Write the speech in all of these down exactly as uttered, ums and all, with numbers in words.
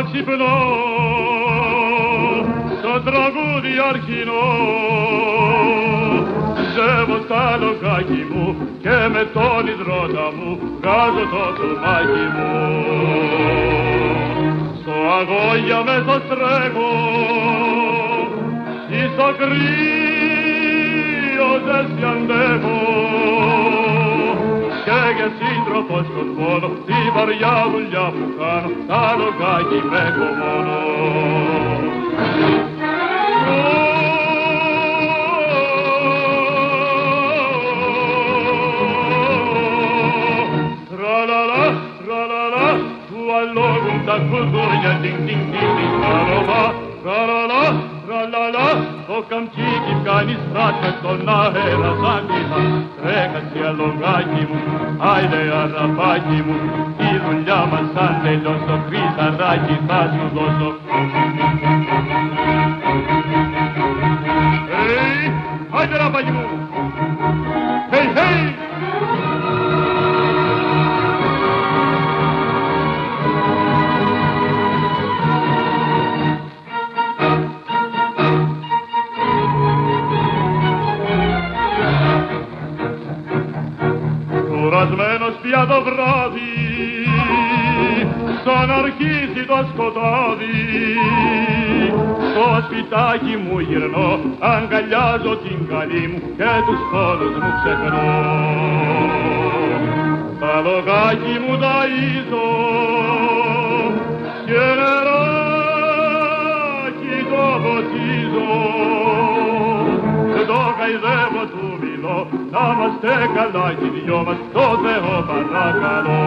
ξυπνώ το τραγούδι αρχινό. Ζεύω στα λογάκι μου και με τον υδρότα μου βγάζω το τουμάκι μου. Στο αγώγια μέσα στρέχω ή στο κρύο δεν σ' αντέχω. Και για σύντροφο σκοτώνω τη βαριά δουλειά που κάνω, τα λογάκι με έχω μόνο. Τραλαλά, τραλαλά, που αλόγουν τα κουδούνια, τιν τιν τιν τιν, τραλαλά, τραλαλά, τραλαλά, το καμτσίκι κάνει στράτια στον αέρα σαν κύμα. Τρέχασε αλογάκι μου, άιντε αραπάκι μου, η δουλειά μας αν τελειώσω, χρυσαράκι θα σου δώσω. Hey, άιντε αραπάκι μου, hey, hey! Κουρασμένος πια το βράδυ, σαν αρχίσει το σκοτάδι, στο σπιτάκι μου γυρνώ, αγκαλιάζω την καλή μου και τους πόνους μου ξεχνώ. Τα λογάκι μου ταΐζω και νεράκι το ποτίζω, το καηδεύω του μιλώ, να είμαστε καλά κι οι δυο μας, το Θεό παρακαλώ.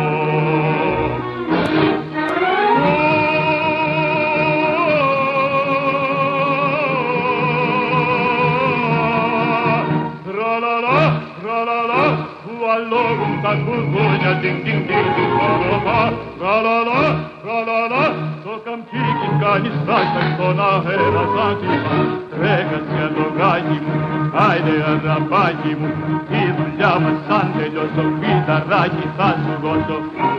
Τραλαλά, τραλαλά, που αλόγουν τα κουδούνια, τιν τιν τιν τιν, τραλαλά, τραλαλά, τραλαλά, το καμτσίκι κάνει στράκια στον αέρα σαν κύμα. Τρέχασε αλογάκι μου, άιντε αραπάκι μου, η δουλειά μας αν τελειώσω, φυταράκι θα σου δώσω.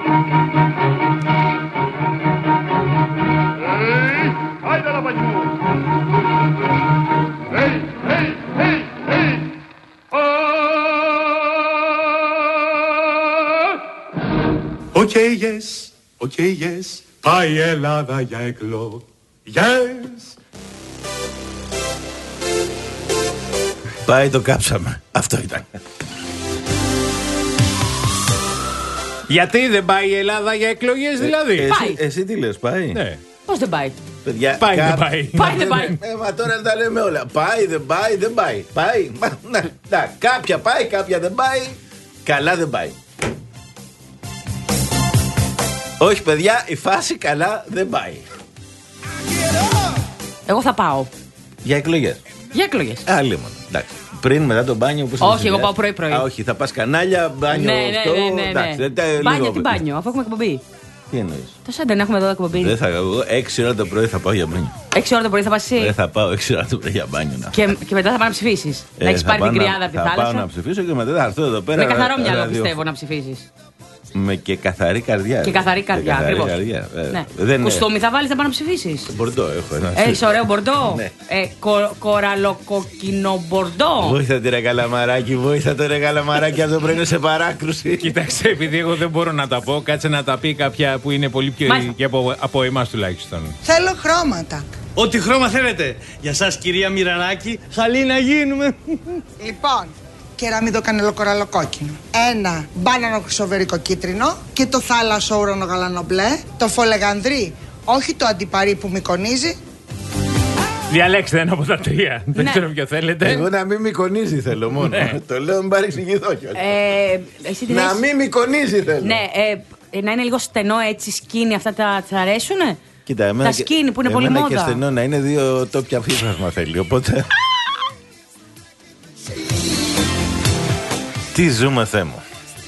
Hey, άιντε αραπάκι μου. Hey, hey, hey, hey. Okay, yes, okay, yes, πάει η Ελλάδα για εκλογές. Πάει, το κάψαμε. Αυτό ήταν. Γιατί δεν πάει η Ελλάδα για εκλογές, δηλαδή? Ε, Πάει. εσύ, εσύ τι λες, πάει? Ναι. Πώς δεν πάει? Παιδιά, Πάει, κά... δεν πάει. Πάει, δεν πάει. Ε, μα τώρα τα λέμε όλα. Πάει, δεν πάει, δεν πάει. Πάει. Μα, να, να, κάποια πάει, κάποια δεν πάει. Καλά δεν πάει. Όχι, παιδιά, η φάση καλά δεν πάει. Εγώ θα πάω. Για εκλογές. Για εκλογές. Α, λίγο. Εντάξει. Πριν, μετά το μπάνιο. Πώς Όχι, εγώ πάω πρωί-πρωί. Α, όχι, θα πας κανάλια, μπάνιο. Ναι, ναι, αυτό. ναι, ναι, ναι. Εντάξει, δεν τα- Μπάνιο, λίγο- τι μπάνιο, αφού έχουμε εκπομπή. Τι εννοείς? Τόσο δεν έχουμε εδώ εκπομπή. Δεν θα εγώ, έξι ώρα το πρωί θα πάω για μπάνιο. Έξι ώρα το πρωί θα πας εσύ. Δεν θα πάω έξι ώρα το πρωί για μπάνιο. Να. Και, και μετά θα πάω να ψηφίσεις. Ε, να έχεις θα πάρει πάω την να- κρυάδα από τη Θα πάω θάλασσα. να ψηφίσω και μετά θα έρθω εδώ πέρα. Με καθαρό ρα- μυαλό ραδιοφ- πιστεύω να ψηφίσεις. Με και καθαρή καρδιά. Και καθαρή καρδιά, καθαρή ακριβώς. καρδιά, ε. Ναι. Δεν Κουστούμι θα βάλεις να πάω να ψηφίσεις. Μπορντό έχω ένα. Έχεις ωραίο μπορντό. Ναι. ε, κο, κοραλοκοκκινό μπορντό. Βοήθα τη ρε καλαμαράκι, βοήθα το ρε καλαμαράκι, αυτό πρέπει να σε παράκρουση. Κοίταξε, επειδή εγώ δεν μπορώ να τα πω, κάτσε να τα πει κάποια που είναι πολύ πιο Μάλιστα. και από, από εμάς τουλάχιστον. Θέλω χρώματα. Ό,τι χρώμα θέλετε. Για σας, κυρία Μυρανάκη, χαλή να γίνουμε. Λοιπόν, κεραμίδο κανελοκοραλοκόκκινο. Ένα μπάνανο χρυσοβερικό κίτρινο και το θάλασσο ουρανο γαλανό μπλε. Το φολεγανδρί, όχι το αντιπαρί που μικονίζει. Διαλέξτε ένα από τα τρία. Δεν Ναι. ξέρω ποιο θέλετε. Εγώ να μην μικονίζει θέλω μόνο. Ναι. Το λέω, μην παρεξηγηθώ κιόλας. Ε, εσύ τι Να λες? μην μικονίζει θέλω. Ναι, ε, να είναι λίγο στενό έτσι σκίνη, αυτά τα θα αρέσουνε. Κοίτα, εμένα Τα και- σκίνη που είναι πολύ εμένα μόδα. και στενό να είναι δύο τόπια φύσασμα θέλει. Οπότε. Τι ζούμε, Θεέ μου.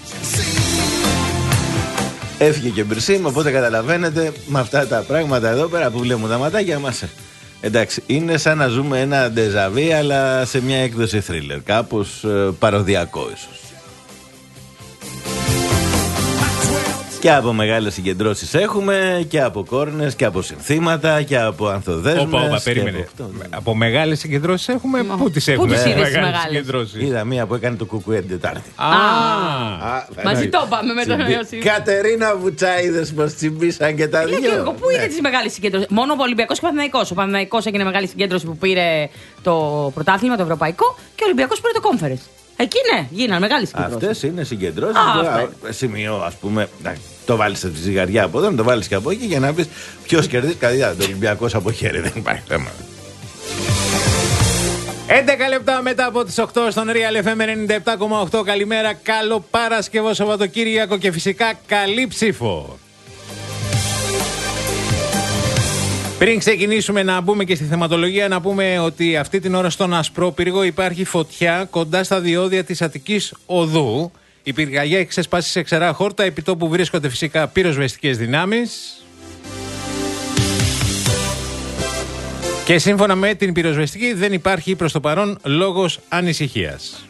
Έφυγε και Μπυρσίμ, οπότε καταλαβαίνετε με αυτά τα πράγματα εδώ πέρα που βλέπουμε τα ματάκια μας. Εντάξει, είναι σαν να ζούμε ένα ντεζαβί, αλλά σε μια έκδοση θρίλερ. Κάπως ε, παροδιακό ίσως. Και από μεγάλες συγκεντρώσεις έχουμε και από κόρνες και από συνθήματα και από ανθοδέσμες. Όπα, όπα, περίμενε. Από, αυτό, ναι. Από μεγάλες συγκεντρώσεις έχουμε. Πού τις έχουμε, Πού τις είδες μεγάλες μεγάλες? συγκεντρώσεις? Είδα μία που έκανε το κουκουέ την Τετάρτη. Α, μαζί το πάμε με τον Ιωσήφ. Κατερίνα Βουτσάιδες μας τσιμπήσαν και τα δύο. Λέω και εγώ, πού είναι τις μεγάλες συγκέντρώσεις? Μόνο ο Ολυμπιακός και ο Παναθηναϊκός. Ο Παναθηναϊκός έγινε μεγάλη συγκέντρωση που πήρε το πρωτάθλημα, το ευρωπαϊκό, και ο Ολυμπιακός πήρε το Conference. Εκεί ναι, γίνανε μεγάλες συγκεντρώσεις. Αυτές είναι συγκεντρώσεις. Α, Σημείο, ας πούμε. Το βάλεις στη ζυγαριά από εδώ, το βάλεις και από εκεί για να πεις ποιος κερδίζει. Κατά το Ολυμπιακός από χέρι, δεν υπάρχει θέμα. έντεκα λεπτά μετά από τις οκτώ στον Real εφ εμ ενενήντα επτά κόμμα οκτώ. Καλημέρα, καλό Παρασκευό Σαββατοκύριακο και φυσικά καλή ψήφο. Πριν ξεκινήσουμε να μπούμε και στη θεματολογία, να πούμε ότι αυτή την ώρα στον Ασπρόπυργο υπάρχει φωτιά κοντά στα διόδια της Αττικής Οδού. Η πυρκαγιά έχει ξεσπάσει σε ξερά χόρτα, επί τόπου βρίσκονται φυσικά πυροσβεστικές δυνάμεις. Και σύμφωνα με την πυροσβεστική δεν υπάρχει προς το παρόν λόγος ανησυχίας.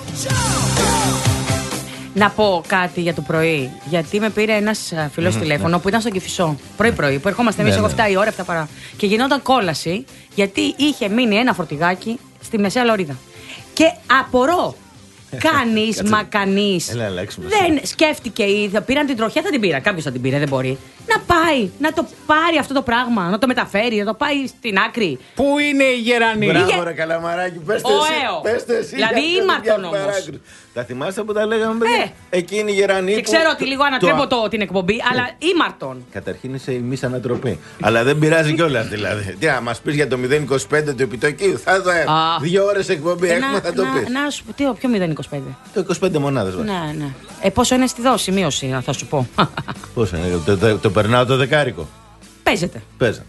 Να πω κάτι για το πρωί. Γιατί με πήρε ένας φίλος mm, τηλέφωνο ναι. που ήταν στον Κηφισό. Πρωί-πρωί, που ερχόμαστε εμείς, ναι, εγώ ναι. εφτά η ώρα, εφτά παρά. Και γινόταν κόλαση, γιατί είχε μείνει ένα φορτηγάκι στη μεσαία λωρίδα. Και απορώ. Κανείς, μα κανείς δεν σκέφτηκε ή θα πήραν την τροχιά, θα την πήραν. Κάποιος θα την πήρε, δεν μπορεί. Να πάει, να το πάρει αυτό το πράγμα, να το μεταφέρει, να το πάει στην άκρη. Πού είναι η Γερανή? Μπράβο, ρε Καλαμαράκι, πες το εσύ. Πες το εσύ. Δηλαδή ήμαρτον όμως. Τα θυμάστε που τα λέγαμε, παιδιά? Εκείνη η Γερανή. Και ξέρω ότι λίγο ανατρέπω το, την εκπομπή, αλλά ήμαρτον. Καταρχήν είσαι η μισή ανατροπή. Αλλά δεν πειράζει κιόλας δηλαδή. Τι να μας πεις για το μηδέν είκοσι πέντε του επιτοκίου? Θα το έχω. Δύο ώρες εκπομπή έχουμε, θα το πεις. Να σου πω, ποιο μηδέν είκοσι πέντε? Το είκοσι πέντε μονάδες. Ναι, ναι. Ε, πόσο είναι στη δόση, μείωση, θα σου πω. Πόσο είναι, το, το, το περνάω το δεκάρικο. Παίζεται. Παίζεται.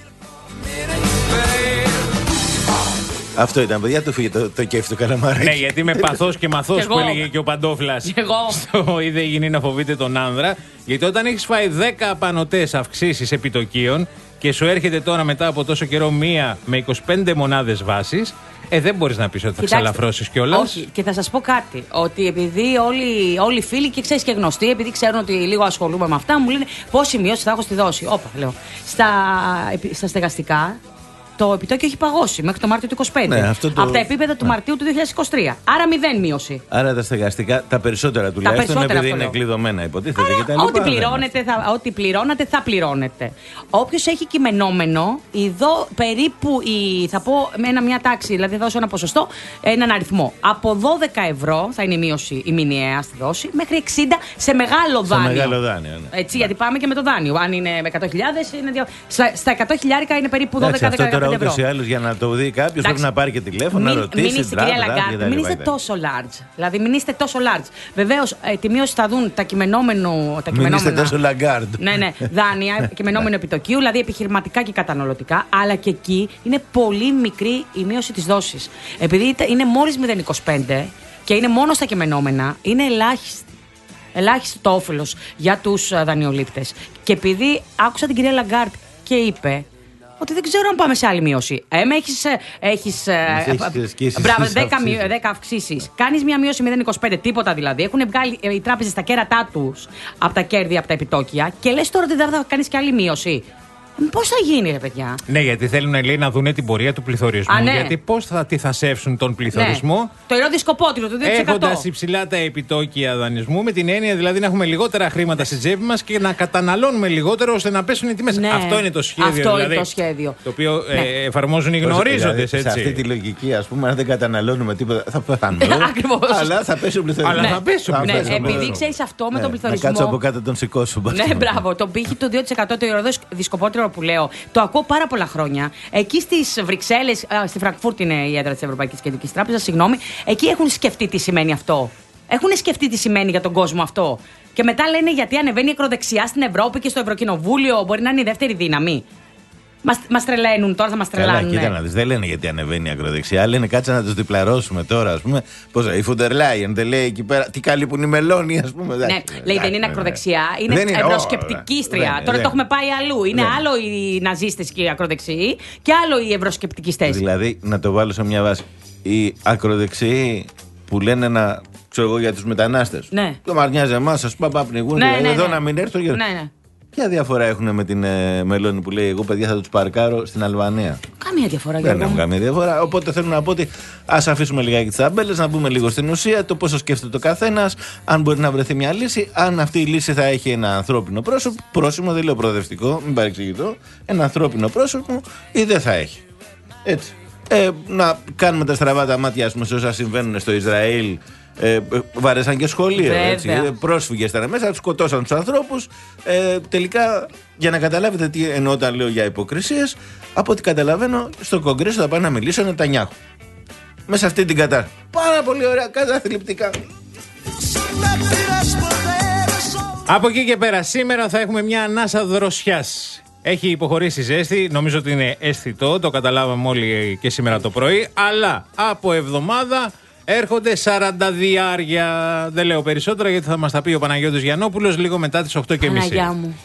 Αυτό ήταν, παιδιά, το φύγε το, το κέφι του Καλαμαράκι. Ναι, γιατί με παθός και μαθός που έλεγε και ο Παντόφλας. Στο είδε γίνει να φοβείται τον άνδρα. Γιατί όταν έχεις φάει δέκα απανωτές αυξήσεις επιτοκίων και σου έρχεται τώρα μετά από τόσο καιρό μία με είκοσι πέντε μονάδες βάσης, ε, δεν μπορείς να πεις ότι θα ξαλαφρώσεις κιόλας. Όχι, και θα σας πω κάτι. Ότι επειδή όλοι, όλοι οι φίλοι και ξέρεις και γνωστοί, επειδή ξέρουν ότι λίγο ασχολούμαι με αυτά, μου λένε πόση μείωση θα έχω στη δόση. Όπα, λέω. Στα, στα στεγαστικά. Το επιτόκιο έχει παγώσει μέχρι το Μάρτιο του είκοσι πέντε. Ναι, το... Από τα επίπεδα του ναι. Μαρτίου του δύο χιλιάδες είκοσι τρία. Άρα μηδέν μείωση. Άρα τα στεγαστικά, τα περισσότερα τουλάχιστον, τα περισσότερα επειδή είναι κλειδωμένα, υποτίθεται. Και τα ό,τι, πληρώνετε, θα, ό,τι πληρώνατε θα πληρώνετε. Όποιος έχει κειμενόμενο, εδώ περίπου, η, θα πω με ένα, μια τάξη, δηλαδή θα δώσω ένα ποσοστό, έναν αριθμό. Από δώδεκα ευρώ θα είναι η μείωση η μηνιαία στη δόση, μέχρι εξήντα σε μεγάλο δάνειο. Σε μεγάλο δάνειο, ναι. Έτσι, γιατί πάμε και με το δάνειο. Αν είναι με εκατό χιλιάδες, στα εκατό χιλιάρικα είναι περίπου δώδεκα με Ούτως ή άλλως για να το δει κάποιος πρέπει να πάρει και τηλέφωνο, μην, να ρωτήσει. Μην είστε, κυρία Λαγκάρντ, μην είστε τόσο large. Δηλαδή, μην είστε τόσο large. Βεβαίως, ε, τη μείωση θα δουν τα κειμενόμενο. Τα μην είστε τόσο Λαγκάρντ. Ναι, ναι, δάνεια, κειμενόμενο επιτοκίου, δηλαδή επιχειρηματικά και καταναλωτικά. Αλλά και εκεί είναι πολύ μικρή η μείωση της δόσης. Επειδή είναι μόλις μηδέν κόμμα είκοσι πέντε και είναι μόνο στα κειμενόμενα, είναι ελάχιστη. Ελάχιστο το όφελος για τους δανειολήπτες. Και επειδή άκουσα την κυρία Λαγκάρντ και είπε ότι δεν ξέρω αν πάμε σε άλλη μείωση. Έμα έχεις, έχεις, μπράβο, δέκα αυξήσεις. Κάνεις μια μείωση μηδέν κόμμα είκοσι πέντε, τίποτα δηλαδή. Έχουν βγάλει οι τράπεζες τα κέρατά τους από τα κέρδη, από τα επιτόκια και λες τώρα ότι δεν θα κάνεις και άλλη μείωση. Πώς θα γίνει, ρε παιδιά? Ναι, γιατί θέλουν, λέει, να δουν την πορεία του πληθωρισμού. Α, ναι. Γιατί πώς θα τι θα σέψουν τον πληθωρισμό. Ναι. Το ηρώδη-σκοπότηρο του δύο τοις εκατό. Έχοντας υψηλά τα επιτόκια δανεισμού, με την έννοια δηλαδή να έχουμε λιγότερα χρήματα στη τσέπη μας και να καταναλώνουμε λιγότερο ώστε να πέσουν οι τιμές. Ναι. Αυτό είναι το σχέδιο. Αυτό δηλαδή, είναι το σχέδιο. Το οποίο ναι. ε, εφαρμόζουν οι γνωρίζοντες. Δηλαδή, σε αυτή τη λογική, ας πούμε, αν δεν καταναλώνουμε τίποτα, θα πεθάνουμε. Αλλά θα πέσει ο πληθωρισμός. Αλλά θα πέσει ο πληθωρισμός. Επειδή ξέρεις αυτό με τον πληθωρισμό. Να κάτσω από κάτω τον σηκώ σου. Ναι, μπράβο. Το πύχη του δύο τοις εκατό το ηρώδη-σκοπότηρο που λέω. Το ακούω πάρα πολλά χρόνια. Εκεί στις Βρυξέλλες, στη Φραγκφούρτη είναι η έδρα της Ευρωπαϊκής Κεντρικής Τράπεζας, συγγνώμη, εκεί έχουν σκεφτεί τι σημαίνει αυτό. Έχουν σκεφτεί τι σημαίνει για τον κόσμο αυτό. Και μετά λένε γιατί ανεβαίνει η ακροδεξιά στην Ευρώπη και στο Ευρωκοινοβούλιο μπορεί να είναι η δεύτερη δύναμη. Μας, μας τρελαίνουν, τώρα θα μας τρελάνουν. Καλά, κοίτα να δεις, δεν λένε γιατί ανεβαίνει η ακροδεξιά. Λένε κάτσε να τους διπλαρώσουμε τώρα, ας πούμε. Πώς, η Φοντερ Λάιεν δεν λέει εκεί πέρα. Τι καλή που είναι η Μελώνη, ας πούμε. Ναι, λέει δεν είναι ακροδεξιά, είναι ευρωσκεπτικίστρια. Τώρα το έχουμε πάει αλλού. Είναι άλλο οι ναζίστες και οι ακροδεξιοί και άλλο οι ευρωσκεπτικιστές. Δηλαδή, να το βάλω σε μια βάση. Οι ακροδεξιοί που λένε να ξέρω εγώ, για τους μετανάστες. Ναι. Το μας νοιάζει εμάς, ας πούμε, πνιγούν. Ναι, ναι, εδώ ναι. να μην έρθω. Ναι, ναι. Ποια διαφορά έχουν με την ε, Μελώνη που λέει: εγώ, παιδιά, θα τους παρκάρω στην Αλβανία? Καμία διαφορά. Δεν έχουν καμία διαφορά. Οπότε θέλω να πω ότι ας αφήσουμε λιγάκι τις ταμπέλες, να μπούμε λίγο στην ουσία, το πόσο σκέφτεται ο καθένας, αν μπορεί να βρεθεί μια λύση, αν αυτή η λύση θα έχει ένα ανθρώπινο πρόσωπο, πρόσημο, δεν λέω προοδευτικό, μην παρεξηγηθώ, ένα ανθρώπινο πρόσωπο ή δεν θα έχει. Έτσι. Ε, να κάνουμε τα στραβά τα μάτια, ας πούμε, σε όσα συμβαίνουν στο Ισραήλ. Ε, βαρέσαν και σχολείο. Έτσι, πρόσφυγες ήταν μέσα, τους σκοτώσαν τους ανθρώπους. Ε, τελικά, για να καταλάβετε τι εννοώ όταν λέω για υποκρισίες, από ό,τι καταλαβαίνω, στο Κογκρέσο θα πάνε να μιλήσει ο Νετανιάχου. Μέσα σε αυτή την κατάσταση. Πάρα πολύ ωραία, καταθλιπτικά. Από εκεί και πέρα, σήμερα θα έχουμε μια ανάσα δροσιάς. Έχει υποχωρήσει ζέστη, νομίζω ότι είναι αισθητό, το καταλάβαμε όλοι και σήμερα το πρωί. Αλλά από εβδομάδα έρχονται σαράντα διάρια. Δεν λέω περισσότερα γιατί θα μας τα πει ο Παναγιώτης Γιαννόπουλος λίγο μετά τις οκτώ και μισή. Παναγιά μου.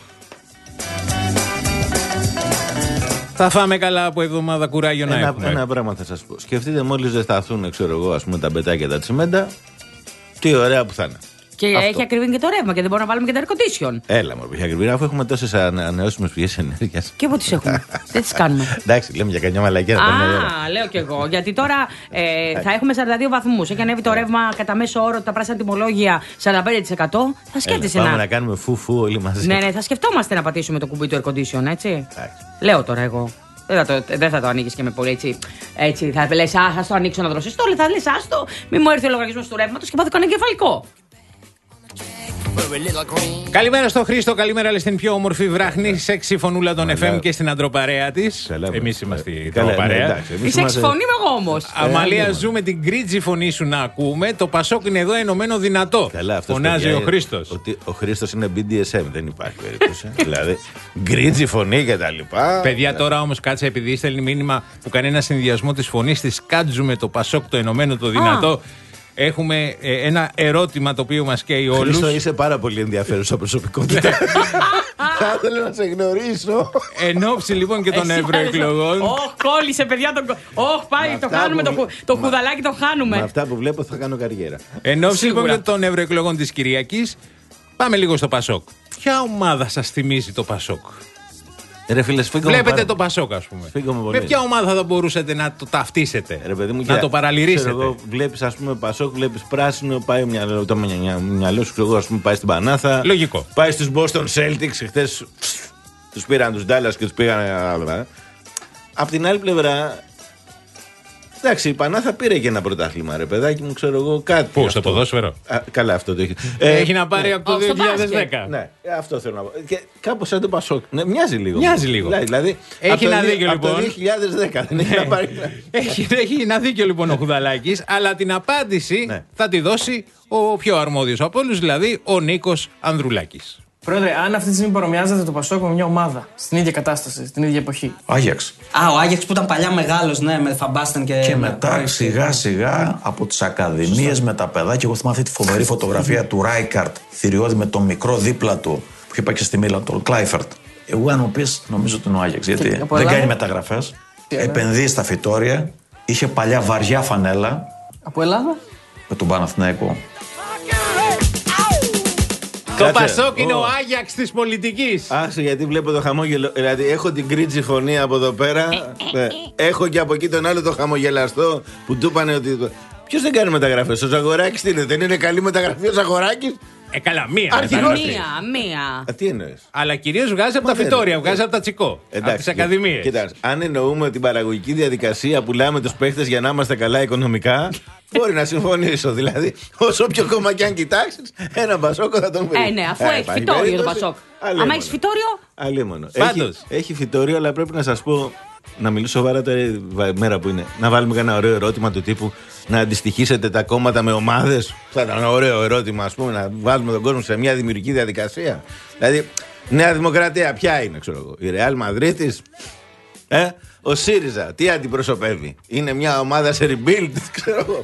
Θα φάμε καλά από εβδομάδα, κουράγιο να ένα, έχουμε. Ένα πράγμα θα σας πω. Σκεφτείτε μόλις ζεσταθούν, ξέρω εγώ, ας πούμε, τα μπετάκια τα τσιμέντα, τι ωραία που θα είναι. Και αυτό. Έχει ακριβή και το ρεύμα και δεν μπορούμε να βάλουμε και τα air condition. Έλα, μωρέ, έχει ακριβή, αφού έχουμε τόσες ανανεώσιμες πηγές ενέργειας. Και πού τις έχουμε. Δεν τις κάνουμε. Εντάξει, λέμε για καμιά μαλακία. Α, λέω κι εγώ. Γιατί τώρα ε, θα έχουμε σαράντα δύο βαθμούς. Έχει ανέβει το ρεύμα κατά μέσο όρο τα πράσινα τιμολόγια σαράντα πέντε τοις εκατό. Θα σκέφτεσαι να. Πάμε να κάνουμε φου-φου όλοι μαζί. Ναι, ναι, θα σκεφτόμαστε να πατήσουμε το κουμπί του air condition, έτσι. Λέω τώρα εγώ. Δεν θα το, δεν θα το ανοίγεις και με πολύ έτσι. Έτσι θα λες, α, θα το ανοίξω να δροσιστώ. Θα λες, άστο, μη μου έρθει ο λογαριασμός του ρεύματος και πάθω κανένα εγκεφαλικό. Καλημέρα στο Χρήστο, καλημέρα στην πιο όμορφη βράχνη, σεξι φωνούλα των εφ εμ και στην αντροπαρέα της. Εμείς είμαστε η τροπαρέα. Η σεξι φωνή είμαι εγώ όμως. Αμαλία, ζούμε την γκρίτζι φωνή σου να ακούμε. Το Πασόκ είναι εδώ ενωμένο δυνατό. Καλά, φωνάζει ο Χρήστος. Ότι ο Χρήστος είναι μπι ντι ες εμ, δεν υπάρχει περίπτωση. Δηλαδή, γκρίτζι φωνή και τα λοιπά. Παιδιά, τώρα όμως κάτσε, επειδή στέλνει μήνυμα που κάνει ένα συνδυασμό της φωνής της Κάτζουμε το Πασόκ το ενωμένο το δυνατό. Έχουμε ε, ένα ερώτημα το οποίο μας καίει όλους. Χρήστο, είσαι πάρα πολύ ενδιαφέρουσα προσωπικότητα. Θα ήθελα να σε γνωρίσω. Εν ώψη λοιπόν και των ευρωεκλογών. Ωχ, κόλλησε παιδιά τον. Ωχ, πάει, το χάνουμε. Το, το κουδαλάκι το χάνουμε. Με αυτά που βλέπω θα κάνω καριέρα. Εν ώψη λοιπόν και των ευρωεκλογών της Κυριακής, πάμε λίγο στο Πασόκ. Ποια ομάδα σας θυμίζει το Πασόκ? Ρε φίλε, βλέπετε πάρα... το Πασόκ, ας πούμε. Με ποια ομάδα θα μπορούσατε να το ταυτίσετε, ρε παιδί μου, να το παραλυρίσετε? Βλέπεις, ας πούμε, Πασόκ, βλέπεις πράσινο, πάει μυαλό, το μυαλό σου, ξέρω, ας πούμε, πάει στην Πανάθα. Λογικό. Πάει στους Boston Celtics, χθες τους πήραν τους Dallas και τους πήγαν. Απ' την άλλη πλευρά, εντάξει, η Πανάθα πήρε και ένα πρωτάθλημα, ρε παιδάκι μου, ξέρω εγώ κάτι. Πού, στο ποδόσφαιρο? Α, καλά, αυτό το έχει. Έχει ε, να πάρει ναι. από το δύο χιλιάδες δέκα. Ναι, αυτό θέλω να πω. Και κάπως σαν το Πασόκ. Ναι, μοιάζει λίγο. Μοιάζει λίγο. Δηλαδή, έχει ένα δίκιο λοιπόν. Από το δύο χιλιάδες δέκα δεν έχει να πάρει. έχει, έχει ένα δίκιο λοιπόν ο Χουδαλάκης, αλλά την απάντηση ναι. θα τη δώσει ο πιο αρμόδιος από όλους, δηλαδή ο Νίκος Ανδρουλάκης. Πρόεδρε, αν αυτή τη στιγμή παρομοιάζεται το Πασόκ με μια ομάδα στην ίδια κατάσταση, στην ίδια εποχή. Ο Άγιαξ. Α, ο Άγιαξ που ήταν παλιά μεγάλος, ναι, με Φαμπάστεν και. Και μετά σιγά σιγά από τις ακαδημίες με τα παιδάκια. Εγώ θυμάμαι αυτή τη φοβερή φωτογραφία του Ράικαρτ, θηριώδη με τον μικρό δίπλα του που είχε πάει και στη Μίλαν, τον Κλάιφερτ. Εγώ, αν μου πει, νομίζω ότι είναι ο Άγιαξ. Γιατί δεν Ελλάδα? κάνει μεταγραφές, επενδύει στα φυτόρια, είχε παλιά βαριά φανέλα. Από Ελλάδα? Με τον Παναθηναϊκό. Το Πασόκ είναι ο Άγιαξ της πολιτικής. Άσε, γιατί βλέπω το χαμόγελο. Δηλαδή, έχω την γκρίτζι φωνή από εδώ πέρα. Έχω και από εκεί τον άλλο το χαμογελαστό που του είπανε ότι. Ποιος δεν κάνει μεταγραφές? Ο Ζαγοράκης τι είναι? Δεν είναι καλή μεταγραφή ο Ζαγοράκης? Ε, καλά, μία. Μία, μία. Α, τι εννοείς? Αλλά κυρίως βγάζει από τα φυτόρια, βγάζει από τα τσικό. Από τις ακαδημίες. Κοιτάξτε, αν εννοούμε την παραγωγική διαδικασία πουλάμε τους παίχτες για να είμαστε καλά οικονομικά, μπορεί να συμφωνήσω. Δηλαδή, όσο πιο κόμμα κι αν κοιτάξεις, ένα Πασόκο θα τον βρει. Ε, ναι, αφού έχει φυτόριο το Πασόκ. Άμα έχει φυτόριο. Αλίμονο. Έχει φυτόριο, αλλά πρέπει να σας πω. Να μιλήσω σοβαρά τώρα η μέρα που είναι. Να βάλουμε ένα ωραίο ερώτημα του τύπου να αντιστοιχίσετε τα κόμματα με ομάδες. Θα ήταν ένα ωραίο ερώτημα, ας πούμε, να βάλουμε τον κόσμο σε μια δημιουργική διαδικασία. Δηλαδή, Νέα Δημοκρατία, ποια είναι, ξέρω εγώ? Η Ρεάλ Μαδρίτης, ε? Ο ΣΥΡΙΖΑ, τι αντιπροσωπεύει? Είναι μια ομάδα σε rebuild, ξέρω εγώ.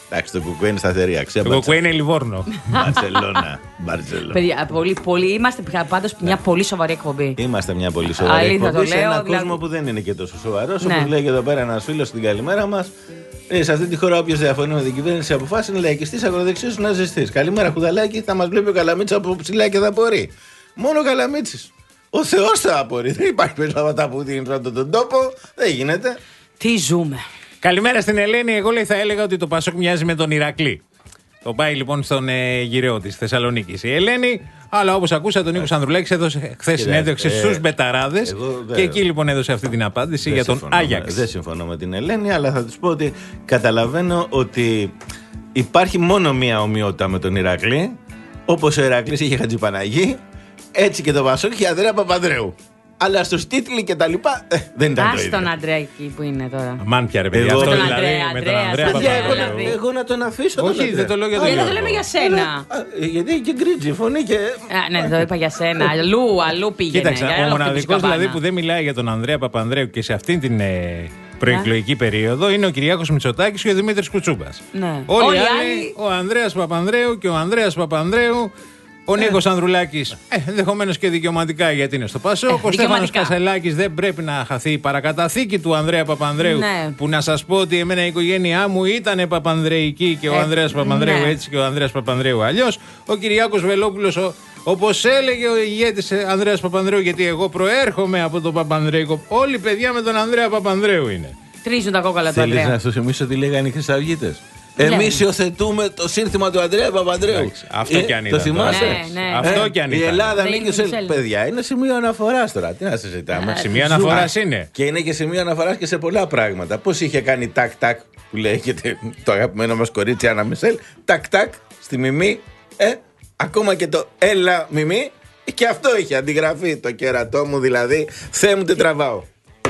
Εντάξει, το κουκουέ είναι σταθερή αξία. Το κουκουέ είναι Λιβόρνο. Μπαρσελόνα. Παιδιά, πολύ, πολύ, είμαστε πάντως μια πολύ σοβαρή εκπομπή. Είμαστε μια πολύ σοβαρή Αλήθεια, εκπομπή σε ένα δηλαδή... κόσμο που δεν είναι και τόσο σοβαρός. Ναι. Όπως λέει και εδώ πέρα ένας φίλος στην καλημέρα μας. Ε, σε αυτή τη χώρα, όποιος διαφωνεί με την κυβέρνηση αποφάσισε είναι λαϊκιστής, ακροδεξιός, ναζιστής. Καλημέρα, Χουδαλάκη, θα μας βλέπει ο Καλαμίτσης από ψηλά και θα μπορεί. Μόνο ο Καλαμίτσης. Ο Θεός θα απορεί. Δεν υπάρχει περισσότερο από τα που δίνει αυτόν τον τόπο. Δεν γίνεται. Τι ζούμε. Καλημέρα στην Ελένη. Εγώ λέει θα έλεγα ότι το Πασόκ μοιάζει με τον Ηρακλή. Το πάει λοιπόν στον ε, γυραιό τη Θεσσαλονίκη η Ελένη. Αλλά όπως ακούσατε, τον Νίκο Ανδρουλάκης έδωσε χθε συνέντευξη ε, στους Μπεταράδες. Και εκεί λοιπόν έδωσε αυτή την απάντηση για τον Άγιαξ. Δεν συμφωνώ με την Ελένη, αλλά θα του πω ότι καταλαβαίνω ότι υπάρχει μόνο μία ομοιότητα με τον Ηρακλή. Όπως ο Ηρακλής είχε Χατζηπαναγή, έτσι και το Πασόκ είχε Ανδρέα Παπανδρέου. Αλλά στους τίτλοι και τα λοιπά ε, δεν ήταν Ας το ίδιο. τον Αντρέα εκεί που είναι τώρα. Μαν πια ρε παιδιά. Εγώ, Αυτό τον δηλαδή Αντρέα, με τον Αντρέα, Ανδρέα Αντρέα, Παπανδρέου. δηλαδή. Εγώ να τον αφήσω. Όχι, τον δεν το λέω για τον Όχι, δεν το Γιώργο. λέμε για σένα. Α, γιατί και γκρίτζι φωνή και. Α, ναι, το είπα για σένα. Αλλού, αλλού πήγαινε. Κοίταξε, για ο άλλο μοναδικός χτυπήσει δηλαδή καμπάνα. που δεν μιλάει για τον Ανδρέα Παπανδρέου και σε αυτήν την ε, προεκλογική περίοδο είναι ο Κυριάκος Μητσοτάκης και ο Δημήτρης Κουτσούμπας. Ναι. Όλοι οι Όλοι οι άλλοι, άλλοι- ο Ανδρέας Παπανδρέου και ο Ανδρέας Παπανδρέου. Ο Νίκος Ανδρουλάκης, ε, ενδεχομένως και δικαιωματικά γιατί είναι στο Πασόκ. Ε, ο Στέφανος δικαιωματικά. Κασελάκης δεν πρέπει να χαθεί η παρακαταθήκη του Ανδρέα Παπανδρέου. Ναι. Που να σας πω ότι εμένα η οικογένειά μου ήταν Παπανδρεϊκή και ο Ε, Ανδρέας Παπανδρέου ναι. έτσι και ο Ανδρέας Παπανδρέου αλλιώς. Ο Κυριάκος Βελόπουλος, ο, όπως έλεγε ο ηγέτης Ανδρέας Παπανδρέου, γιατί εγώ προέρχομαι από το Παπανδρέικο. Όλοι οι παιδιά με τον Ανδρέα Παπανδρέου είναι. Τρίζουν τα κόκαλα του Θέλεις Αντρέα. να σου θυμίσω τι λέγανε οι Χρυσαυγίτες? Εμείς υιοθετούμε το σύνθημα του Ανδρέα Παπανδρέου. Εντάξει, αυτό κι αν Το ήταν θυμάσαι? Ναι, ναι. Αυτό κι αν Η ήταν. Ελλάδα Δεν ανήκει είναι σε. Μισελ. Παιδιά, είναι σημείο αναφοράς τώρα. Τι να συζητάμε. Σημείο Ζούμε. αναφοράς είναι. Και είναι και σημείο αναφοράς και σε πολλά πράγματα. Πώς είχε κάνει τάκ-τάκ που λέγεται το αγαπημένο μας κορίτσι Άννα Μισελ. Τάκ-τάκ στη Μιμή. Ε, ακόμα και το έλα Μιμή. Και αυτό είχε αντιγραφεί το κέρατό μου, δηλαδή. Θεέ μου, τι τραβάω.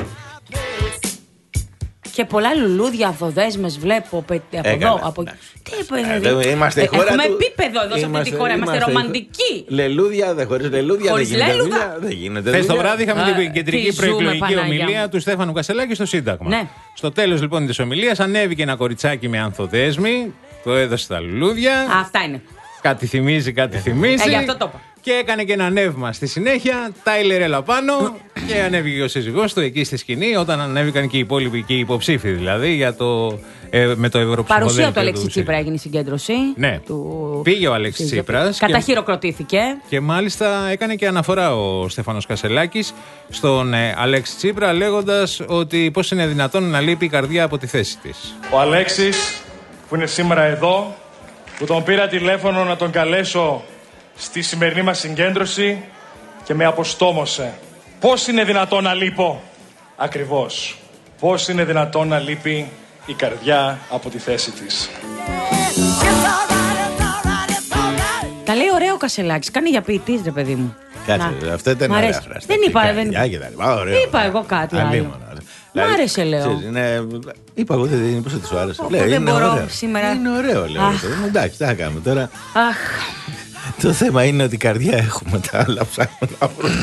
Και πολλά λουλούδια αυτοδέσμες βλέπω πε- από Ε, εδώ. καλά, Από... εντάξει. Τι είπε, Ε, δηλαδή? είμαστε η Ε, χώρα Έχουμε του- επίπεδο εδώ σε αυτή τη χώρα. Είμαστε ρομαντικοί. Λελούδια, δεν χωρίς λελούδια Χωρίς δεν γίνεται λέλουδα. δουλειά. Δεν γίνεται Χθες το δουλειά. βράδυ είχαμε Α, την κεντρική τι ζούμε, προεκλογική Παναγιά ομιλία μου. του Στέφανου Κασελάκη στο Σύνταγμα. Ναι. Στο τέλος λοιπόν της ομιλίας ανέβηκε ένα κοριτσάκι με ανθοδέσμη, το έδωσε στα λουλούδια. Αυτά είναι. Κάτι θυμίζει, κάτι θυμίζει. Ε, γι' αυτό το είπα. Και έκανε και ένα νεύμα στη συνέχεια. Τάιλερ έλα πάνω. Και ανέβηκε και ο σύζυγός του εκεί στη σκηνή. Όταν ανέβηκαν και οι υπόλοιποι και οι υποψήφοι δηλαδή για το, ε, με το ευρωψηφοδέλτιο. Παρουσία του Αλέξη Τσίπρα έγινε η συγκέντρωση. Ναι. Του... Πήγε ο Αλέξης Τσίπρας. και- Καταχειροκροτήθηκε. Και μάλιστα έκανε και αναφορά ο Στέφανος Κασελάκης στον ε, Αλέξη Τσίπρα, λέγοντας ότι πώς είναι δυνατόν να λείπει η καρδιά από τη θέση της. Ο Αλέξης που είναι σήμερα εδώ, που τον πήρα τηλέφωνο να τον καλέσω στη σημερινή μας συγκέντρωση και με αποστόμωσε. Πώς είναι δυνατόν να λείπω? Ακριβώς. Πώς είναι δυνατόν να λείπει η καρδιά από τη θέση της? Τα λέει ωραίο ο Κασελάκης. Κάνει για ποιητής, ρε παιδί μου. Κάτσε, Να. αυτά ήταν Μ' ωραία αρέσει. φράση. Δεν είπα, δεν... Καρδιά και τα λοιπά, ωραίο. Είπα εγώ κάτι άλλο. Αλίμονο. Μ' Δηλαδή, άρεσε, λέω. ξέρεις, είναι- Είπα εγώ, δεν είναι, πώς θα της σου άρεσε. Ω, Λέω, δεν είναι μπορώ ωραίο. σήμερα. Είναι ωραίο, λέω. Αχ. Ε, Εντάξει, τι θα κάνουμε τώρα. Αχ. Το θέμα είναι ότι καρδιά έχουμε, τα άλλα ψάχνουμε να βρούμε.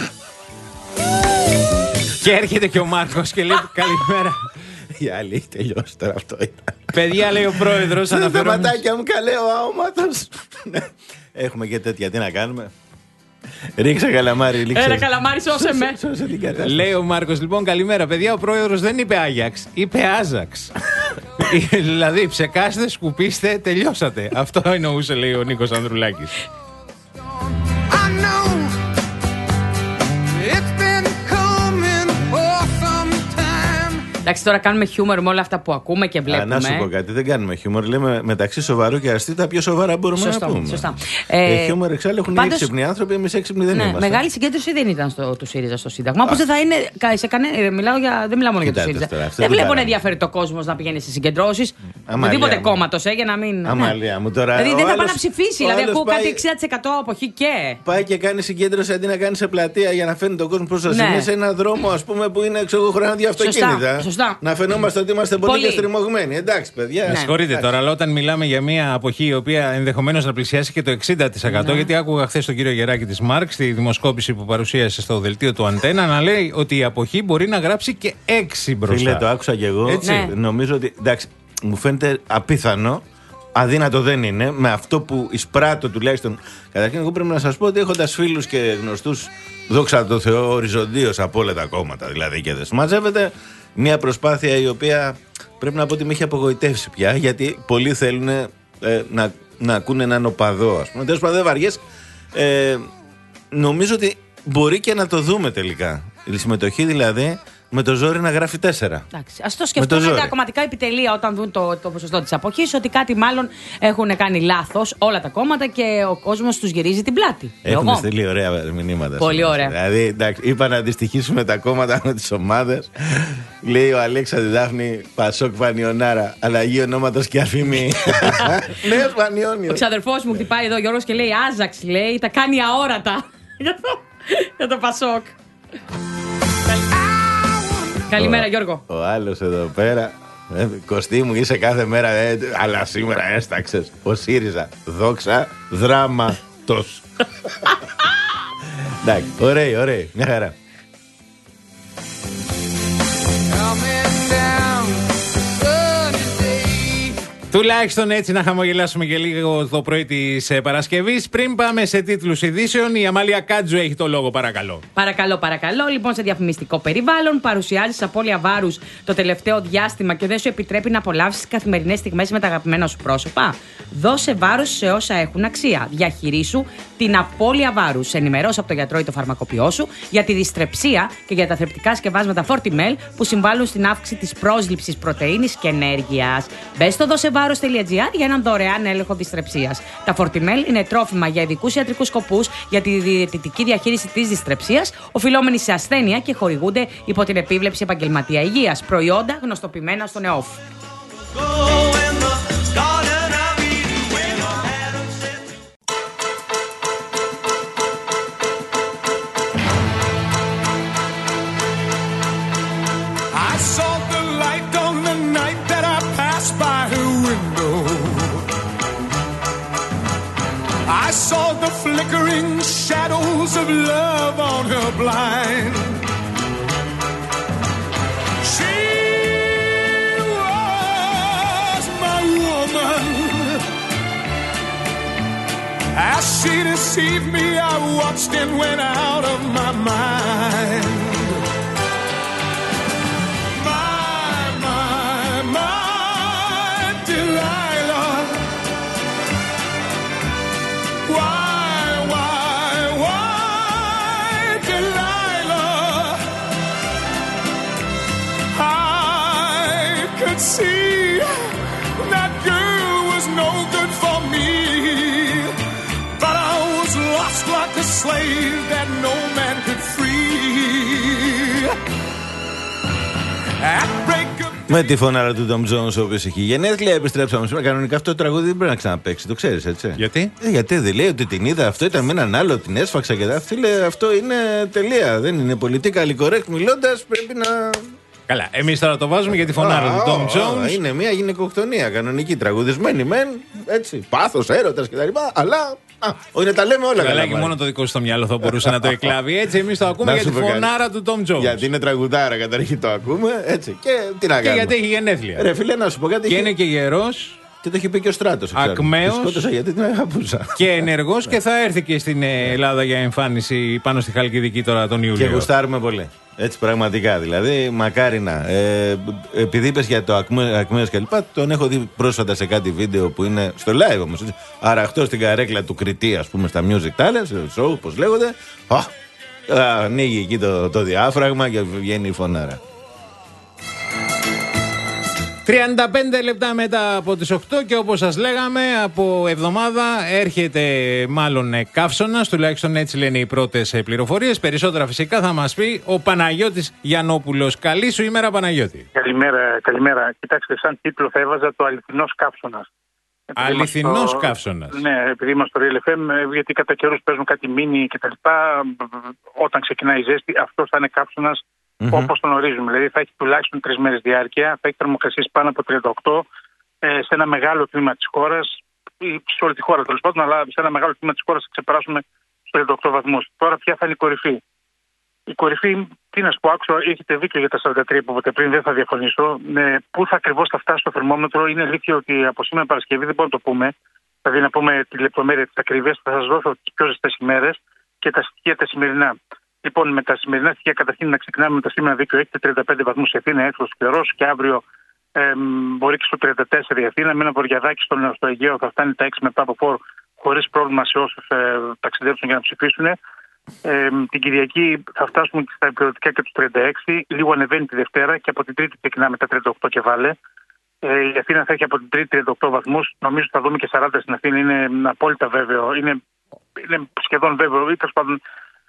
Και έρχεται και ο Μάρκος και λέει καλημέρα. Η άλλη έχει τελειώσει τώρα, αυτό ήταν. Παιδιά, λέει ο πρόεδρος, Σε αναφερόμενος. θεματάκια μου καλέ ο άωματος. Έχουμε και τέτοια, τι να κάνουμε. Ρίξε καλαμάρι, ρίξε. Έλα, καλαμάρι, σώσε με. Σώσε την κατάσταση. Λέει ο Μάρκος, λοιπόν, καλημέρα. Παιδιά, ο πρόεδρος δεν είπε Άγιαξ, είπε Άζαξ. Δηλαδή, ψεκάστε, σκουπίστε, τελειώσατε. Αυτό εννοούσε, λέει ο Νίκος Ανδρουλάκης. Εντάξει, τώρα κάνουμε χιούμορ με όλα αυτά που ακούμε και Α, βλέπουμε. να σου πω κάτι, δεν κάνουμε χιούμορ. Λέμε μεταξύ σοβαρού και αστεί τα πιο σοβαρά μπορούμε Σωστό, να πούμε. σωστά. Ε, Ε, χιούμορ εξάλλου έχουν πάντως- οι έξυπνοι άνθρωποι, εμείς έξυπνοι δεν Ναι, είμαστε. μεγάλη συγκέντρωση δεν ήταν στο, του ΣΥΡΙΖΑ στο Σύνταγμα. Όπω δεν θα είναι. κα- Σε κανέ, ε, μιλάω για, δεν μιλάω μόνο για το Κοιτάξτε ΣΥΡΙΖΑ. τώρα, αυτό δεν δεν βλέπω να κάναμε. ενδιαφέρει το κόσμο να πηγαίνει στι συγκεντρώσει. Αμαλία Οτιδήποτε μου. κόμματο, ε, για να μην. Αμαλία μου τώρα. Δηλαδή ο δεν θα πάει άλλος- να ψηφίσει. ο Δηλαδή άλλος ακούω πάει- κάτι εξήντα τοις εκατό αποχή και. Πάει και κάνει συγκέντρωση αντί να κάνει σε πλατεία για να φαίνεται ο κόσμο πώ σα Ναι. είναι σε ένα δρόμο, α πούμε, που είναι ξέρω εγώ χρόνο δύο Σωστά, αυτοκίνητα. σωστά. Να φαινόμαστε ότι είμαστε πολύ, Πολύ. και στριμωγμένοι. Εντάξει, παιδιά. Με συγχωρείτε τώρα, αλλά όταν μιλάμε για μια αποχή η οποία ενδεχομένως να πλησιάσει και το εξήντα τοις εκατό, Ναι. γιατί άκουγα χθε τον κύριο Γεράκη της Μάρκ στη δημοσκόπηση που παρουσίασε στο δελτίο του Αντένα να λέει ότι η αποχή μπορεί να γράψει και έξι μπροστά. Φίλε, το άκουσα κι εγώ. Έτσι. Ναι. Νομίζω ότι. Εντάξει, μου φαίνεται απίθανο. Αδύνατο δεν είναι, με αυτό που εισπράττω τουλάχιστον. Καταρχήν, εγώ πρέπει να σας πω ότι έχοντας φίλους και γνωστούς, δόξα τω Θεώ, οριζοντίως από όλα τα κόμματα δηλαδή και δεν συμμαζεύεται, μια προσπάθεια η οποία πρέπει να πω ότι με έχει απογοητεύσει πια, γιατί πολλοί θέλουν ε, να, να ακούνε έναν οπαδό, ας πούμε. Τέλος πάντων, δεν βαριές. Ε, νομίζω ότι μπορεί και να το δούμε τελικά. Η συμμετοχή δηλαδή. Με το ζόρι να γράφει τέσσερα. Α το σκεφτούν τα κομματικά επιτελεία όταν δουν το, το ποσοστό της αποχής, ότι κάτι μάλλον έχουν κάνει λάθος όλα τα κόμματα και ο κόσμος τους γυρίζει την πλάτη. Έχουν στείλει ωραία μηνύματα. Πολύ ωραία. Δηλαδή, εντάξει, είπα να αντιστοιχίσουμε τα κόμματα με τις ομάδες. Λέει ο Αλέξανδρη Δάφνη, Πασόκ Πανιωνάρα, αλλαγή ονόματος και αφημί. Νέος Πανιώνιος. Ο ξαδερφός μου χτυπάει εδώ, Γιώργος, και λέει Άζαξ, λέει, τα κάνει αόρατα. Για το Πασόκ. Καλημέρα, Γιώργο. Ο άλλος εδώ πέρα. Ε, Κωστή μου, είσαι κάθε μέρα, ε, αλλά σήμερα έσταξες. Ο ΣΥΡΙΖΑ. Δόξα δράματος. Εντάξει, ωραίοι, ωραίοι. Μια χαρά. Τουλάχιστον έτσι να χαμογελάσουμε και λίγο το πρωί της Παρασκευής. Πριν πάμε σε τίτλους ειδήσεων, η Αμάλια Κάτζου έχει το λόγο, παρακαλώ. Παρακαλώ, παρακαλώ. Λοιπόν, σε διαφημιστικό περιβάλλον, παρουσιάζεις απώλεια βάρους το τελευταίο διάστημα και δεν σου επιτρέπει να απολαύσεις καθημερινές στιγμές με τα αγαπημένα σου πρόσωπα. Δώσε βάρος σε όσα έχουν αξία. Διαχειρίσου την απώλεια βάρους. Ενημερώσου από το γιατρό ή το φαρμακοποιό σου για τη δυστρεψία και για τα θρεπτικά σκευάσματα Fortimel που συμβάλλουν στην αύξηση της πρόσληψης πρωτεΐνης και ενέργειας. Μπες στο δώσε βάρος τελεία τζι άρ για έναν δωρεάν έλεγχο δυστρεψίας. Τα Fortimel είναι τρόφιμα για ειδικούς ιατρικούς σκοπούς για τη διαιτητική διαχείριση της δυστρεψίας, οφειλόμενοι σε ασθένεια και χορηγούνται υπό την επίβλεψη επαγγελματία υγείας. Προϊόντα γνωστοποιημένα στον ΕΟΦ. I saw the flickering shadows of love on her blind. She was my woman. As she deceived me, I watched and went out of my mind. My, my, my Delilah. Why, why, why, Delilah? I could see that girl was no good for me, but I was lost like a slave that no man could free. At break of Με τη φωνάρα του Tom Jones, ο οποίος έχει γενέθλια, επιστρέψαμε σήμερα. Κανονικά αυτό το τραγούδι δεν πρέπει να ξαναπαίξει, το ξέρεις, έτσι. Γιατί? Ε, γιατί δεν λέει ότι την είδα, αυτό ήταν με έναν άλλο, την έσφαξα και τα. Φίλε, αυτό είναι τελεία. Δεν είναι πολιτικά correct μιλώντας, πρέπει να. Καλά, εμείς τώρα το βάζουμε για τη φωνάρα του Tom Jones. Είναι μια γυναικοκτονία κανονική, τραγουδισμένη μεν, έτσι, πάθος, έρωτας κτλ. Αλλά. Α, όχι, τα λέμε όλα καλά. Και μόνο το δικό σου στο μυαλό θα μπορούσε να το εκλάβει. Έτσι, εμείς το ακούμε για τη φωνάρα του Tom Jones. Γιατί είναι τραγουδάρα, καταρχήν το ακούμε. Έτσι. Και τι να κάνουμε. Και γιατί έχει γενέθλια. Ρε φίλε, να σου πω κάτι. Και είναι και γερός. Και το έχει πει και ο Στράτος. Ακμαίος. Σκότωσα γιατί την αγαπούσα. Και ενεργός και θα έρθει και στην Ελλάδα για εμφάνιση πάνω στη Χαλκιδική τώρα τον Ιούλιο. Και γουστάρουμε πολύ. Έτσι πραγματικά δηλαδή, μακάρι να. Ε, επειδή είπες για το Ακμαίος και λοιπά, τον έχω δει πρόσφατα σε κάτι βίντεο που είναι στο live όμως. Αραχτό στην καρέκλα του Κριτή, ας πούμε, στα Music Talents, show, πώς λέγονται. Α, ανοίγει εκεί το, το διάφραγμα και βγαίνει η φωνάρα. τριάντα πέντε λεπτά μετά από τις οκτώ και όπως σας λέγαμε από εβδομάδα έρχεται μάλλον καύσωνας, τουλάχιστον έτσι λένε οι πρώτες πληροφορίες. Περισσότερα φυσικά θα μας πει ο Παναγιώτης Γιαννόπουλος. Καλή σου ημέρα, Παναγιώτη. Καλημέρα, καλημέρα. Κοιτάξτε, σαν τίτλο θα έβαζα το αληθινός καύσωνας. Αληθινός το... καύσωνας. Ναι, επειδή είμαστε στο Real εφ εμ, γιατί κατά καιρούς παίζουν κάτι μίνι και τα λοιπά, όταν ξεκινάει η ζέστη, αυτό θα είναι καύσωνας. Mm-hmm. Όπως τον ορίζουμε. Δηλαδή θα έχει τουλάχιστον τρεις μέρες διάρκεια, θα έχει θερμοκρασίες πάνω από τριάντα οκτώ ε, σε ένα μεγάλο τμήμα της χώρας, ή σε όλη τη χώρα τέλος πάντων, αλλά σε ένα μεγάλο τμήμα της χώρας θα ξεπεράσουμε στους τριάντα οκτώ βαθμούς. Τώρα ποια θα είναι η κορυφή. Η κορυφή Τι να σου πω, άκουσα, έχετε δίκιο για τα σαράντα τρία που είπατε πριν, δεν θα διαφωνήσω. Με πού θα ακριβώς θα φτάσει το θερμόμετρο, είναι αλήθεια ότι από σήμερα Παρασκευή δεν μπορούμε να το πούμε. Δηλαδή να πούμε τη λεπτομέρεια της ακρίβειας, θα σας δώσω τις πιο ζεστές ημέρες και τα στοιχεία τα σημερινά. Λοιπόν, με τα σημερινά στοιχεία, καταρχήν να ξεκινάμε με τα σήμερα δίκαιο. Έχετε τριάντα πέντε βαθμούς σε Αθήνα, έξω σκληρός και αύριο ε, μπορεί και στο τριάντα τέσσερα η Αθήνα. Με ένα βοριαδάκι στο, στο Αιγαίο θα φτάνει τα έξι με πάνω από φορ χωρίς πρόβλημα σε όσους ε, ταξιδεύουν για να ψηφίσουν. Ε, την Κυριακή θα φτάσουμε στα υπηρετικά και τους τριάντα έξι. Λίγο ανεβαίνει τη Δευτέρα και από την Τρίτη ξεκινάμε τα τριάντα οκτώ και βάλε. Ε, η Αθήνα θα έχει από την Τρίτη τριάντα οκτώ βαθμούς. Νομίζω ότι θα δούμε και σαράντα στην Αθήνα. Είναι απόλυτα βέβαιο. Είναι, είναι σχεδόν βέβαιο. Ή τέλος πάντων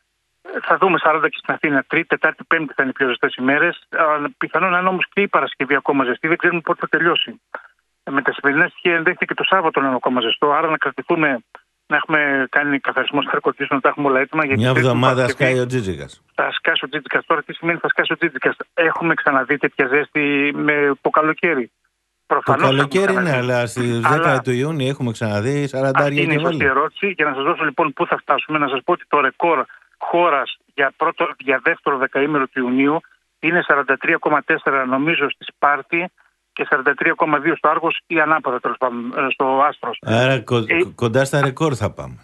θα δούμε σαράντα και στην Αθήνα. Τρίτη, Τετάρτη, Πέμπτη θα είναι οι πιο ζεστές ημέρες. Πιθανόν να είναι όμως και η Παρασκευή ακόμα ζεστή. Δεν ξέρουμε πότε θα τελειώσει. Ε, με τα σημερινά στοιχεία ενδέχεται και το Σάββατο να είναι ακόμα ζεστό. Άρα να κρατηθούμε. Να έχουμε κάνει καθαρισμό σταρκωτήσεων, να τα έχουμε όλα έτοιμα. Μια εβδομάδα σκάει ο Τζίτζικας. Θα σκάσει ο Τζίτζικας. Τώρα τι σημαίνει θα σκάσει ο Τζίτζικας? Έχουμε ξαναδεί τέτοια ζέστη με το καλοκαίρι? Προφανώς. Το καλοκαίρι ναι, αλλά στις δέκα του Ιούνιου έχουμε ξαναδεί σαράντα αυτή είναι η σωστή ερώτηση. Για να σας δώσω λοιπόν πού θα φτάσουμε, να σας πω ότι το ρεκόρ χώρας για, πρώτο, για δεύτερο δεκαήμερο του Ιουνίου είναι σαράντα τρία κόμμα τέσσερα νομίζω στη Σπάρτη και σαράντα τρία κόμμα δύο στο Άργος ή ανάποδα τέλος πάντων στο Άστρος. Άρα κο, ε, κοντά στα ρεκόρ θα πάμε.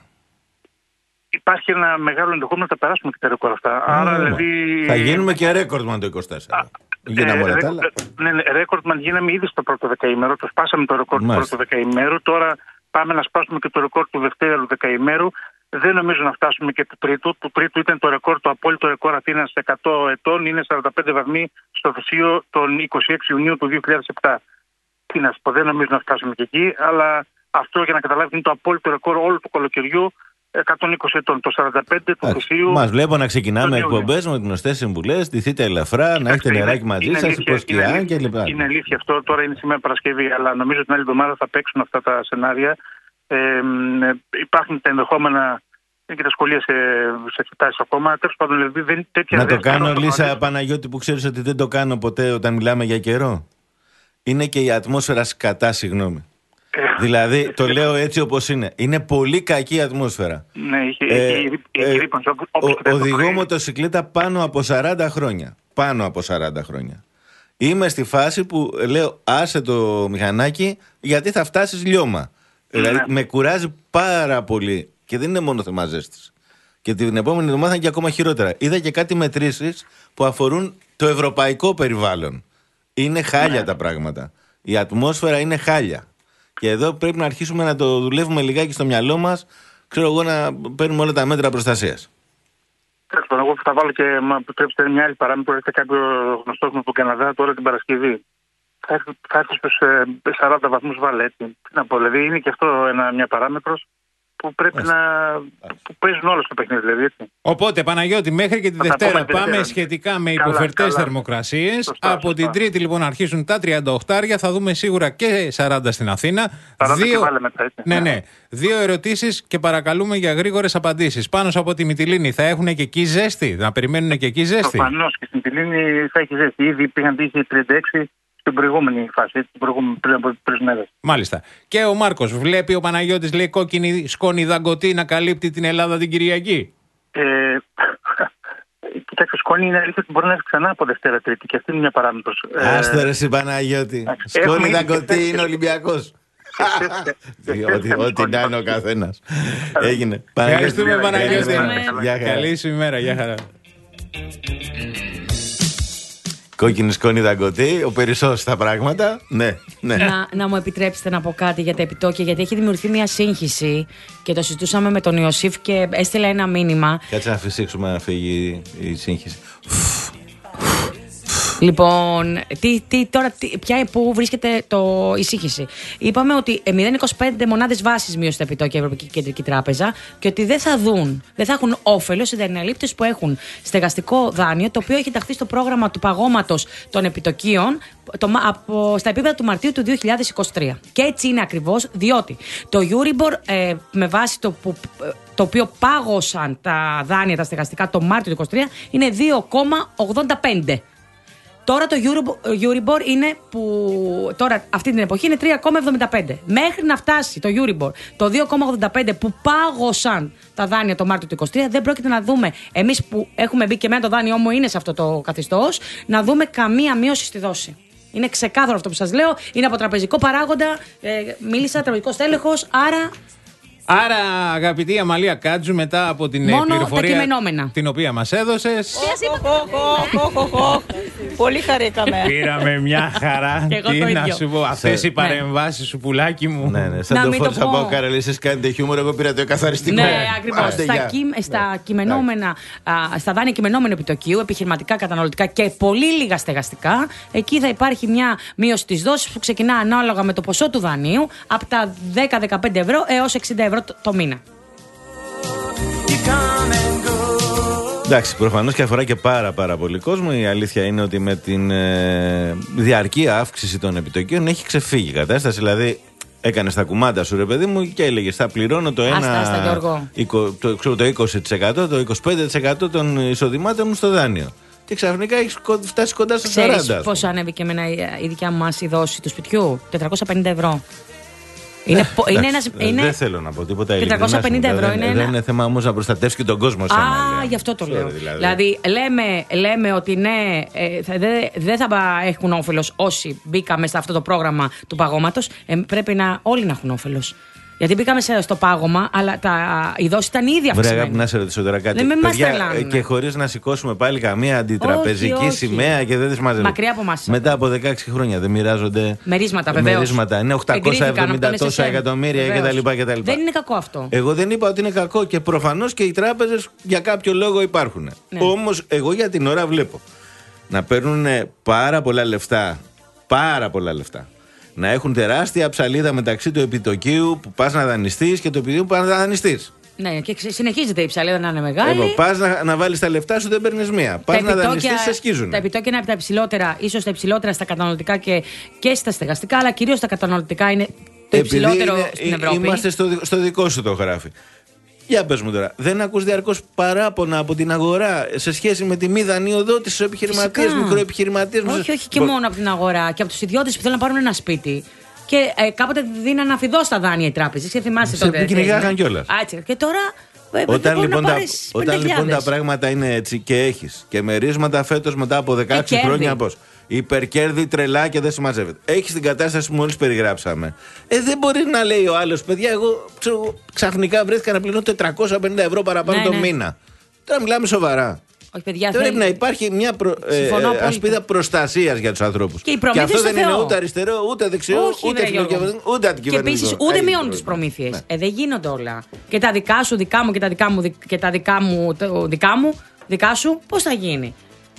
Υπάρχει ένα μεγάλο ενδεχόμενο να τα περάσουμε και τα ρεκόρ αυτά. Mm. Άρα, δηλαδή... Θα γίνουμε και ρέκορδμαν το είκοσι τέσσερα. Α, γίναμε όλα ε, τα άλλα. Ναι, ναι, ρέκορδμαν γίναμε ήδη στο πρώτο δεκαήμερο. Το σπάσαμε το ρεκόρ του πρώτου δεκαήμερου. Τώρα πάμε να σπάσουμε και το ρεκόρ του δευτέρου δεκαήμερου. Δεν νομίζω να φτάσουμε και του τρίτου. Του τρίτου ήταν το ρεκόρ, το απόλυτο ρεκόρ Αθήνας εκατό ετών. Είναι σαράντα πέντε βαθμοί στο Θησίο τον είκοσι έξι Ιουνίου του δύο χιλιάδες επτά. Τι να σου πω, δεν νομίζω να φτάσουμε και εκεί. Αλλά αυτό για να καταλάβετε είναι το απόλυτο ρεκόρ όλου του καλοκαιριού. εκατόν είκοσι ετών, το σαράντα πέντε του Θησίου. Μας βλέπω να ξεκινάμε εκπομπές με γνωστές συμβουλές. Στηθείτε ελαφρά, να έχετε νεράκι μαζί σας, υποσκιά κλπ. Είναι αλήθεια αυτό. Τώρα είναι σήμερα Παρασκευή, αλλά νομίζω την άλλη εβδομάδα θα παίξουν αυτά τα σενάρια. Ε, υπάρχουν τα ενδεχόμενα και τα σχολεία σε, σε εξετάσεις ακόμα. Τέλος πάντων, δηλαδή, δεν, τέτοια να το κάνω, Λίσσα Παναγιώτη, που ξέρεις ότι δεν το κάνω ποτέ όταν μιλάμε για καιρό. Είναι και η ατμόσφαιρα σκατά, συγγνώμη. Ε, δηλαδή, το λέω έτσι όπως είναι. Είναι πολύ κακή η ατμόσφαιρα. Ναι, είχε, ε, είχε, είχε, είχε, ε, οδηγώ μοτοσυκλέτα πάνω από σαράντα χρόνια. Πάνω από σαράντα χρόνια. Είμαι στη φάση που λέω άσε το μηχανάκι γιατί θα φτάσεις λιώμα. Ναι. Δηλαδή με κουράζει πάρα πολύ. Και δεν είναι μόνο θέμα ζέστης. Και την επόμενη εβδομάδα είναι και ακόμα χειρότερα. Είδα και κάτι μετρήσεις που αφορούν το ευρωπαϊκό περιβάλλον. Είναι χάλια ναι. τα πράγματα. Η ατμόσφαιρα είναι χάλια. Και εδώ πρέπει να αρχίσουμε να το δουλεύουμε λιγάκι στο μυαλό μας. Ξέρω εγώ να παίρνουμε όλα τα μέτρα προστασίας. Τέλος, εγώ θα βάλω και, μα επιτρέψτε μια άλλη παράμετρο. Έχετε κάποιο γνωστό μου από τον Καναδά τώρα την Παρασκευή. Θα έρθει, θα έρθει στους ε, σαράντα βαθμούς βάλε έτσι. Τι να πω, δηλαδή είναι και αυτό ένα, μια παράμετρος που πρέπει Άς. να. που παίζουν όλα στο παιχνίδι, δηλαδή έτσι. Οπότε, Παναγιώτη, μέχρι και τη Δευτέρα πάμε Δευτέρα. σχετικά με υποφερτές θερμοκρασίες. Σωστά, από σωστά. την Τρίτη, λοιπόν, αρχίσουν τα τριάντα οκτώ. Θα δούμε σίγουρα και σαράντα στην Αθήνα. σαράντα Δύο... και βάλε μετά, έτσι. Ναι, ναι. Δύο ερωτήσεις και παρακαλούμε για γρήγορες απαντήσεις. Πάνω από τη Μυτιλήνη, θα έχουν και εκεί ζέστη, να περιμένουν και εκεί ζέστη. Προφανώς και στην Μυτιλήνη θα έχει ζέστη. Ήδη πήγαν τύχη τριάντα έξι. Στην προηγούμενη φάση, την προηγούμενη, πριν από τρεις μέρες. Μάλιστα. Και ο Μάρκος, βλέπει ο Παναγιώτης, λέει, κόκκινη σκόνη δαγκωτή να καλύπτει την Ελλάδα την Κυριακή. Ε, κοιτάξτε, σκόνη είναι αλήθεια ότι μπορεί να έρθει ξανά από Δευτέρα Τρίτη και αυτή είναι μια παράμετρος. Άστε ρε συ Παναγιώτη. Σκόνη δαγκωτή είναι Ολυμπιακός. Ό,τι να είναι ο καθένας. Έγινε. Ευχαριστούμε Παναγιώτη. Καλή σου ημέρα. Γεια χαρά. Κόκκινη σκόνη δαγκωτή, ο Περισσός στα πράγματα. Ναι, ναι. Να, να μου επιτρέψετε να πω κάτι για τα επιτόκια, γιατί έχει δημιουργηθεί μια σύγχυση και το συζητούσαμε με τον Ιωσήφ και έστειλε ένα μήνυμα. Κάτσε να φυσήξουμε να φύγει η σύγχυση. Λοιπόν, τι, τι, τώρα τι, ποια, πού βρίσκεται το, η σύγχυση. Είπαμε ότι μηδέν κόμμα είκοσι πέντε μονάδες βάσης μείωσε τα επιτόκια η Ευρωπαϊκή Κεντρική Τράπεζα και ότι δεν θα δουν, δεν θα έχουν όφελος οι δανειολήπτες που έχουν στεγαστικό δάνειο, το οποίο έχει ταχθεί στο πρόγραμμα του παγώματος των επιτοκίων το, από, στα επίπεδα του Μαρτίου του δύο χιλιάδες είκοσι τρία. Και έτσι είναι ακριβώς, διότι το Euribor ε, με βάση το που. το οποίο πάγωσαν τα δάνεια τα στεγαστικά το Μάρτιο του είκοσι τρία είναι δύο κόμμα ογδόντα πέντε. Τώρα το Euribor είναι που. Τώρα αυτή την εποχή είναι τρία κόμμα εβδομήντα πέντε. Μέχρι να φτάσει το Euribor το δύο κόμμα ογδόντα πέντε που πάγωσαν τα δάνεια το Μάρτιο του είκοσι τρία, δεν πρόκειται να δούμε, εμείς που έχουμε μπει και εμένα το δάνειό μου είναι σε αυτό το καθεστώς, να δούμε καμία μείωση στη δόση. Είναι ξεκάθαρο αυτό που σας λέω. Είναι από τραπεζικό παράγοντα. Ε, μίλησα, τραπεζικός τέλεχος. Άρα. Άρα, αγαπητή Αμαλία Κάτζου, μετά από την μόνο πληροφορία τα κειμενόμενα την οποία μας έδωσες, πολύ χαρήκαμε. πήραμε μια χαρά. Τι να σου πω, αυτές οι παρεμβάσεις σου, πουλάκι μου. Ναι, ναι. Σαν το Φόρτσα Μπόκαρελ, εσείς κάνετε χιούμορ, εγώ πήρα το καθαριστικό. Ναι, ακριβώς. Στα κειμενόμενα, στα δάνεια κειμενόμενου επιτοκίου, επιχειρηματικά, καταναλωτικά και πολύ λίγα στεγαστικά, εκεί θα υπάρχει μια μείωση της δόσης που ξεκινά ανάλογα με το ποσό του δανείου από τα δέκα με δεκαπέντε ευρώ έως εξήντα ευρώ το, το μήνα. Εντάξει, προφανώς και αφορά και πάρα πάρα πολύ κόσμο. Η αλήθεια είναι ότι με την ε, διαρκή αύξηση των επιτοκίων έχει ξεφύγει η κατάσταση. Δηλαδή, έκανε τα κουμάντα σου, ρε παιδί μου, και έλεγε θα πληρώνω το, ένα, το, το είκοσι τοις εκατό, το είκοσι πέντε τοις εκατό των εισοδημάτων μου στο δάνειο. Και ξαφνικά έχει φτάσει κοντά στο σαράντα τοις εκατό. Ξέρεις πόσο ανέβηκε εμένα η δικιά μας η δόση του σπιτιού? τετρακόσια πενήντα ευρώ. Είναι, ε, είναι ένας, είναι... Δεν θέλω να πω τίποτα. τετρακόσια πενήντα ευρώ είναι. Δεν ένα... είναι θέμα όμως να προστατεύσει και τον κόσμο. Σαν Α, γι' αυτό το λέω. Δηλαδή, δηλαδή λέμε, λέμε ότι ναι, ε, δεν δε θα έχουν όφελος όσοι μπήκαμε σε αυτό το πρόγραμμα του παγώματος. Ε, πρέπει να, όλοι να έχουν όφελος. Γιατί μπήκαμε στο πάγωμα, αλλά τα, η δόση ήταν ήδη αυξημένη. Βρε, αγάπη, να σε ρωτήσω τώρα κάτι. Δεν Παιδιά, και χωρίς να σηκώσουμε πάλι καμία αντιτραπεζική όχι, όχι. σημαία και δεν τις μαζεύουμε. Μακριά από εμάς. Μετά από δεκαέξι χρόνια δεν μοιράζονται. Μερίσματα, βεβαίως. Μερίσματα. Είναι οκτακόσια εβδομήντα τόσα εκατομμύρια κτλ. Δεν είναι κακό αυτό. Εγώ δεν είπα ότι είναι κακό και προφανώς και οι τράπεζες για κάποιο λόγο υπάρχουν. Ναι. Όμως, εγώ για την ώρα βλέπω να παίρνουν πάρα πολλά λεφτά. Πάρα πολλά λεφτά. Να έχουν τεράστια ψαλίδα μεταξύ του επιτοκίου που πας να δανειστείς και του επιτοκίου που πας να δανειστείς. Ναι, και συνεχίζεται η ψαλίδα να είναι μεγάλη. Εγώ, πας να, να βάλεις τα λεφτά σου, δεν παίρνεις μία. Πας να δανειστείς, σε σκίζουν. Τα επιτόκια είναι από τα υψηλότερα, ίσως τα υψηλότερα στα καταναλωτικά και, και στα στεγαστικά, αλλά κυρίως τα καταναλωτικά είναι το υψηλότερο είναι, στην Ευρώπη. Είμαστε στο, στο δικό σου το γράφει. Για πες μου τώρα, δεν ακούς διαρκώς παράπονα από την αγορά σε σχέση με τη μη δανειοδότηση στους επιχειρηματίες, μικροεπιχειρηματίες? Όχι, όχι και μόνο από την αγορά. Και από τους ιδιώτες που θέλουν να πάρουν ένα σπίτι. Και ε, κάποτε δίναν αφιδώστα δάνεια οι τράπεζες. Και θυμάσαι σε τότε. Που κυνηγάγαν κιόλας. Και τώρα. Ε, όταν λοιπόν, τα, όταν λοιπόν τα πράγματα είναι έτσι και έχεις και μερίσματα φέτος μετά από δεκαέξι χρόνια πώς. Υπερκέρδη τρελά και δεν συμμαζεύεται. Έχεις την κατάσταση που μόλις περιγράψαμε. Ε, δεν μπορεί να λέει ο άλλος, παιδιά, εγώ ξέρω, ξαφνικά βρέθηκα να πληρώνω τετρακόσια πενήντα ευρώ παραπάνω ναι, το ναι. μήνα. Τώρα μιλάμε σοβαρά. Όχι, παιδιά, πρέπει να υπάρχει μια προ, ε, ασπίδα προστασίας για τους ανθρώπους. Και, και αυτό δεν είναι ούτε αριστερό, ούτε δεξιό, όχι, ούτε φιλοκυβερνητικό, ούτε αντικυβερνητικό. Και επίσης ούτε μειώνουν τις προμήθειες. Ναι. Ε, δεν γίνονται όλα. Και τα δικά σου, δικά μου και τα δικά μου, και τα δικά μου, δικά μου, δικά σου, πώς θα γίνει?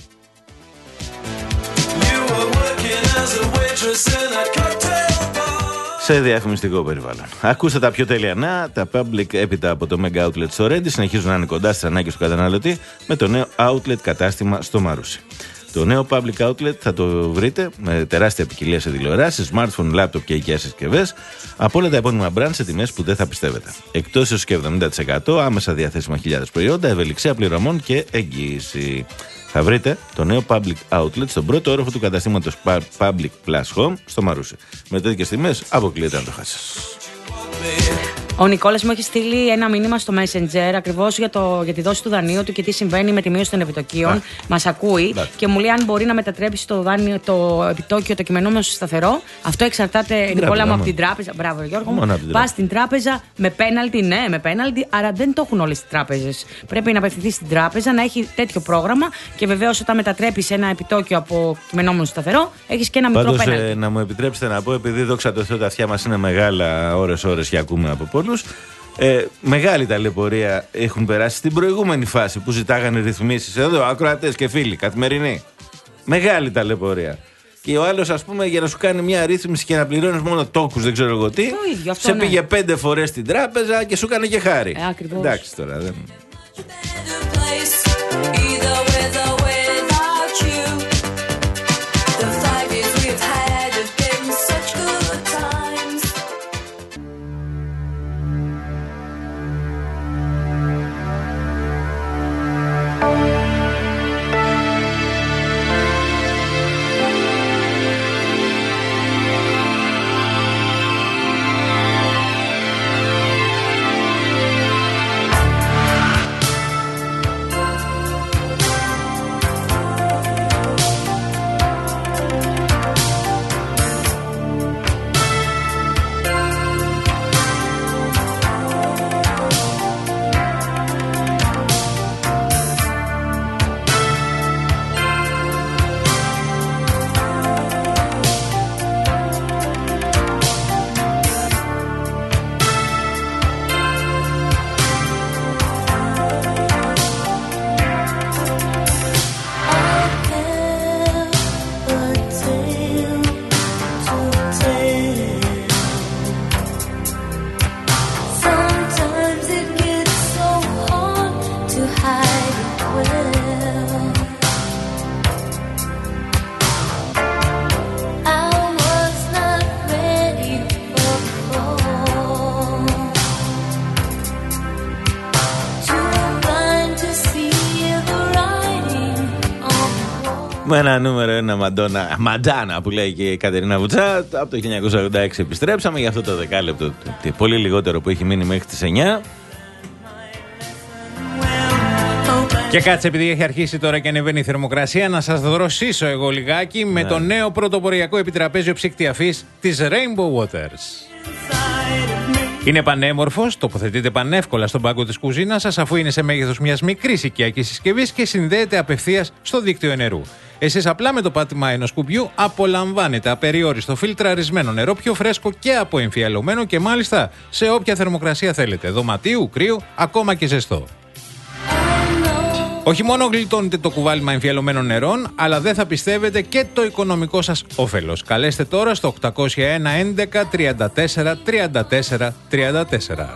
Σε διαφημιστικό περιβάλλον. Ακούστε τα πιο τέλεια να, τα public έπειτα από το Mega Outlet στο Reddy συνεχίζουν να είναι κοντά στις ανάγκες του καταναλωτή με το νέο outlet κατάστημα στο Μαρούσι. Το νέο public outlet θα το βρείτε με τεράστια ποικιλία σε τηλεοράσεις, smartphone, laptop και οικιακές συσκευές από όλα τα επώνυμα brand σε τιμές που δεν θα πιστεύετε. Εκτός έως και εβδομήντα τοις εκατό άμεσα διαθέσιμα χιλιάδες προϊόντα, ευελιξία πληρωμών και εγγύηση. Θα βρείτε το νέο public outlet στον πρώτο όροφο του καταστήματος Public Plus Home στο Μαρούσι. Με τέτοιες τιμές αποκλείεται να το χάσεις. Ο Νικόλας μου έχει στείλει ένα μήνυμα στο Messenger ακριβώς για, για τη δόση του δανείου του και τι συμβαίνει με τη μείωση των επιτοκίων. Μας ακούει Ά. και μου λέει αν μπορεί να μετατρέψει το, δάνειο, το επιτόκιο, το κειμενόμενο στο σταθερό. Αυτό εξαρτάται, Νικόλα μου, από την τράπεζα. Μπράβο, Γιώργο μου. Πας στην τράπεζα με πέναλτι, ναι, με πέναλτι, άρα δεν το έχουν όλες τις τράπεζες. Πρέπει να απευθυνθεί στην τράπεζα, να έχει τέτοιο πρόγραμμα και βεβαίως όταν μετατρέπεις ένα επιτόκιο από κειμενόμενο στο σταθερό, έχεις και ένα μικρό Πάντως, πέναλτι. Ε, να μου επιτρέψετε να πω, επειδή δόξα τω Θεώ τα αυτιά μας είναι μεγάλα ώρες-ώρες και ακούμε από πολλούς. Ε, μεγάλη ταλαιπωρία έχουν περάσει στην προηγούμενη φάση που ζητάγανε ρυθμίσεις. Εδώ, ακροατές και φίλοι, καθημερινή. Μεγάλη ταλαιπωρία. Και ο άλλος, ας πούμε, για να σου κάνει μια ρύθμιση και να πληρώνεις μόνο τόκους, δεν ξέρω εγώ τι, ίδιο, αυτό, σε ναι. πήγε πέντε φορές στην τράπεζα και σου έκανε και χάρη. Ε, ακριβώς. Εντάξει τώρα, δεν. Με ένα νούμερο ένα Μαντόνα, Μαντάνα που λέει και η Κατερίνα Βουτσά. Από το χίλια εννιακόσια ογδόντα έξι επιστρέψαμε για αυτό το δεκάλεπτο, πολύ λιγότερο που έχει μείνει μέχρι τις εννιά. Και κάτσε, επειδή έχει αρχίσει τώρα και ανεβαίνει η θερμοκρασία, να σας δροσίσω εγώ λιγάκι με ναι. το νέο πρωτοποριακό επιτραπέζιο ψύκτη αφής της Rainbow Waters. Είναι πανέμορφος, τοποθετείται πανεύκολα στον πάγκο της κουζίνας σας, αφού είναι σε μέγεθος μιας μικρής οικιακής συσκευής και συνδέεται απευθείας στο δίκτυο νερού. Εσείς απλά με το πάτημα ενός κουμπιού απολαμβάνετε απεριόριστο φιλτραρισμένο νερό, πιο φρέσκο και αποεμφιαλωμένο και μάλιστα σε όποια θερμοκρασία θέλετε, δωματίου, κρύου, ακόμα και ζεστό. Όχι μόνο γλιτώνετε το κουβάλιμα εμφιαλωμένων νερών, αλλά δεν θα πιστεύετε και το οικονομικό σας όφελος. Καλέστε τώρα στο οκτακόσια ένα έντεκα τριάντα τέσσερα τριάντα τέσσερα τριάντα τέσσερα.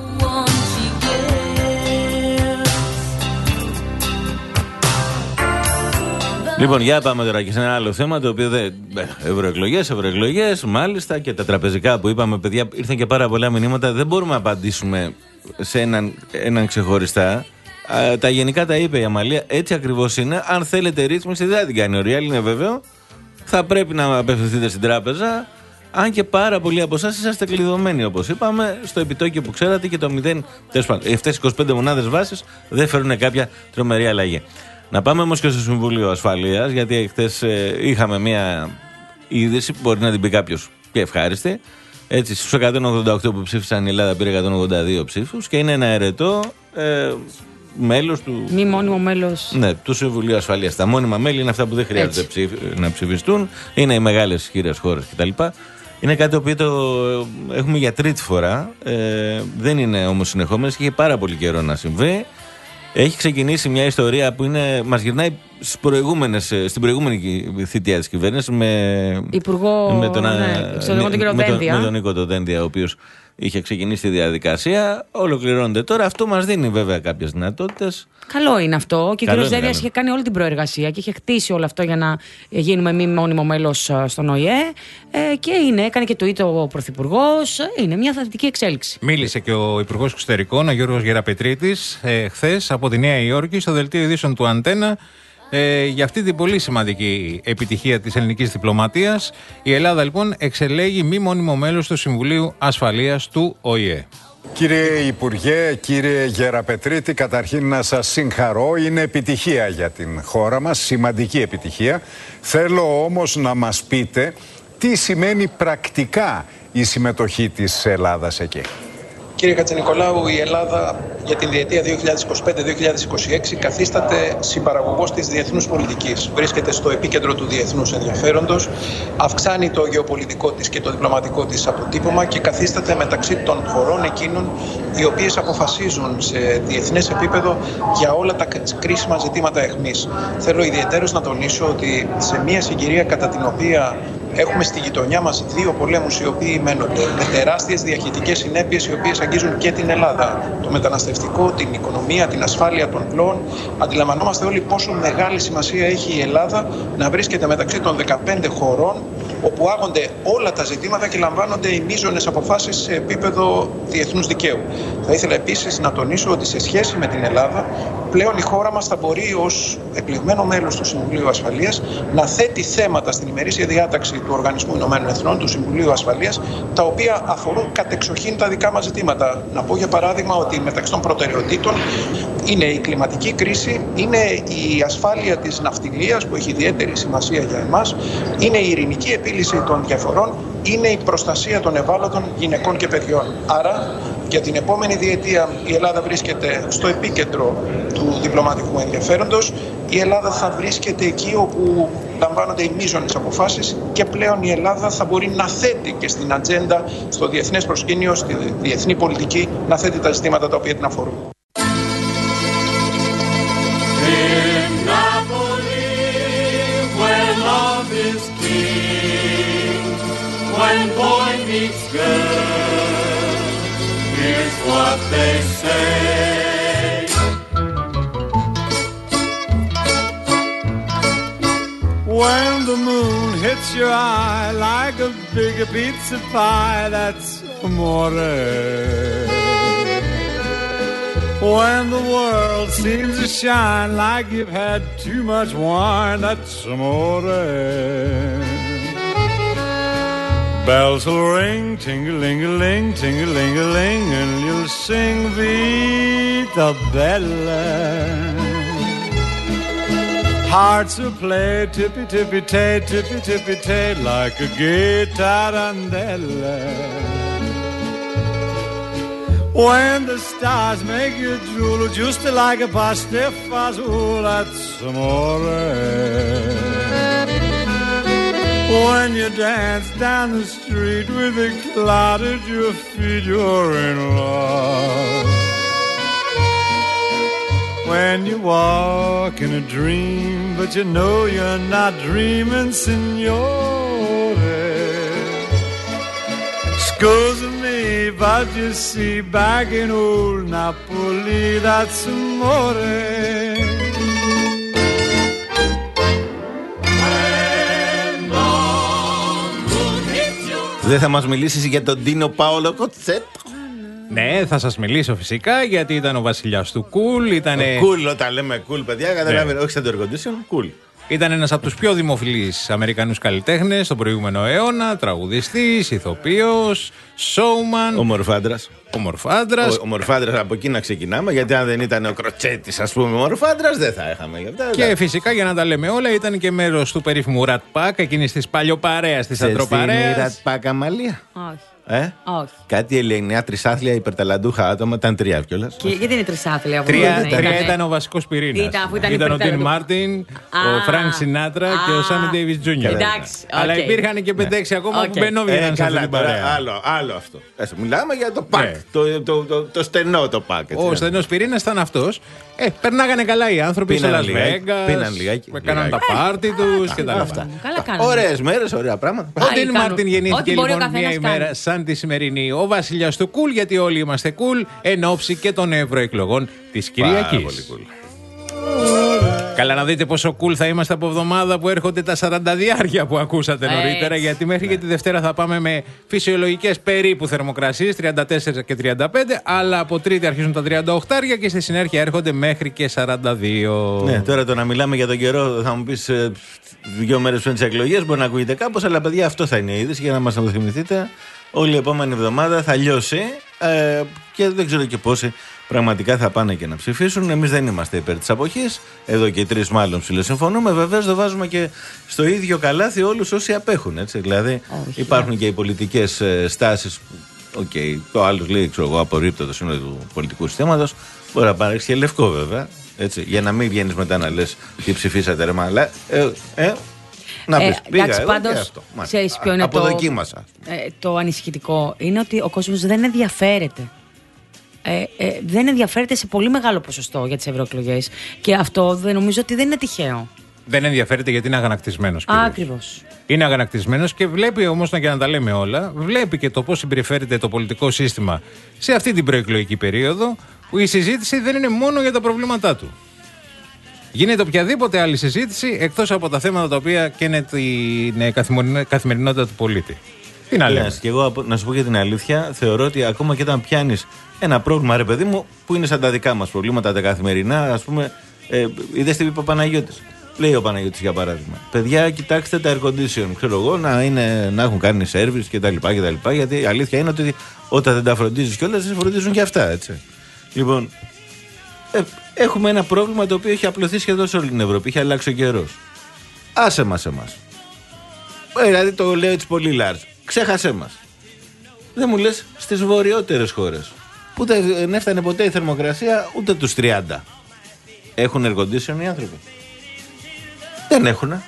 Λοιπόν, για πάμε τώρα και σε ένα άλλο θέμα, το οποίο δεν. Ευρωεκλογές, ευρωεκλογές, μάλιστα, και τα τραπεζικά που είπαμε, παιδιά, ήρθαν και πάρα πολλά μηνύματα. Δεν μπορούμε να απαντήσουμε σε έναν, έναν ξεχωριστά. Α, τα γενικά τα είπε η Αμαλία, έτσι ακριβώς είναι. Αν θέλετε ρύθμιση, δεν θα την κάνει ο Real, είναι βέβαιο. Θα πρέπει να απευθυνθείτε στην τράπεζα. Αν και πάρα πολλοί από εσάς είσαστε κλειδωμένοι, όπως είπαμε, στο επιτόκιο που ξέρατε και το μηδέν. Τέλος πάντων, αυτές οι είκοσι πέντε μονάδες βάσης δεν φέρουν κάποια τρομερή αλλαγή. Να πάμε όμως και στο Συμβούλιο Ασφαλείας, γιατί χθες ε, είχαμε μια είδηση που μπορεί να την πει κάποιος και ευχάριστη. Έτσι, στους εκατόν ογδόντα οκτώ που ψήφισαν, η Ελλάδα πήρε εκατόν ογδόντα δύο ψήφους και είναι ένα αιρετό ε, μέλος του. Μη μόνιμο μέλος. Ναι, του Συμβουλίου Ασφαλείας. Τα μόνιμα μέλη είναι αυτά που δεν χρειάζεται ψηφ, να ψηφιστούν. Είναι οι μεγάλες ισχυρές χώρες κτλ. Είναι κάτι το οποίο το έχουμε για τρίτη φορά. Ε, δεν είναι όμως συνεχόμενες και είχε πάρα πολύ καιρό να συμβεί. Έχει ξεκινήσει μια ιστορία που είναι, μας γυρνάει στις προηγούμενες, στην προηγούμενη θητεία της κυβέρνησης με, Υπουργό, με τον, ναι, με, με, τον, με, τον, με τον Νίκο τον Δένδια, ο οποίος είχε ξεκινήσει τη διαδικασία. Ολοκληρώνεται τώρα. Αυτό μας δίνει βέβαια κάποιες δυνατότητες. Καλό είναι αυτό. Και ο κ. Δένδιας είχε κάνει όλη την προεργασία και είχε χτίσει όλο αυτό για να γίνουμε μη μόνιμο μέλος στον Ο I Ε. Ε, και είναι, έκανε και το ήτο ο Πρωθυπουργός. Είναι μια θετική εξέλιξη. Μίλησε και ο Υπουργός Εξωτερικών, ο Γιώργος Γεραπετρίτης, ε, χθες από τη Νέα Υόρκη στο δελτίο ειδήσεων του Αντένα. Ε, για αυτή την πολύ σημαντική επιτυχία της ελληνικής διπλωματίας. Η Ελλάδα λοιπόν εξελέγει μη μόνιμο μέλος του Συμβουλίου Ασφαλείας του Ο I Ε. Κύριε Υπουργέ, κύριε Γεραπετρίτη, καταρχήν να σας συγχαρώ. Είναι επιτυχία για την χώρα μας, σημαντική επιτυχία. Θέλω όμως να μας πείτε τι σημαίνει πρακτικά η συμμετοχή της Ελλάδας εκεί. Κύριε Χατζηνικολάου, η Ελλάδα για την διετία δύο χιλιάδες είκοσι πέντε με δύο χιλιάδες είκοσι έξι καθίσταται συμπαραγωγός της διεθνούς πολιτικής. Βρίσκεται στο επίκεντρο του διεθνούς ενδιαφέροντος, αυξάνει το γεωπολιτικό της και το διπλωματικό της αποτύπωμα και καθίσταται μεταξύ των χωρών εκείνων οι οποίες αποφασίζουν σε διεθνές επίπεδο για όλα τα κρίσιμα ζητήματα αιχμής. Θέλω ιδιαιτέρως να τονίσω ότι σε μια συγκυρία κατά την οποία έχουμε στη γειτονιά μας δύο πολέμους οι οποίοι μένονται με τεράστιες διαχειτικές συνέπειες οι οποίες αγγίζουν και την Ελλάδα. Το μεταναστευτικό, την οικονομία, την ασφάλεια των πλώων. Αντιλαμβανόμαστε όλοι πόσο μεγάλη σημασία έχει η Ελλάδα να βρίσκεται μεταξύ των δεκαπέντε χωρών όπου άγονται όλα τα ζητήματα και λαμβάνονται οι μείζονες αποφάσεις σε επίπεδο διεθνούς δικαίου. Θα ήθελα επίσης να τονίσω ότι σε σχέση με την Ελλάδα πλέον η χώρα μας θα μπορεί ως εκλεγμένο μέλος του Συμβουλίου Ασφαλείας να θέτει θέματα στην ημερήσια διάταξη του Οργανισμού Ηνωμένων Εθνών, του Συμβουλίου Ασφαλείας, τα οποία αφορούν κατεξοχήν τα δικά μας ζητήματα. Να πω για παράδειγμα ότι μεταξύ των προτεραιοτήτων είναι η κλιματική κρίση, είναι η ασφάλεια της ναυτιλίας που έχει ιδιαίτερη σημασία για εμάς, είναι η ειρηνική επίλυση των διαφορών, είναι η προστασία των ευάλωτων γυναικών και παιδιών. Άρα, για την επόμενη διετία η Ελλάδα βρίσκεται στο επίκεντρο του διπλωματικού ενδιαφέροντος. Η Ελλάδα θα βρίσκεται εκεί όπου λαμβάνονται οι μείζονες αποφάσεις και πλέον η Ελλάδα θα μπορεί να θέτει και στην ατζέντα, στο διεθνές προσκήνιο, στη διεθνή πολιτική, να θέτει τα ζητήματα τα οποία την αφορούν. When boy meets girl, here's what they say. When the moon hits your eye like a big pizza pie, that's amore. When the world seems to shine like you've had too much wine, that's amore. Bells will ring, ting-a-ling-a-ling, ting-a-ling-a-ling, and you'll sing Vita Bella. Hearts will play tippy-tippy-tay, tippy-tippy-tay, like a gay tarantella. When the stars make you drool, just like a pasta fazool, that's amore. When you dance down the street with a cloud at your feet, you're in love. When you walk in a dream, but you know you're not dreaming, signore. Scusa me, but you see, back in old Napoli, that's amore. Δεν θα μας μιλήσεις για τον Ντίνο Πάολο Κοτσέτο? Ναι, θα σας μιλήσω φυσικά, γιατί ήταν ο βασιλιάς του κουλ. Ήτανε... Κουλ, όταν λέμε κουλ, παιδιά, καταλάβετε, όχι σαν το air condition, κουλ. Ήταν ένας από τους πιο δημοφιλείς Αμερικανούς καλλιτέχνες στον προηγούμενο αιώνα, τραγουδιστής, ηθοποιός, showman. Ο Μορφάντρας. Ο Μορφάντρας. Ο, ο Μορφάντρας, από εκεί να ξεκινάμε, γιατί αν δεν ήταν ο Κροτσέτης, ας πούμε, ο Μορφάντρας, δεν θα είχαμε γι' αυτά. Και φυσικά, για να τα λέμε όλα, ήταν και μέρος του περίφημου Rat Pack, εκείνης της παλιοπαρέας, της αντροπαρέας. Rat Pack Αμαλία. Όχι. Ε? Όχι. Κάτι ελληνικά τρισάθλια υπερταλαντούχα άτομα, ήταν τρία κιόλας. Και γιατί είναι τρισάθλια? Τρία, τρία ήταν ο βασικός πυρήνας. Ήταν, ήταν, ήταν ο Τιν Μάρτιν, ο Φρανκ Σινάτρα και ο Σάμι Ντέιβις Τζούνιορ. Εντάξει. Αλλά υπήρχαν και πέντε έξι ακόμα που μπαινόβγαιναν σε αυτή την παρέα. Άλλο, άλλο αυτό. Ας, μιλάμε για το πακ. Το, το, το, το στενό το πακ. Ο στενός πυρήνας ήταν αυτός. Ε, περνάγανε καλά οι άνθρωποι σε Las Vegas. Έκαναν τα πάρτι τους και τα λοιπά. Ωραίες μέρες, ωραία πράγματα. Ο Τιν Μάρτιν γεννήθηκε λοιπόν μία ημέρα σαν τη σημερινή. Ο βασιλιάς του κουλ, γιατί όλοι είμαστε κουλ, εν ώψη και των ευρωεκλογών της Κυριακής. Καλά να δείτε πόσο cool θα είμαστε από εβδομάδα που έρχονται τα σαράντα διάρκεια που ακούσατε νωρίτερα, γιατί μέχρι και τη Δευτέρα θα πάμε με φυσιολογικές περίπου θερμοκρασίες, τριάντα τέσσερα και τριάντα πέντε, αλλά από Τρίτη αρχίζουν τα τριάντα οκτώ και στη συνέχεια έρχονται μέχρι και σαράντα δύο. Ναι, τώρα το να μιλάμε για τον καιρό θα μου πεις ε, δύο μέρες πριν τις εκλογές μπορεί να ακούγεται κάπως, αλλά παιδιά αυτό θα είναι η είδηση για να μας το θυμηθείτε. Όλη η επόμενη εβδομάδα θα λιώσει ε, και δεν ξέρω και πόσοι πραγματικά θα πάνε και να ψηφίσουν. Εμείς δεν είμαστε υπέρ της αποχής. Εδώ και τρεις μάλλον ψηλοσυμφωνούμε. Βεβαίως δεν βάζουμε και στο ίδιο καλάθι όλους όσοι απέχουν. Έτσι. Δηλαδή όχι, υπάρχουν και οι πολιτικές ε, στάσεις. Οκ, okay, το άλλο λέει, ξέρω εγώ, απορρίπτω το σύνολο του πολιτικού συστήματος. Μπορεί να πάρει και λευκό βέβαια. Έτσι, για να μην βγαίνεις μετά να λες τι ψηφίσατε ρε μαλά. Ε, ε, να πεις, ε, πήγα εδώ πάντως, και αυτό. Ξέρεις ποιο είναι αποδοκίμασα. Το, ε, το ανησυχητικό είναι ότι ο κόσμος δεν ενδιαφέρεται. Ε, ε, δεν ενδιαφέρεται σε πολύ μεγάλο ποσοστό για τις ευρωεκλογές. Και αυτό δεν νομίζω ότι δεν είναι τυχαίο. Δεν ενδιαφέρεται γιατί είναι αγανακτισμένος. Ακριβώς. Είναι αγανακτισμένος και βλέπει όμως, να και να τα λέμε όλα, βλέπει και το πώς συμπεριφέρεται το πολιτικό σύστημα σε αυτή την προεκλογική περίοδο, που η συζήτηση δεν είναι μόνο για τα προβλήματά του. Γίνεται οποιαδήποτε άλλη συζήτηση εκτός από τα θέματα τα οποία καίνε την καθημερινότητα του πολίτη. Τι να λέμε. Και εγώ να σου πω για την αλήθεια, θεωρώ ότι ακόμα και όταν πιάνεις ένα πρόβλημα, ρε παιδί μου, που είναι σαν τα δικά μας προβλήματα τα καθημερινά, ας πούμε, ε, είδες τι είπε ο Παναγιώτης. Λέει ο Παναγιώτης για παράδειγμα. Παιδιά, κοιτάξτε τα air condition. Ξέρω εγώ να, είναι, να έχουν κάνει service κτλ. Γιατί η αλήθεια είναι ότι όταν δεν τα φροντίζεις κιόλας, δεν φροντίζουν και αυτά, έτσι. Λοιπόν, ε, έχουμε ένα πρόβλημα το οποίο έχει απλωθεί σχεδόν σε όλη την Ευρώπη. Έχει αλλάξει ο καιρός. Άσε μας εμάς. Ε, δηλαδή το λέω έτσι πολύ large. Ξέχασέ μας. Δεν μου λες στις βορειότερες χώρες που δεν έφτανε ποτέ η θερμοκρασία ούτε τους τριάντα. Έχουν air condition οι άνθρωποι? Δεν έχουνε.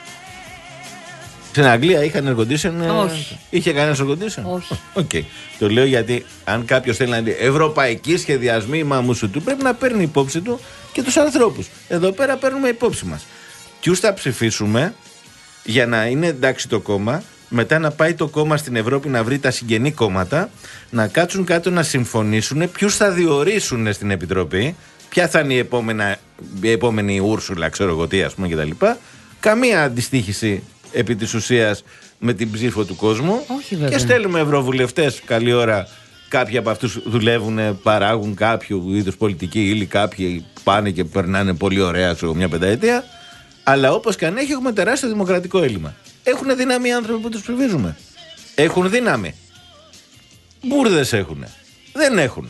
Στην Αγγλία είχαν air condition? Όχι. Είχε κανένα air condition? Όχι. Okay. Το λέω γιατί αν κάποιος θέλει να δει ευρωπαϊκοί σχεδιασμοί μαμούσου του, πρέπει να παίρνει υπόψη του και τους ανθρώπους. Εδώ πέρα παίρνουμε υπόψη μας. Ποιους θα ψηφίσουμε για να είναι εντάξει το κόμμα, μετά να πάει το κόμμα στην Ευρώπη να βρει τα συγγενή κόμματα, να κάτσουν κάτω να συμφωνήσουν ποιους θα διορίσουν στην Επιτροπή, ποια θα είναι η, επόμενα, η επόμενη Ούρσουλα, ξέρω εγώ τι, ας πούμε κτλ. Καμία αντιστοίχηση επί της ουσίας με την ψήφο του κόσμου. Όχι, και στέλνουμε ευρωβουλευτές καλή ώρα κάποιοι από αυτούς δουλεύουν, παράγουν κάποιο είδους πολιτική ύλη, κάποιοι πάνε και περνάνε πολύ ωραία σε μια πενταετία. Αλλά όπως και αν έχει, έχουμε τεράστιο δημοκρατικό έλλειμμα. Έχουν δύναμη οι άνθρωποι που τους ψηφίζουμε. Έχουν δύναμη. Μπούρδες έχουν. Δεν έχουν.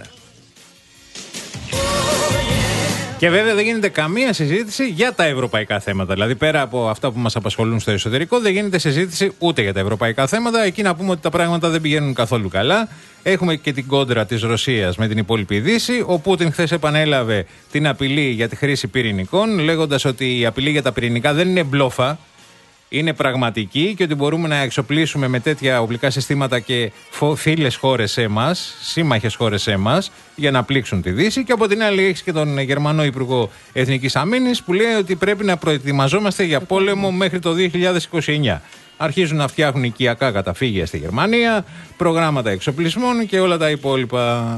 Και βέβαια δεν γίνεται καμία συζήτηση για τα ευρωπαϊκά θέματα. Δηλαδή, πέρα από αυτά που μας απασχολούν στο εσωτερικό, δεν γίνεται συζήτηση ούτε για τα ευρωπαϊκά θέματα. Εκεί να πούμε ότι τα πράγματα δεν πηγαίνουν καθόλου καλά. Έχουμε και την κόντρα της Ρωσίας με την υπόλοιπη Δύση. Ο Πούτιν χθες επανέλαβε την απειλή για τη χρήση πυρηνικών, λέγοντας ότι η απειλή για τα πυρηνικά δεν είναι μπλόφα. Είναι πραγματική και ότι μπορούμε να εξοπλίσουμε με τέτοια οπλικά συστήματα και φίλες χώρες σε εμάς, σύμμαχες χώρες σε εμάς, για να πλήξουν τη Δύση. Και από την άλλη έχει και τον Γερμανό Υπουργό Εθνικής Αμήνης που λέει ότι πρέπει να προετοιμαζόμαστε για πόλεμο μέχρι το δύο χιλιάδες είκοσι εννιά. Αρχίζουν να φτιάχνουν οικιακά καταφύγια στη Γερμανία, προγράμματα εξοπλισμών και όλα τα υπόλοιπα.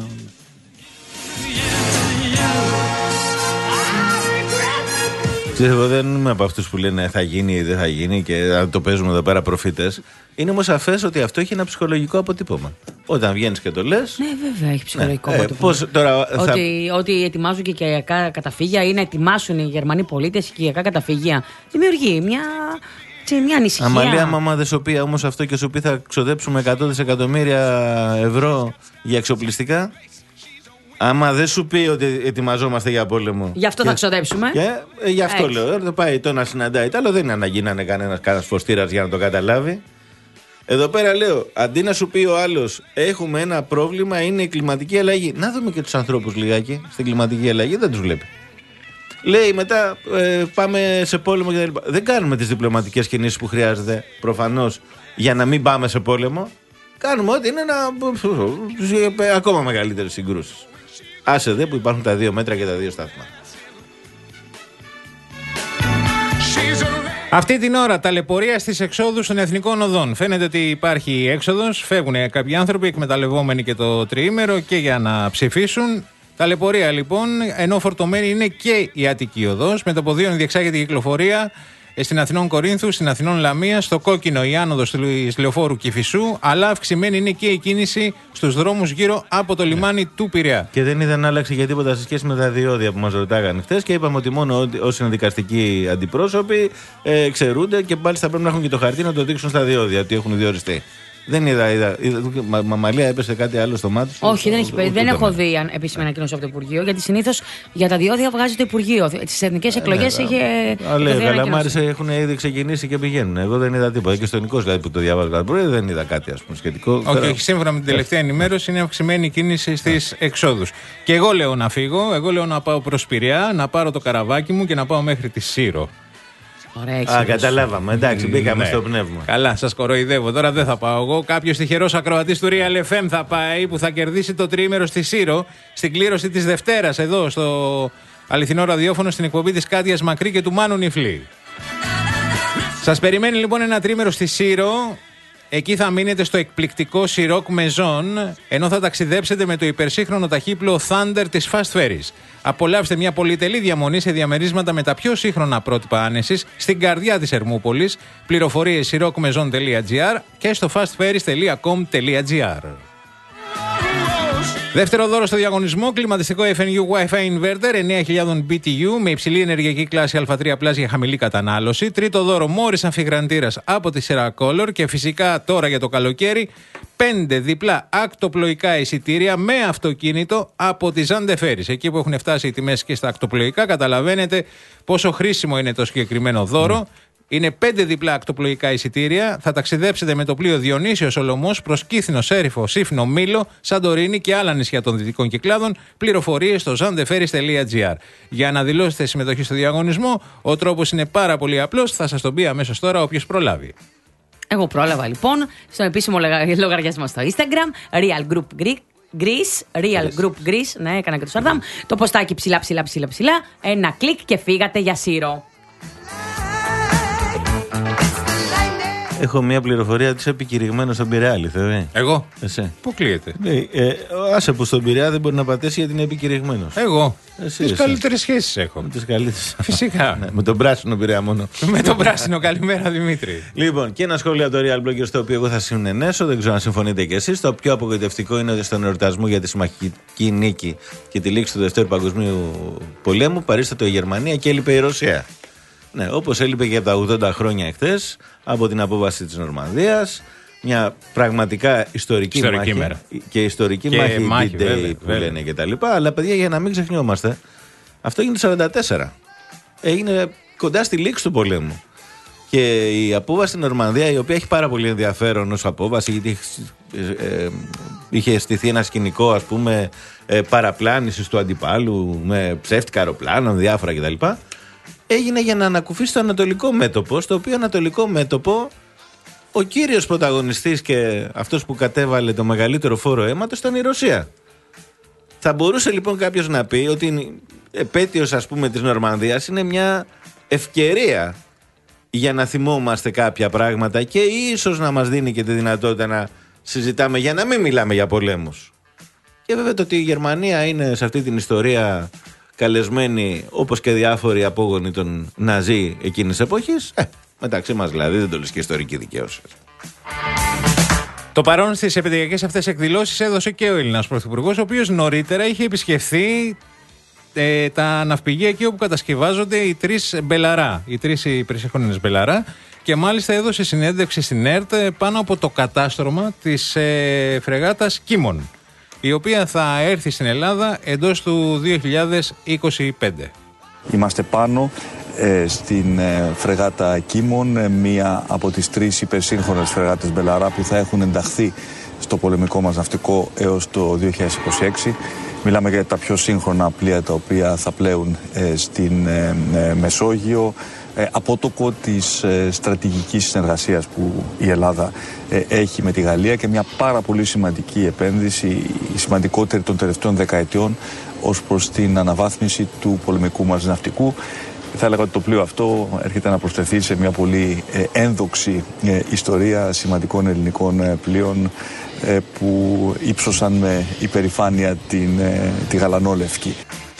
Εγώ δεν είμαι από αυτούς που λένε θα γίνει ή δεν θα γίνει και αν το παίζουμε εδώ πέρα προφήτες. Είναι όμως σαφές ότι αυτό έχει ένα ψυχολογικό αποτύπωμα. Όταν βγαίνεις και το λες. Ναι, βέβαια, έχει ψυχολογικό ναι, αποτύπωμα. Ε, πώς, τώρα, θα... ότι, ότι ετοιμάζουν και οικιακά καταφύγια ή να ετοιμάσουν οι Γερμανοί πολίτες οικιακά καταφύγια. Δημιουργεί μια, μια ανησυχία. Αμαλία, μαμά, δεν σου πει όμως αυτό και σου πει θα ξοδέψουμε εκατό δισεκατομμύρια ευρώ για εξοπλιστικά. Άμα δεν σου πει ότι ετοιμαζόμαστε για πόλεμο. Γι' αυτό και... θα ξοδέψουμε. Και... Ε, γι' αυτό Έτσι. λέω. Δεν πάει το να συναντάει. Το άλλο δεν είναι ανάγκη να είναι κανένας κανένας φωστήρας για να το καταλάβει. Εδώ πέρα λέω, αντί να σου πει ο άλλος, έχουμε ένα πρόβλημα, είναι η κλιματική αλλαγή. Να δούμε και τους ανθρώπους λιγάκι στην κλιματική αλλαγή. Δεν τους βλέπει. Λέει μετά, ε, πάμε σε πόλεμο κτλ. Δεν κάνουμε τις διπλωματικές κινήσεις που χρειάζεται προφανώς για να μην πάμε σε πόλεμο. Κάνουμε ό,τι είναι να. Ακόμα μεγαλύτερες συγκρούσεις. Άσε δε που υπάρχουν τα δύο μέτρα και τα δύο σταθμά. Αυτή την ώρα ταλαιπωρία στις εξόδους των εθνικών οδών. Φαίνεται ότι υπάρχει έξοδος, φεύγουν κάποιοι άνθρωποι εκμεταλλευόμενοι και το τριήμερο και για να ψηφίσουν. Ταλαιπωρία λοιπόν, ενώ φορτωμένη είναι και η Αττική οδός. Με το ποδήλατο διεξάγεται η κυκλοφορία στην Αθηνών Κορίνθου, στην Αθηνών Λαμία, στο Κόκκινο η άνοδος της Λεωφόρου Κηφισού, αλλά αυξημένη είναι και η κίνηση στους δρόμους γύρω από το λιμάνι yeah. του Πειραιά. Και δεν είδα να άλλαξε για τίποτα σε σχέση με τα διόδια που μας ρωτάγανε χθες και είπαμε ότι μόνο όσοι είναι δικαστικοί αντιπρόσωποι ε, ξερούνται και πάλι θα πρέπει να έχουν και το χαρτί να το δείξουν στα διόδια ότι έχουν διοριστεί. Δεν είδα, είδα, είδα μα, Μαμαλία έπεσε κάτι άλλο στο μάτι σου. Όχι, δεν, έχει, δεν έχω δει επίσημη ανακοίνωση από το Υπουργείο, γιατί συνήθως για τα διόδια βγάζει το Υπουργείο. Τις εθνικές εκλογές είχε. Αλλά οι Καλαμάρες έχουν ήδη ξεκινήσει και πηγαίνουν. Εγώ δεν είδα τίποτα. Και στο Νικός δηλαδή που το διάβαζα δεν είδα κάτι ας πούμε, σχετικό. Όχι, όχι, σύμφωνα με την τελευταία ενημέρωση είναι αυξημένη η κίνηση στις εξόδους. Και εγώ λέω να φύγω, εγώ λέω να πάω προς Πειραιά, να πάρω το καραβάκι μου και να πάω μέχρι τη Σύρο. Ωραία, Α, καταλάβαμε. Εντάξει, μπήκαμε ναι. στο πνεύμα. Καλά, σας κοροϊδεύω. Τώρα δεν θα πάω εγώ. Κάποιος τυχερός ακροατής του Real εφ εμ θα πάει που θα κερδίσει το τριήμερο στη Σύρο στην κλήρωση της Δευτέρας εδώ στο αληθινό ραδιόφωνο στην εκπομπή της Κάτιας Μακρύ και του Μάνου Νιφλή. Σας περιμένει λοιπόν ένα τρίμερο στη Σύρο. Εκεί θα μείνετε στο εκπληκτικό Σιρόκ Μεζόν, ενώ θα ταξιδέψετε με το υπερσύγχρονο ταχύπλοο Thunder της Fast Ferries. Απολαύστε μια πολυτελή διαμονή σε διαμερίσματα με τα πιο σύγχρονα πρότυπα άνεσης στην καρδιά της Ερμούπολης. Πληροφορίες σιρόκ μεζόν τελεία τζι άρ και στο fastferries τελεία com τελεία τζι άρ. Δεύτερο δώρο στο διαγωνισμό, κλιματιστικό εφ εν γιου Wi-Fi Inverter εννέα χιλιάδες μπι τι γιου με υψηλή ενεργειακή κλάση α τρία πλας για χαμηλή κατανάλωση. Τρίτο δώρο, μόρις αμφιγραντήρας από τη σειρά Color και φυσικά τώρα για το καλοκαίρι πέντε διπλά ακτοπλοϊκά εισιτήρια με αυτοκίνητο από τη Zande Ferries. Εκεί που έχουν φτάσει οι τιμές και στα ακτοπλοϊκά καταλαβαίνετε πόσο χρήσιμο είναι το συγκεκριμένο δώρο. Mm. Είναι πέντε διπλά ακτοπλοϊκά εισιτήρια. Θα ταξιδέψετε με το πλοίο Διονύσιος Σολωμός προς Κύθινο, Σέριφο, Σύφνο, Μήλο, Σαντορίνη και άλλα νησιά των Δυτικών Κυκλάδων. Πληροφορίες στο zandeferries τελεία τζι άρ. Για να δηλώσετε συμμετοχή στο διαγωνισμό, ο τρόπος είναι πάρα πολύ απλός. Θα σας τον πει αμέσως τώρα όποιος προλάβει. Εγώ πρόλαβα λοιπόν στον επίσημο λογαριασμό στο Instagram, Real Group Greek. Greece, Real Group Greece, ναι, έκανα και το Σαρδάμ. Το ποστάκι ψηλά, ψηλά, ψηλά, ψηλά. Ένα κλικ και φύγατε για Σύρο. Έχω μια πληροφορία ότι είσαι επικηρυγμένο στον Πειραιά, αληθεύει. Εγώ. Εσύ. Πού κλείεται. Ε, ε, άσε που στον Πειραιά δεν μπορεί να πατήσει γιατί είναι επικηρυγμένο. Εγώ. Τι καλύτερες σχέσεις έχω. Με τις καλύτερες. Φυσικά. Ναι, με τον πράσινο Πειραιά μόνο. Με τον πράσινο, καλημέρα Δημήτρη. Λοιπόν, και ένα σχόλιο από το Real Blogger στο οποίο εγώ θα συνενέσω, δεν ξέρω αν συμφωνείτε κι εσείς. Το πιο απογοητευτικό είναι ότι στον εορτασμό για τη συμμαχική νίκη και τη λήξη του Δευτέρου Παγκοσμίου Πολέμου παρίσταται η Γερμανία και έλειπε η Ρωσία. Ναι, όπως έλειπε και από τα ογδόντα χρόνια εχθές από την απόβαση της Νορμανδίας. Μια πραγματικά ιστορική, ιστορική μάχη μέρα. Και ιστορική και μάχη, μάχη D-Day βέβαια, που βέβαια. Λένε και τα λοιπά. Αλλά παιδιά, για να μην ξεχνιόμαστε, αυτό έγινε το σαράντα τέσσερα. Έγινε κοντά στη λήξη του πολέμου. Και η απόβαση στην Νορμανδία, η οποία έχει πάρα πολύ ενδιαφέρον ως απόβαση, γιατί ε, είχε στηθεί ένα σκηνικό, ας πούμε, ε, παραπλάνησης του αντιπάλου με ψεύτικα αεροπλάνων, διάφορα κτλ. Έγινε για να ανακουφίσει το ανατολικό μέτωπο, στο οποίο ανατολικό μέτωπο ο κύριος πρωταγωνιστής και αυτός που κατέβαλε το μεγαλύτερο φόρο αίματος ήταν η Ρωσία. Θα μπορούσε λοιπόν κάποιος να πει ότι η επέτειος, ας πούμε, της Νορμανδίας είναι μια ευκαιρία για να θυμόμαστε κάποια πράγματα και ίσως να μας δίνει και τη δυνατότητα να συζητάμε για να μην μιλάμε για πολέμους. Και βέβαια το ότι η Γερμανία είναι σε αυτή την ιστορία καλεσμένοι όπως και διάφοροι απόγονοι των Ναζί εκείνης εποχής, ε, μεταξύ μας δηλαδή δεν το λες και ιστορική δικαίωση. Το παρόν στις επαιτειακές αυτές εκδηλώσεις έδωσε και ο Έλληνας Πρωθυπουργός, ο οποίος νωρίτερα είχε επισκεφθεί ε, τα ναυπηγεία εκεί όπου κατασκευάζονται οι τρεις Μπελαρά, οι τρεις υπερσύγχρονες Μπελαρά, και μάλιστα έδωσε συνέντευξη στην ΕΡΤ πάνω από το κατάστρωμα της ε, φρεγάτας Κίμων, η οποία θα έρθει στην Ελλάδα εντός του δύο χιλιάδες είκοσι πέντε. Είμαστε πάνω ε, στην ε, φρεγάτα Κίμων, ε, μία από τις τρεις υπερσύγχρονες φρεγάτες Μπελαρά που θα έχουν ενταχθεί στο πολεμικό μας ναυτικό έως το δύο χιλιάδες είκοσι έξι. Μιλάμε για τα πιο σύγχρονα πλοία τα οποία θα πλέουν ε, στην ε, ε, Μεσόγειο, ε, απότοκο της ε, στρατηγικής συνεργασίας που η Ελλάδα ε, έχει με τη Γαλλία και μια πάρα πολύ σημαντική επένδυση, η σημαντικότερη των τελευταίων δεκαετιών ως προς την αναβάθμιση του πολεμικού μας ναυτικού. Θα έλεγα ότι το πλοίο αυτό έρχεται να προσθεθεί σε μια πολύ ε, ένδοξη ε, ιστορία σημαντικών ελληνικών ε, πλοίων ε, που ύψωσαν με υπερηφάνεια την, ε, τη γαλανόλευκη.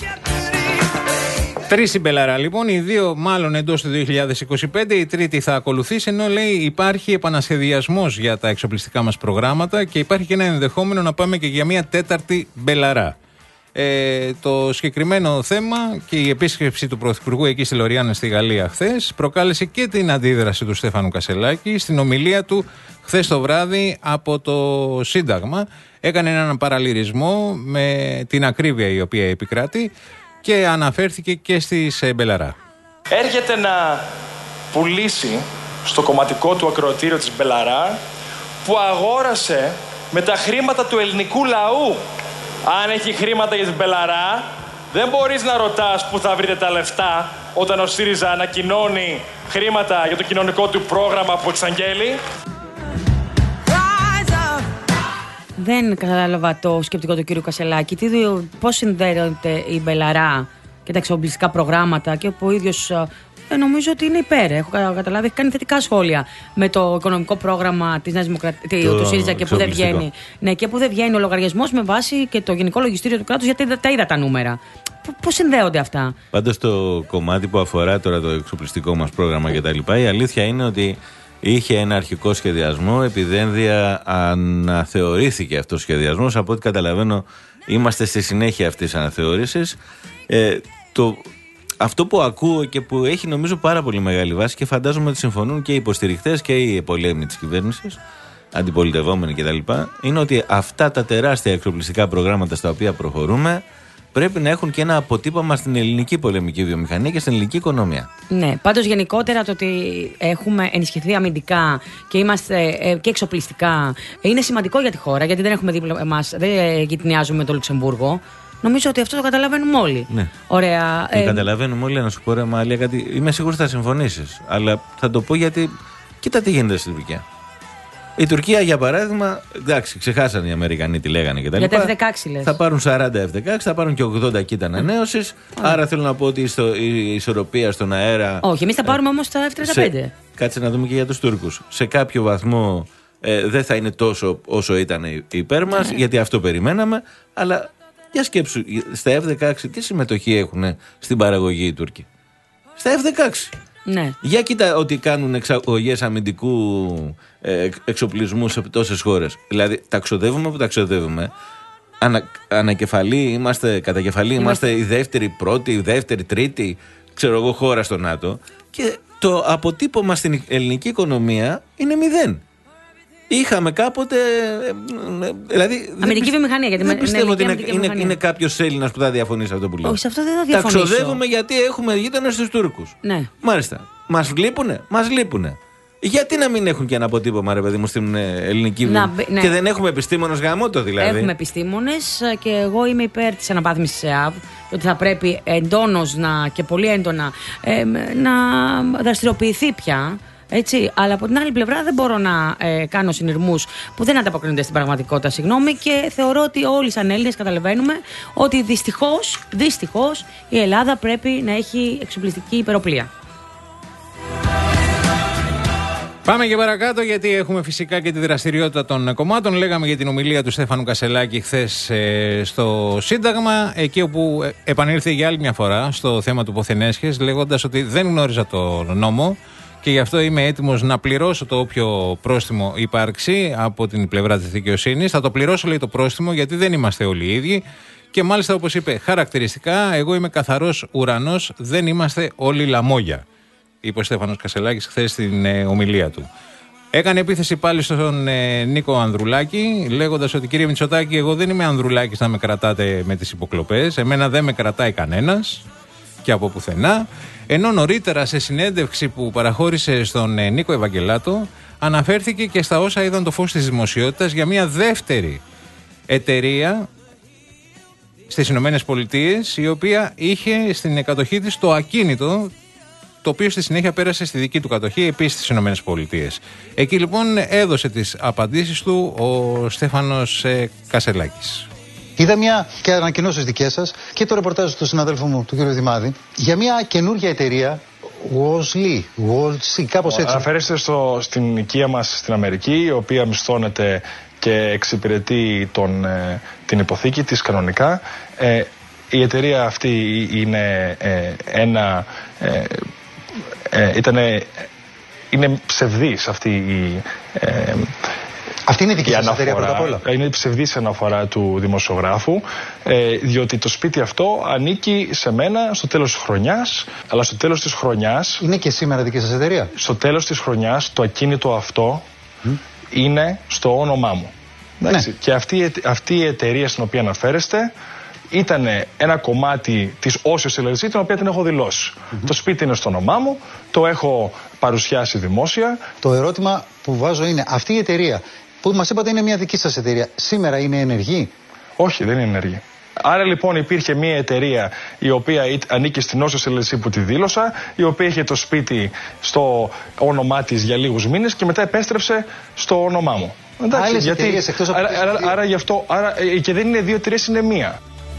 Τρεις η Μπελαρά λοιπόν, οι δύο μάλλον εντός του δύο χιλιάδες είκοσι πέντε, η τρίτη θα ακολουθήσει, ενώ λέει υπάρχει επανασχεδιασμός για τα εξοπλιστικά μας προγράμματα και υπάρχει και ένα ενδεχόμενο να πάμε και για μια τέταρτη Μπελαρά. Ε, το συγκεκριμένο θέμα και η επίσκεψη του Πρωθυπουργού εκεί στη Λοριάννα στη Γαλλία χθες προκάλεσε και την αντίδραση του Στέφανου Κασελάκη στην ομιλία του χθες το βράδυ από το Σύνταγμα. Έκανε έναν παραλυρισμό με την ακρίβεια η οποία επικράτει και αναφέρθηκε και στις Μπελαρά. Έρχεται να πουλήσει στο κομματικό του ακροατήριο της Μπελαρά που αγόρασε με τα χρήματα του ελληνικού λαού. Αν έχει χρήματα για την Μπελαρά, δεν μπορείς να ρωτάς πού θα βρείτε τα λεφτά όταν ο ΣΥΡΙΖΑ ανακοινώνει χρήματα για το κοινωνικό του πρόγραμμα που εξαγγέλει. Δεν κατάλαβα το σκεπτικό του κ. Κασελάκη. Τι, πώς συνδέονται η Μπελαρά και τα εξοπλιστικά προγράμματα και που ο ίδιος ε, νομίζω ότι είναι υπέρ. Έχω καταλάβει, έχει κάνει θετικά σχόλια με το οικονομικό πρόγραμμα της Νέας Δημοκρατίας, του ΣΥΡΙΖΑ και που δεν βγαίνει. Ναι, και που δεν βγαίνει ο λογαριασμός με βάση και το Γενικό Λογιστήριο του κράτους, γιατί τα είδα τα νούμερα. Πώς συνδέονται αυτά? Πάντως το κομμάτι που αφορά τώρα το εξοπλιστικό μας πρόγραμμα κτλ., η αλήθεια είναι ότι είχε ένα αρχικό σχεδιασμό, επειδή ένδια αναθεωρήθηκε αυτός ο σχεδιασμός. Από ό,τι καταλαβαίνω, είμαστε στη συνέχεια αυτής της αναθεώρησης. Ε, το, αυτό που ακούω και που έχει νομίζω πάρα πολύ μεγάλη βάση και φαντάζομαι ότι συμφωνούν και οι υποστηριχτές και οι πολέμοι της κυβέρνησης, αντιπολιτευόμενοι κτλ., είναι ότι αυτά τα τεράστια εξοπλιστικά προγράμματα στα οποία προχωρούμε πρέπει να έχουν και ένα αποτύπωμα στην ελληνική πολεμική βιομηχανία και στην ελληνική οικονομία. Ναι, πάντως γενικότερα το ότι έχουμε ενισχυθεί αμυντικά και είμαστε ε, και εξοπλιστικά είναι σημαντικό για τη χώρα, γιατί δεν έχουμε δίπλα εμάς, δεν γειτονιάζουμε με το Λουξεμβούργο. Νομίζω ότι αυτό το καταλαβαίνουμε όλοι. Ναι. Ωραία. Το ε, καταλαβαίνουμε όλοι, να σου πω ρε Μαλία κάτι. Είμαι σίγουρος θα συμφωνήσεις. Αλλά θα το πω γιατί. Κοίτα τι γίνεται στην Τουρκία. Η Τουρκία, για παράδειγμα, εντάξει, ξεχάσαν οι Αμερικανοί τι λέγανε και τα λοιπά. Για τα εφ δεκαέξι λες. Θα πάρουν σαράντα εφ δεκαέξι, θα πάρουν και ογδόντα κοίτα ανανέωσης. Άρα θέλω να πω ότι η ισορροπία στον αέρα. Όχι, εμείς θα πάρουμε ε, όμως τα εφ τριάντα πέντε. κάτσε να δούμε και για τους Τούρκους. Σε κάποιο βαθμό ε, δεν θα είναι τόσο όσο ήταν υπέρ μας, yeah. γιατί αυτό περιμέναμε, αλλά για σκέψου, στα εφ δεκαέξι τι συμμετοχή έχουν στην παραγωγή οι Τούρκοι? Στα εφ δεκαέξι. Ναι. Για κοίτα ότι κάνουν εξαγωγές αμυντικού ε, εξοπλισμού σε τόσες χώρες. Δηλαδή, τα ξοδεύουμε που τα ξοδεύουμε. Ανα, ανακεφαλή είμαστε, κατά κεφαλή είμαστε, είμαστε η δεύτερη, πρώτη, η δεύτερη, τρίτη, ξέρω εγώ, χώρα στο ΝΑΤΟ. Και το αποτύπωμα στην ελληνική οικονομία είναι μηδέν. Είχαμε κάποτε. Δηλαδή, αμυντική βιομηχανία. Γιατί δεν πιστεύω ότι είναι, είναι, είναι κάποιο Έλληνα που θα διαφωνήσει αυτό που λέω. Όχι, σε αυτό δεν θα διαφωνήσω. Τα ξοδεύουμε γιατί έχουμε γείτονες στους Τούρκους. Ναι. Μάλιστα. Μας λείπουνε, μας λείπουνε. Γιατί να μην έχουν και ένα αποτύπωμα, ρε παιδί μου, στην ελληνική βιομηχανία? Ναι. Και δεν έχουμε επιστήμονες γαμώτο, δηλαδή? Έχουμε επιστήμονες και εγώ είμαι υπέρ της αναβάθμισης της ΕΑΒ. Ότι θα πρέπει εντόνως να, και πολύ έντονα ε, να δραστηριοποιηθεί πια. Έτσι, αλλά από την άλλη πλευρά δεν μπορώ να ε, κάνω συνειρμούς που δεν ανταποκρίνονται στην πραγματικότητα, συγγνώμη, και θεωρώ ότι όλοι σαν Έλληνες καταλαβαίνουμε ότι δυστυχώς, δυστυχώς η Ελλάδα πρέπει να έχει εξοπλιστική υπεροπλία. Πάμε και παρακάτω, γιατί έχουμε φυσικά και τη δραστηριότητα των κομμάτων. Λέγαμε για την ομιλία του Στέφανου Κασελάκη χθες ε, στο Σύνταγμα, εκεί όπου επανήλθε για άλλη μια φορά στο θέμα του Ποθενέσχες, λέγοντας ότι δεν γνώριζα τον νόμο και γι' αυτό είμαι έτοιμος να πληρώσω το όποιο πρόστιμο υπάρξει από την πλευρά της δικαιοσύνης. Θα το πληρώσω, λέει, το πρόστιμο, γιατί δεν είμαστε όλοι οι ίδιοι. Και μάλιστα, όπως είπε χαρακτηριστικά, εγώ είμαι καθαρός ουρανός, δεν είμαστε όλοι λαμόγια, είπε ο Στέφανος Κασελάκης χθες στην ε, ομιλία του. Έκανε επίθεση πάλι στον ε, Νίκο Ανδρουλάκη, λέγοντας ότι, κύριε Μητσοτάκη, εγώ δεν είμαι Ανδρουλάκης να με κρατάτε με τις υποκλοπές. Εμένα δεν με κρατάει κανένας και από πουθενά. Ενώ νωρίτερα σε συνέντευξη που παραχώρησε στον ε, Νίκο Ευαγγελάτο, αναφέρθηκε και στα όσα είδαν το φως της δημοσιότητας για μια δεύτερη εταιρεία στις Ηνωμένες Πολιτείες, η οποία είχε στην κατοχή της το ακίνητο, το οποίο στη συνέχεια πέρασε στη δική του κατοχή, επίσης στις Ηνωμένες Πολιτείες. Εκεί λοιπόν έδωσε τις απαντήσεις του ο Στέφανος ε, Κασελάκης. Είδα μια και ανακοινώσεις δικές σας και το ρεπορτάζ του συναδέλφου μου, του κ. Δημάδη, για μια καινούργια εταιρεία, Wolseley, Wolseley, κάπως έτσι. Αναφέρεστε στο, στην οικία μας στην Αμερική, η οποία μισθώνεται και εξυπηρετεί τον, ε, την υποθήκη της κανονικά. Ε, η εταιρεία αυτή είναι ε, ένα... Ε, ε, ήτανε, είναι ψευδής αυτή η... Ε, Αυτή είναι η δική σας εταιρεία πρώτα απ' όλα? Είναι ψευδής αναφορά του δημοσιογράφου, ε, διότι το σπίτι αυτό ανήκει σε μένα στο τέλος της χρονιάς, αλλά στο τέλος της χρονιάς... Είναι και σήμερα δική σας εταιρεία? Στο τέλος της χρονιάς το ακίνητο αυτό mm. είναι στο όνομά μου. Ναι. Και αυτή, αυτή η εταιρεία στην οποία αναφέρεστε ήταν ένα κομμάτι της Όσιος ελ ελ σι, την οποία την έχω δηλώσει. Mm-hmm. Το σπίτι είναι στο όνομά μου, το έχω παρουσιάσει δημόσια. Το ερώτημα που βάζω είναι, αυτή η εταιρεία που μας είπατε είναι μια δική σας εταιρεία, σήμερα είναι ενεργή? Όχι, δεν είναι ενεργή. Άρα λοιπόν υπήρχε μια εταιρεία η οποία ανήκει στην Όσιος ελ ελ σι που τη δήλωσα, η οποία είχε το σπίτι στο όνομά της για λίγους μήνες και μετά επέστρεψε στο όνομά μου. Εντάξει, άλλες γιατί, εταιρείες εκτός από άρα, άρα, άρα γι' αυτό, άρα, και δεν είναι δύο εταιρείες, είναι μία.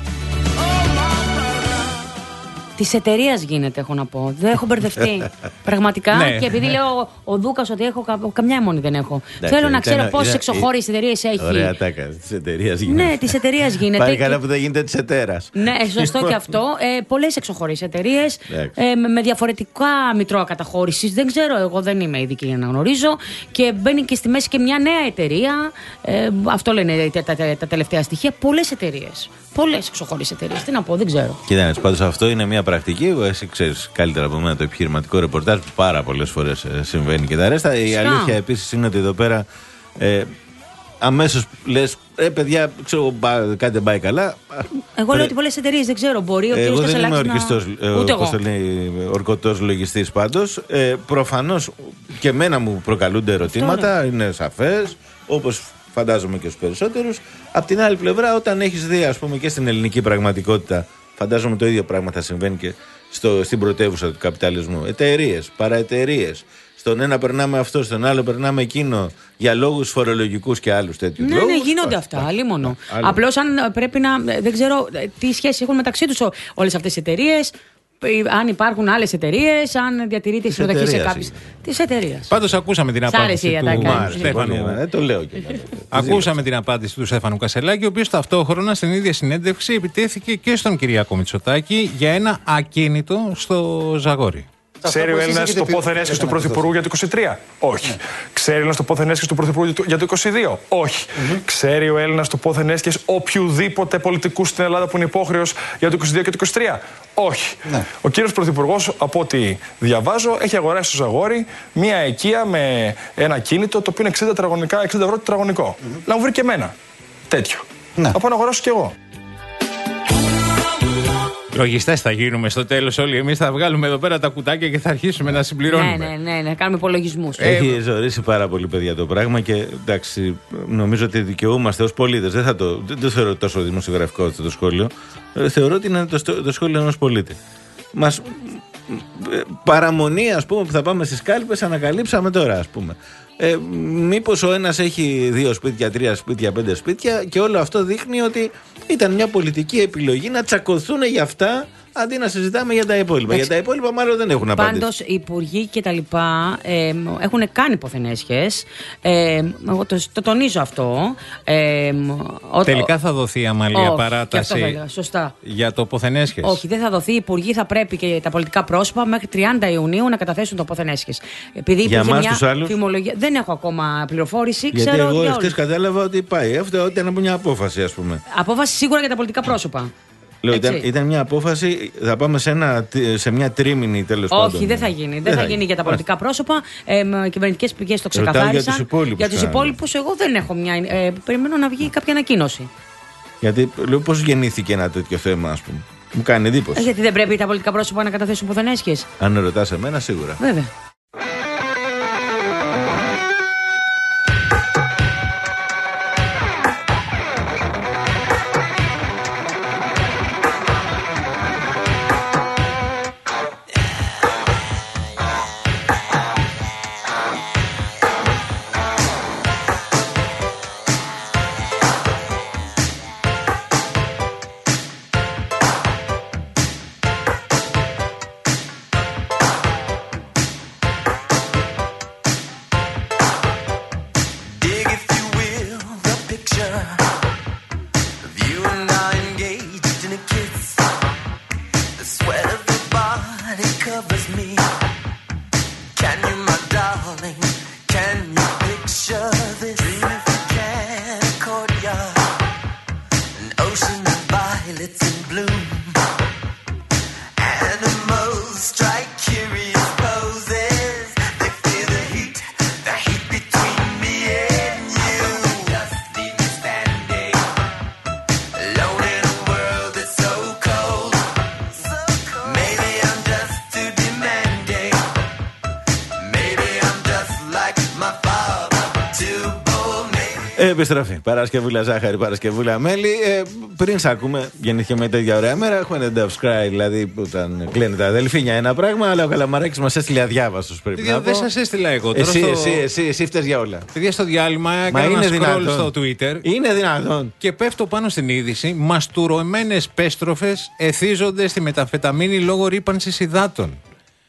Τη εταιρεία γίνεται, έχω να πω. Δεν έχω μπερδευτεί. Πραγματικά. Ναι. Και επειδή λέω ο, ο Δούκας ότι έχω, κα, καμιά αιμονή δεν έχω. Εντάξει, θέλω να ξέρω πόσες εξωχώρες εταιρείε έχει. Ωραία, τάκα. Τη εταιρεία γίνεται. Ναι, τη εταιρεία γίνεται. Πάλι καλά που δεν γίνεται τη εταιρεία. Ναι, σωστό και αυτό. Ε, Πολλές εξωχώρες εταιρείε ε, με, με διαφορετικά μητρώα καταχώρησης. Δεν ξέρω, εγώ δεν είμαι ειδική για να γνωρίζω. Και μπαίνει και στη μέση και μια νέα εταιρεία. Ε, αυτό λένε τα, τα, τα, τα τελευταία στοιχεία. Πολλές εταιρείε. Πολλές εξωχώρες εταιρείε. Τι να πω, δεν ξέρω. Κοιτάξτε, πάντως αυτό είναι μια πρακτική. Εσύ ξέρεις καλύτερα από μένα το επιχειρηματικό ρεπορτάζ που πάρα πολλές φορές ε, συμβαίνει και τα ρέστα. Η Σκά. αλήθεια επίσης είναι ότι εδώ πέρα ε, αμέσως λες, ε, παιδιά, ξέρω, κάτι δεν πάει καλά. Εγώ λέω ότι πολλές εταιρείες δεν ξέρω. Μπορεί ο κ. Εγώ δεν είμαι ορκιστός, να... ε, ορκωτός λογιστής πάντως. Ε, προφανώς και εμένα μου προκαλούνται ερωτήματα, είναι, είναι σαφές, όπως φαντάζομαι και στους περισσότερους. Απ' την άλλη πλευρά, όταν έχεις δει, ας πούμε, και στην ελληνική πραγματικότητα, φαντάζομαι το ίδιο πράγμα θα συμβαίνει και στο, στην πρωτεύουσα του καπιταλισμού. Εταιρείες, παραεταιρείες. Στον ένα περνάμε αυτό, στον άλλο περνάμε εκείνο για λόγους φορολογικούς και άλλους τέτοιους ναι, λόγους. Ναι, γίνονται α, αυτά, αλίμονο. Ναι, απλώς αν πρέπει να. Δεν ξέρω τι σχέση έχουν μεταξύ τους όλες αυτές οι εταιρείες. αν υπάρχουν άλλες εταιρείες, αν διατηρείται η συμμετοχή σε κάποιες. Της εταιρείας. Πάντως ακούσαμε την απάντηση του Στέφανου. Δεν το λέω και Ακούσαμε την απάντηση του Στέφανου Κασελάκη, ο οποίος ταυτόχρονα στην ίδια συνέντευξη επιτέθηκε και στον Κυριάκο Μητσοτάκη για ένα ακίνητο στο Ζαγόρι. Ξέρει ο Έλληνας το πόθεν έσχεση του Πρωθυπουργού για το είκοσι τρία? Όχι. Ναι. Ξέρει ο Έλληνας το πόθεν έσχεση του Πρωθυπουργού για το είκοσι δύο? Όχι. Mm-hmm. Ξέρει ο Έλληνας το πόθεν έσχεση οποιοδήποτε πολιτικού στην Ελλάδα που είναι υπόχρεος για το είκοσι δύο και το είκοσι τρία? Όχι. Ναι. Ο κύριος Πρωθυπουργός, από ό,τι διαβάζω, έχει αγοράσει στο Ζαγόρι μία οικία με ένα κίνητο το οποίο είναι εξήντα, τετραγωνικά, εξήντα ευρώ τετραγωνικό. Mm-hmm. Να μου βρει και εμένα τέτοιο. Ναι. Θα πάω να αγοράσω κι εγώ. Λογιστές θα γίνουμε στο τέλος όλοι. Εμείς θα βγάλουμε εδώ πέρα τα κουτάκια και θα αρχίσουμε να συμπληρώνουμε. Ναι, ναι, ναι, ναι, κάνουμε υπολογισμούς. Έχει ζωρίσει πάρα πολύ, παιδιά, το πράγμα και εντάξει, νομίζω ότι δικαιούμαστε ως πολίτες. Δεν, θα το, δεν το θεωρώ τόσο δημοσιογραφικό αυτό το σχόλιο. Θεωρώ ότι είναι το, το σχόλιο ενός πολίτη. Μας παραμονή, ας πούμε, που θα πάμε στις κάλπες, ανακαλύψαμε τώρα, ας πούμε. Ε, μήπως ο ένας έχει δύο σπίτια, τρία σπίτια, πέντε σπίτια και όλο αυτό δείχνει ότι ήταν μια πολιτική επιλογή να τσακωθούν για αυτά αντί να συζητάμε για τα υπόλοιπα. Εξ... Για τα υπόλοιπα μάλλον δεν έχουν απάντηση. Πάντως οι υπουργοί και τα λοιπά ε, έχουν κάνει ποθενέσχες. Ε, εγώ το, το τονίζω αυτό. Ε, ο, Τελικά θα δοθεί, Αμαλία, όχι, παράταση έλεγα, σωστά. για το ποθενέσχες? Όχι, δεν θα δοθεί. Οι υπουργοί θα πρέπει και τα πολιτικά πρόσωπα μέχρι τριάντα Ιουνίου να καταθέσουν το ποθενέσχες. Επειδή για υπήρχε εμάς μια άλλους... φημολογία. Δεν έχω ακόμα πληροφόρηση. Γιατί ξέρω εγώ για εχθές κατάλαβα ότι πάει. Αυτό ήταν από μια απόφαση, ας πούμε. Απόφαση σίγουρα για τα πολιτικά πρόσωπα. Λέω, ήταν, ήταν μια απόφαση, θα πάμε σε, ένα, σε μια τρίμηνη τέλος πάντων. Όχι, δεν θα γίνει. Δεν, δεν θα, θα γίνει για τα πολιτικά πρόσωπα. Ε, κυβερνητικές πηγές το ξεκαθάρισαν. Για τους υπόλοιπους. Για τους υπόλοιπους, εγώ δεν έχω μια. Ε, περιμένω να βγει κάποια ανακοίνωση. Γιατί λέω, πώς γεννήθηκε ένα τέτοιο θέμα, ας πούμε. Μου κάνει εντύπωση. Ε, γιατί δεν πρέπει τα πολιτικά πρόσωπα να καταθέσουν ποθενέσχες? Αν ρωτάς εμένα, σίγουρα. Βέβαια. Επιστροφή. Παρασκευούλα ζάχαρη, Παρασκευούλα μέλι. Ε, πριν σ' ακούμε, γεννήθηκε με τέτοια ωραία μέρα. Έχουμε ένα Death Cry, δηλαδή που ήταν κλείνει τα αδελφίνια ένα πράγμα, αλλά ο Καλαμαράκης μας έστειλε αδιάβαστος. Πρέπει να πω. Δεν σας έστειλα εγώ. Τώρα εσύ, στο... εσύ, εσύ, εσύ φταίς για όλα. Παιδιά, στο διάλειμμα έκανα ένα scroll στο Twitter. Είναι δυνατόν. Και πέφτω πάνω στην είδηση. Μαστουρωμένες πέστροφες εθίζονται στη μεταμφεταμίνη λόγω ρύπανσης υδάτων.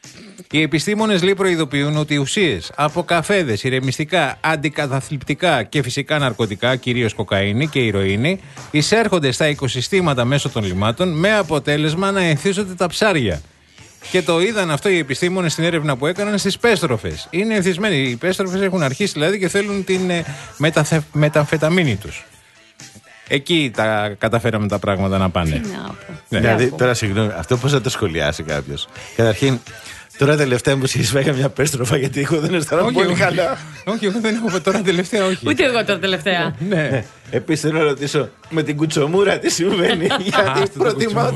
Οι επιστήμονες λέει προειδοποιούν ότι οι ουσίες από καφέδες, ηρεμιστικά, αντικαταθλιπτικά και φυσικά ναρκωτικά, κυρίως κοκαίνη και ηρωίνη, εισέρχονται στα οικοσυστήματα μέσω των λιμάτων με αποτέλεσμα να εθίζονται τα ψάρια. Και το είδαν αυτό οι επιστήμονες στην έρευνα που έκαναν στις πέστροφες. Είναι εθισμένοι. Οι πέστροφες έχουν αρχίσει δηλαδή και θέλουν την ε, μεταθε... μεταμφεταμίνη τους. Εκεί τα καταφέραμε τα πράγματα να πάνε. Ναι. Δηλαδή, τώρα συγγνώμη, αυτό πώς θα το σχολιάσει κάποιος? Καταρχήν, τώρα τελευταία μου συσφάγα μια πέστροφα γιατί εγώ δεν αισθάνομαι πολύ καλά. Όχι, εγώ δεν έχω τώρα τελευταία, όχι. Ούτε εγώ τώρα τελευταία. Ναι. Επίσης θέλω να ρωτήσω με την κουτσομούρα τι συμβαίνει. Γιατί προτιμάω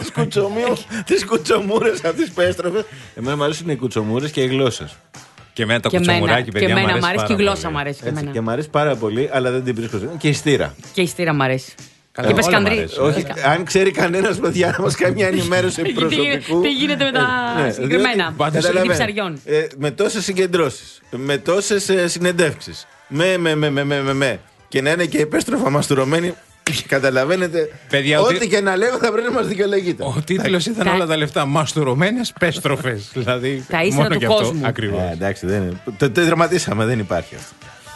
τις κουτσομούρες από τις πέστροφες. Εμένα μου αρέσουν οι κουτσομούρες και οι γλώσσες. Και εμένα το κουτσομουράκι, παιδιά, και μου αρέσει. αρέσει, αρέσει και η γλώσσα μου αρέσει. Έτσι, και μου αρέσει πάρα πολύ, αλλά δεν την βρίσκω. Και η στήρα. Και η στήρα μου αρέσει. Καλά, και πεσκανδρή. Όχι, αν ξέρει κανένας, παιδιά, να μας κάνει μια ενημέρωση προσωπικού. Τι γίνεται με τα συγκεκριμένα ψαριών. Με τόσες συγκεντρώσεις, με τόσες συνεντεύξεις. Με, με, με, με, με, με. Και να είναι και υπέστροφα μαστουρωμένη. Καταλαβαίνετε. Παιδιά, ό,τι ότι... και να λέω θα πρέπει να μας δικαιολογείτε. Ο τίτλος ήταν όλα τα λεφτά μαστουρωμένες πέστροφες. Δηλαδή, τα ίστρα του κόσμου. Ακριβώς. Ε, εντάξει, δεν είναι. Το, το δραματίσαμε, δεν υπάρχει αυτό.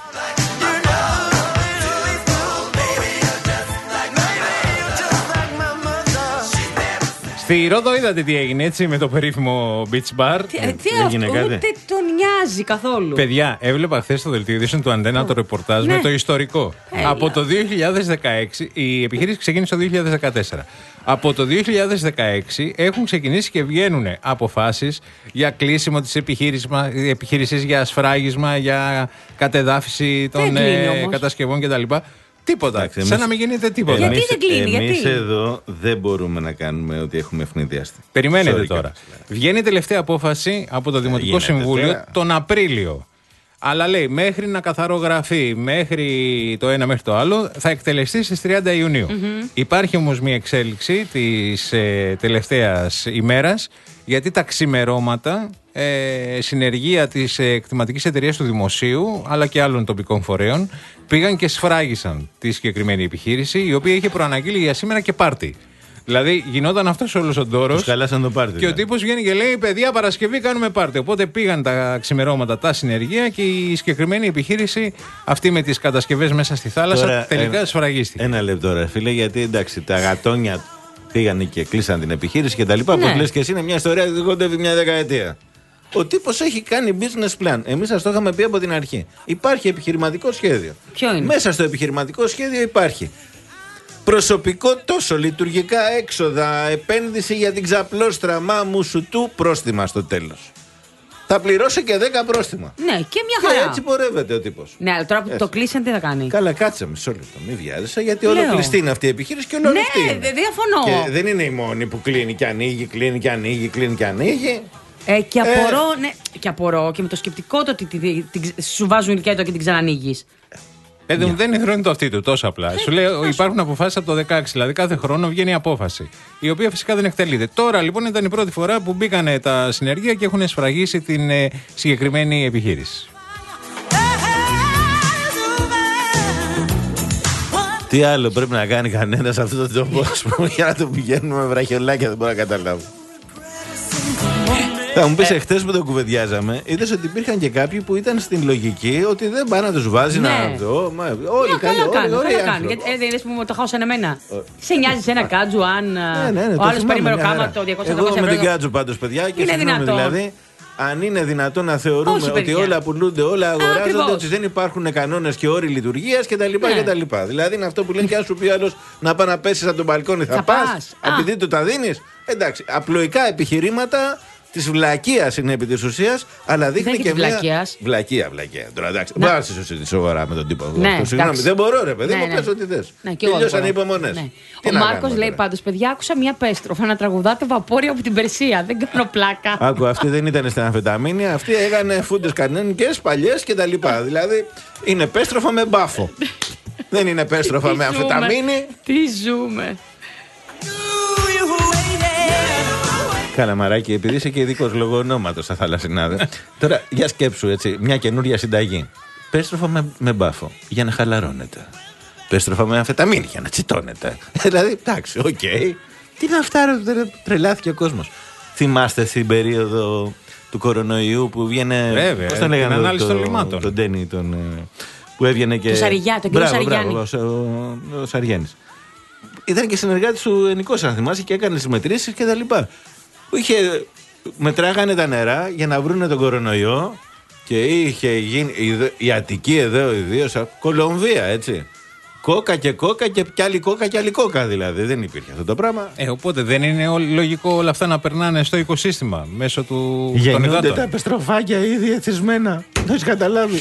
Στη Ρόδο είδατε τι έγινε έτσι με το περίφημο beach bar. Τι, ε, τι αυτό, ούτε τον νοιάζει καθόλου. Παιδιά, έβλεπα χθες στο δελτίο ειδήσεων του Αντένα το ρεπορτάζ ναι. με το ιστορικό. Έλα. Από το δύο χιλιάδες δεκαέξι, η επιχείρηση ξεκίνησε το δύο χιλιάδες δεκατέσσερα. Από το δύο χιλιάδες δεκαέξι έχουν ξεκινήσει και βγαίνουν αποφάσεις για κλείσιμο της επιχείρησης, για ασφράγισμα, για κατεδάφιση των ε, κατασκευών κτλ. Τίποτα. Εντάξει, σαν εμείς, να μην γίνεται τίποτα. Γιατί δεν κλείνει, εμείς γιατί? εδώ δεν μπορούμε να κάνουμε ότι έχουμε ευνηδιαστεί. Περιμένετε Sorry, τώρα. Βγαίνει η τελευταία απόφαση από το Δημοτικό Συμβούλιο τώρα. Τον Απρίλιο. Αλλά λέει μέχρι να καθαρογραφεί μέχρι το ένα μέχρι το άλλο θα εκτελεστεί στις τριάντα Ιουνίου. Mm-hmm. Υπάρχει όμως μια εξέλιξη της ε, τελευταίας ημέρας, γιατί τα ξημερώματα ε, συνεργεία της ε, εκτιματικής εταιρείας του Δημοσίου αλλά και άλλων τοπικών φορέων πήγαν και σφράγισαν τη συγκεκριμένη επιχείρηση, η οποία είχε προαναγγείλει για σήμερα και πάρτι. Δηλαδή γινόταν αυτός όλος ο ντόρος. Τους χαλάσαν το πάρτι. Και δηλαδή. ο τύπος βγαίνει και λέει: παιδιά, Παρασκευή κάνουμε πάρτι. Οπότε πήγαν τα ξημερώματα, τα συνεργεία και η συγκεκριμένη επιχείρηση, αυτή με τις κατασκευές μέσα στη θάλασσα, τώρα, τελικά ένα, σφραγίστηκε. Ένα λεπτό, ρε φίλε, γιατί εντάξει, τα γατόνια πήγαν και κλείσαν την επιχείρηση κτλ. Ναι. Όπως λες και εσύ, είναι μια ιστορία που κοντεύει μια δεκαετία. Ο τύπος έχει κάνει business plan. Εμείς σας το είχαμε πει από την αρχή. Υπάρχει επιχειρηματικό σχέδιο. Ποιο είναι? Μέσα στο επιχειρηματικό σχέδιο υπάρχει προσωπικό τόσο, λειτουργικά έξοδα, επένδυση για την ξαπλώστρα, μάμου σου του, πρόστιμα στο τέλος. Θα πληρώσει και δέκα πρόστιμα. Ναι, και μια χαρά. Και έτσι πορεύεται ο τύπος. Ναι, αλλά τώρα που έτσι. Το κλείσαν, τι θα κάνει? Καλά, κάτσε μισό λεπτό. Μην βιάζεσαι, γιατί όλο κλειστή είναι αυτή η επιχείρηση και όλο ναι, κλειστή. Ναι, δεν διαφωνώ. Και δεν είναι η μόνη που κλείνει και ανοίγει, κλείνει και ανοίγει, κλείνει και ανοίγει. Ε, και, απορώ, ε, ναι, και απορώ και με το σκεπτικό το ότι τη, τη, τη, σου βάζουν ρικέτο και την ξανανοίγεις. Ε, yeah. Δεν είναι χρόνιο το αυτή του, τόσο απλά. Ε, Σου λέει υπάρχουν αποφάσεις από το δεκαέξι, δηλαδή κάθε χρόνο βγαίνει απόφαση, η οποία φυσικά δεν εκτελείται. Τώρα λοιπόν ήταν η πρώτη φορά που μπήκαν τα συνεργεία και έχουν σφραγίσει την ε, συγκεκριμένη επιχείρηση. Τι άλλο πρέπει να κάνει κανένα σε αυτόν τον τόπο για να το πηγαίνουμε με βραχιολάκια, δεν μπορώ να καταλάβω. Θα μου πεις εχθές που το κουβεντιάζαμε, είδες ότι υπήρχαν και κάποιοι που ήταν στην λογική ότι δεν πάνε να τους βάζει ναι. να το. Μα, όλοι ναι, καλοί, καλά όλοι κάνουν. Κάνουν. Γιατί ε, δεν είδες που μου το χάωσαν εμένα. Σε νοιάζει σε ένα κάτζου αν ναι, ναι, ναι, ο άλλος περίμενε κάμα το διακόσια ευρώ. Εγώ με την κάτζου πάντως, παιδιά, και συγγνώμη δηλαδή. Αν είναι δυνατόν να θεωρούμε όχι, ότι όλα πουλούνται, όλα αγοράζονται, ότι δεν υπάρχουν κανόνες και όροι λειτουργίας κτλ. Ναι. Δηλαδή είναι αυτό που λένε και αν σου πει άλλος να πάει να πέσεις από τον μπαλκόνι, θα, θα πας, επειδή του τα δίνεις. Εντάξει, απλοϊκά επιχειρήματα. Τη βλακεία είναι επί τη ουσία, αλλά δείχνει δεν και μια. Βλακείας. Βλακεία, βλακεία. Τώρα εντάξει, δεν μπορώ να συζητήσω σοβαρά με τον τύπο. Ναι, συγγνώμη, δεν μπορώ, ρε παιδί, ναι, μου ναι. πες ό,τι θες. Ναι, τελειώσαν οι υπομονές. Ναι. Ο Μάρκος λέει πάντως, παιδιά, άκουσα μια πέστροφα να τραγουδάτε βαπόρια από την Περσία. Δεν κάνω πλάκα. Άκου, αυτή δεν ήταν στην αμφεταμίνη, αυτή έκανε φούντες κανένικες, παλιές κτλ. Δηλαδή είναι πέστροφα με μπάφο. Δεν είναι πέστροφα με αμφεταμίνη. Τι ζούμε. Καλά, μαράκι, επειδή είσαι και ειδικός λόγω ονόματος στα θαλασσινάδε. Τώρα, για σκέψου έτσι, μια καινούρια συνταγή. Πέστροφα με, με μπάφο, για να χαλαρώνετε. Πέστροφα με αμφεταμίνη, για να τσιτώνετε. Δηλαδή, εντάξει, οκ. Okay. Τι είναι αυτά, ρε, τρελάθηκε ο κόσμος. Θυμάστε στην περίοδο του κορονοϊού που βγαίνε. Βέβαια, πώς τον λέγανε, την ανάλυση το, των λιμάτων. Τον Τένι, τον, που έβγαινε και. Του Σαριγιά, τον κύριο Σαριγιάννη. Ο, ο, ο Σαριάννης. Ήταν και συνεργάτης του Ενικός, αν θυμάσαι, και έκανε τις μετρήσεις κτλ. Που είχε, μετράγανε τα νερά για να βρούνε τον κορονοϊό και είχε γίνει η, η Αττική εδώ ιδίως, Κολομβία έτσι. Κόκα και κόκα και κι άλλη κόκα και άλλη κόκα δηλαδή. Δεν υπήρχε αυτό το πράγμα. Ε, οπότε δεν είναι λογικό όλα αυτά να περνάνε στο οικοσύστημα μέσω του γεννούνται τα πεστροφάκια ήδη εθισμένα. Το έχεις καταλάβει.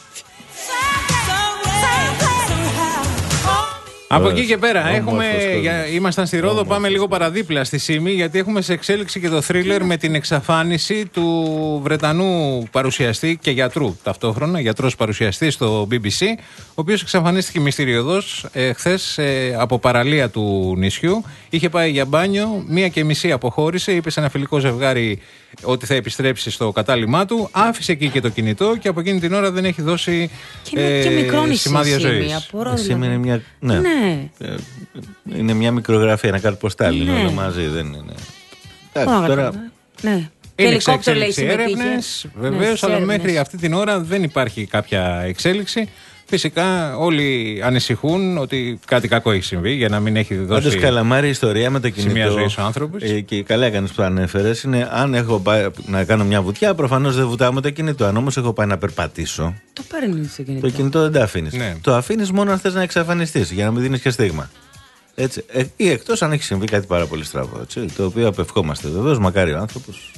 Από εκεί και πέρα, έχουμε, για, ήμασταν στη Ρόδο, Όμορφος. Πάμε λίγο παραδίπλα στη Σύμη, γιατί έχουμε σε εξέλιξη και το θρίλερ με την εξαφάνιση του Βρετανού παρουσιαστή και γιατρού ταυτόχρονα, γιατρός παρουσιαστής στο μπι μπι σι, ο οποίος εξαφανίστηκε μυστηριωδώς ε, χθες ε, από παραλία του νησιού. Είχε πάει για μπάνιο, μία και μισή αποχώρησε, είπε σε ένα φιλικό ζευγάρι ότι θα επιστρέψει στο κατάλημά του. Άφησε εκεί και το κινητό και από εκείνη την ώρα δεν έχει δώσει και είναι, ε, και μικρό νησί, σημάδια ζωής. Είναι μια, ναι. Ναι. Είναι μια μικρογραφία, ένα καρποστάλι, είναι όλα μαζί, δεν είναι. Εντάξει, τώρα... Ναι. Είναι σε εξέλιξη έρευνες, βεβαίως, ναι, αλλά μέχρι αυτή την ώρα δεν υπάρχει κάποια εξέλιξη. Φυσικά όλοι ανησυχούν ότι κάτι κακό έχει συμβεί για να μην έχει δώσει. Όντως, Καλαμάρη, η ιστορία με το κινητό ζωής ο άνθρωπος. Ε, και καλά έκανες που το ανέφερες. Είναι αν έχω πάει να κάνω μια βουτιά, προφανώς δεν βουτάω με το κινητό. Αν όμως έχω πάει να περπατήσω. Το παίρνεις το κινητό. Το κινητό δεν το αφήνεις. Ναι. Το αφήνεις μόνο αν θες να εξαφανιστείς για να μην δίνεις και στίγμα. Έτσι. Ε, ή εκτός αν έχει συμβεί κάτι πάρα πολύ στραβό. Έτσι, το οποίο απευχόμαστε βεβαίως, μακάρι ο άνθρωπος.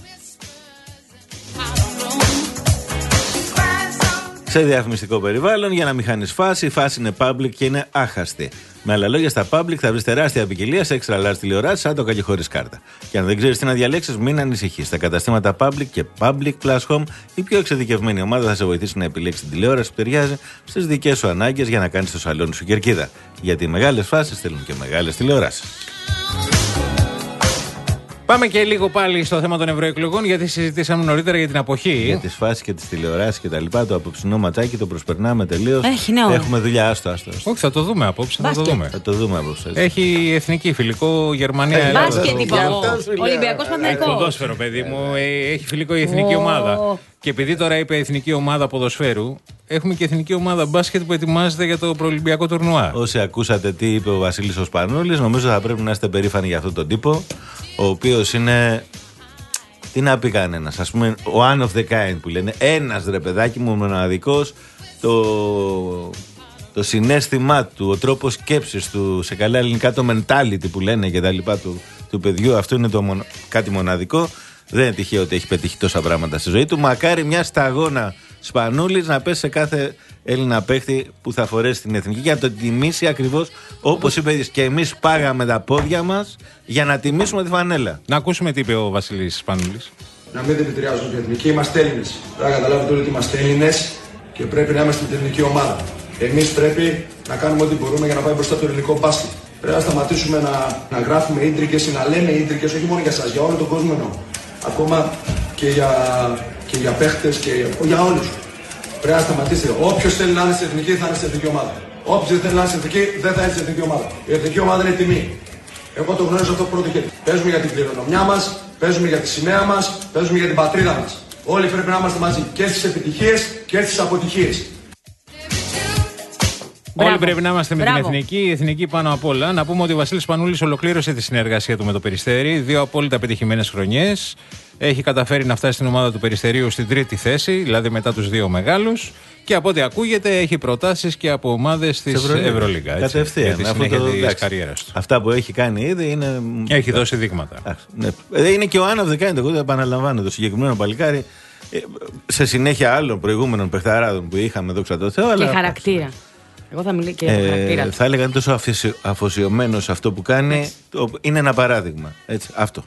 Σε διαφημιστικό περιβάλλον, για να μην χάνεις φάση, η φάση είναι public και είναι άχαστη. Με άλλα λόγια, στα public θα βρεις τεράστια ποικιλία σε extra large τηλεοράσεις, άτοκα και χωρίς κάρτα. Και αν δεν ξέρεις τι να διαλέξεις, μην ανησυχείς. Στα καταστήματα public και public plus home, η πιο εξειδικευμένη ομάδα θα σε βοηθήσει να επιλέξεις την τηλεόραση που ταιριάζει στις δικές σου ανάγκες για να κάνεις το σαλόνι σου κερκίδα. Γιατί οι μεγάλες φάσεις θέλουν και μεγάλες τηλεοράσεις. Πάμε και λίγο πάλι στο θέμα των ευρωεκλογών, γιατί συζητήσαμε νωρίτερα για την αποχή. Για τις φάσεις και τις τηλεοράσεις και τα λοιπά. Το απόψινό ματσάκι το προσπερνάμε τελείως. Έχει, ναι, έχουμε δουλειά, άστο, άστο. Όχι, θα το δούμε απόψε. Θα το δούμε. Θα το δούμε απόψε. Έχει εθνική φιλικό Γερμανία. Ε, μπάσκετ, είπα εγώ. Ολυμπιακός Παναθηναϊκός. Έχει ποδόσφαιρο, παιδί μου. Έχει φιλικό η εθνική oh. ομάδα. Και επειδή τώρα είπε εθνική ομάδα ποδοσφαίρου, έχουμε και εθνική ομάδα μπάσκετ που ετοιμάζεται για το προολυμπιακό τουρνουά. Όσοι ακούσατε τι είπε ο Βασίλης ο Σπανούλης, νομίζω θα πρέπει να είστε περήφανοι για αυτόν τον τύπο, ο οποίος είναι. Τι να πει κανένας, ας πούμε, ο one of the kind που λένε. Ένας ρε παιδάκι μου, μοναδικός, το, το συναίσθημά του, ο τρόπος σκέψης του, σε καλά ελληνικά το mentality που λένε και τα λοιπά του, του παιδιού, αυτό είναι το μονο, κάτι μοναδικό. Δεν είναι τυχαίο ότι έχει πετύχει τόσα πράγματα στη ζωή του. Μακάρι μια σταγόνα Σπανούλης να πέσει σε κάθε Έλληνα παίχτη που θα φορέσει την εθνική για να το τιμήσει ακριβώς όπως είπε και εμείς πάγαμε τα πόδια μας για να τιμήσουμε τη φανέλα. Να ακούσουμε τι είπε ο Βασίλης Σπανούλης. Να μην δημητριάζουν την εθνική, είμαστε Έλληνες. Πρέπει να καταλάβετε όλοι ότι είμαστε Έλληνες και πρέπει να είμαστε την εθνική ομάδα. Εμείς πρέπει να κάνουμε ό,τι μπορούμε για να πάει μπροστά το ελληνικό μπάσκετ. Πρέπει να σταματήσουμε να, να γράφουμε ίντρικες ή να λέμε ίντρικες, όχι μόνο για εσάς, για όλο τον κόσμο εννοώ. Ακόμα και για, και για παίχτες και για, για όλους. Πρέπει να σταματήσετε. Όποιος θέλει να είναι στην εθνική θα είναι στην εθνική ομάδα. Όποιος δεν θέλει να είναι στην εθνική δεν θα είναι στην εθνική ομάδα. Η εθνική ομάδα είναι τιμή. Εγώ το γνωρίζω αυτό πρώτο χέρι. Παίζουμε για την κληρονομιά μας, παίζουμε για τη σημαία μας, παίζουμε για την πατρίδα μας. Όλοι πρέπει να είμαστε μαζί και στις επιτυχίες και στις αποτυχίες. Μπράβο. Όλοι πρέπει να είμαστε με Μπράβο. την εθνική, η εθνική πάνω απ' όλα. Να πούμε ότι ο Βασίλης Σπανούλης ολοκλήρωσε τη συνεργασία του με το Περιστέρι. Δύο απόλυτα πετυχημένες χρονιές. Έχει καταφέρει να φτάσει στην ομάδα του Περιστερίου στην τρίτη θέση, δηλαδή μετά τους δύο μεγάλους. Και από ό,τι ακούγεται, έχει προτάσεις και από ομάδες της Ευρωλίγκα. Κατευθείαν. Για τη συνέχεια της καριέρας του. Αυτά που έχει κάνει ήδη είναι. Έχει δώσει δείγματα. Αχ, ναι. Είναι και ο One of the kind. Εγώ δεν επαναλαμβάνω το συγκεκριμένο παλικάρι. Σε συνέχεια άλλων προηγούμενων παιχταράδων που είχαμε, δόξα τω Θεώ. Και αλλά... χαρακτήρα. Εγώ θα μιλήσω και για ε, χαρακτήρα. Θα έλεγα είναι τόσο αφοσιωμένο σε αυτό που κάνει. Το, είναι ένα παράδειγμα. Έτσι, αυτό.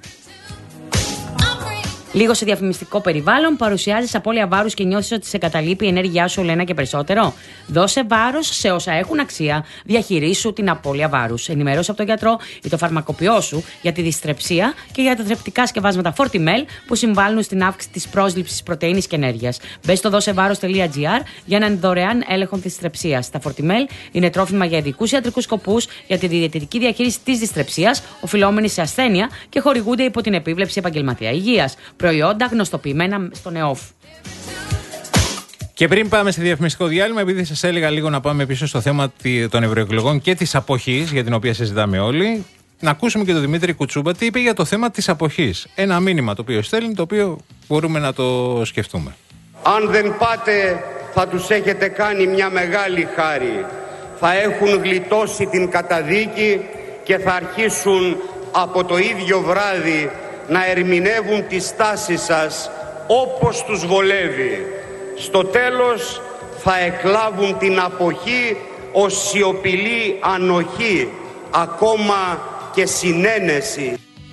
Λίγο σε διαφημιστικό περιβάλλον, παρουσιάζεις απώλεια βάρους και νιώθεις ότι σε καταλείπει η ενέργειά σου όλο ένα και περισσότερο. Δώσε βάρος σε όσα έχουν αξία. Διαχειρίσου την απώλεια βάρους. Ενημερώσε από τον γιατρό ή το φαρμακοποιό σου για τη δυστρεψία και για τα θρεπτικά σκευάσματα Fortimel που συμβάλλουν στην αύξηση της πρόσληψης πρωτεΐνης και ενέργειας. Μπες στο δώσεβάρος τελεία τζι άρ για έναν δωρεάν έλεγχο δυστρεψίας. Τα Fortimel είναι τρόφιμα για ειδικούς ιατρικούς σκοπούς για τη διαιτητική διαχείριση της δυστρεψίας, οφειλόμενη σε ασθένεια και χορηγούνται υπό την επίβλεψη επαγγελματία υγείας. Προϊόντα γνωστοποιημένα στον ΕΟΦ. Και πριν πάμε σε διαφημιστικό διάλειμμα, επειδή σας έλεγα λίγο να πάμε πίσω στο θέμα των ευρωεκλογών και της αποχής, για την οποία συζητάμε όλοι, να ακούσουμε και τον Δημήτρη Κουτσούμπα τι είπε για το θέμα της αποχής. Ένα μήνυμα το οποίο στέλνει, το οποίο μπορούμε να το σκεφτούμε. Αν δεν πάτε, θα τους έχετε κάνει μια μεγάλη χάρη. Θα έχουν γλιτώσει την καταδίκη και θα αρχίσουν από το ίδιο βράδυ να ερμηνεύουν τη στάση σας όπως τους βολεύει. Στο τέλος θα εκλάβουν την αποχή ως σιωπηλή ανοχή, ακόμα και συνένεση.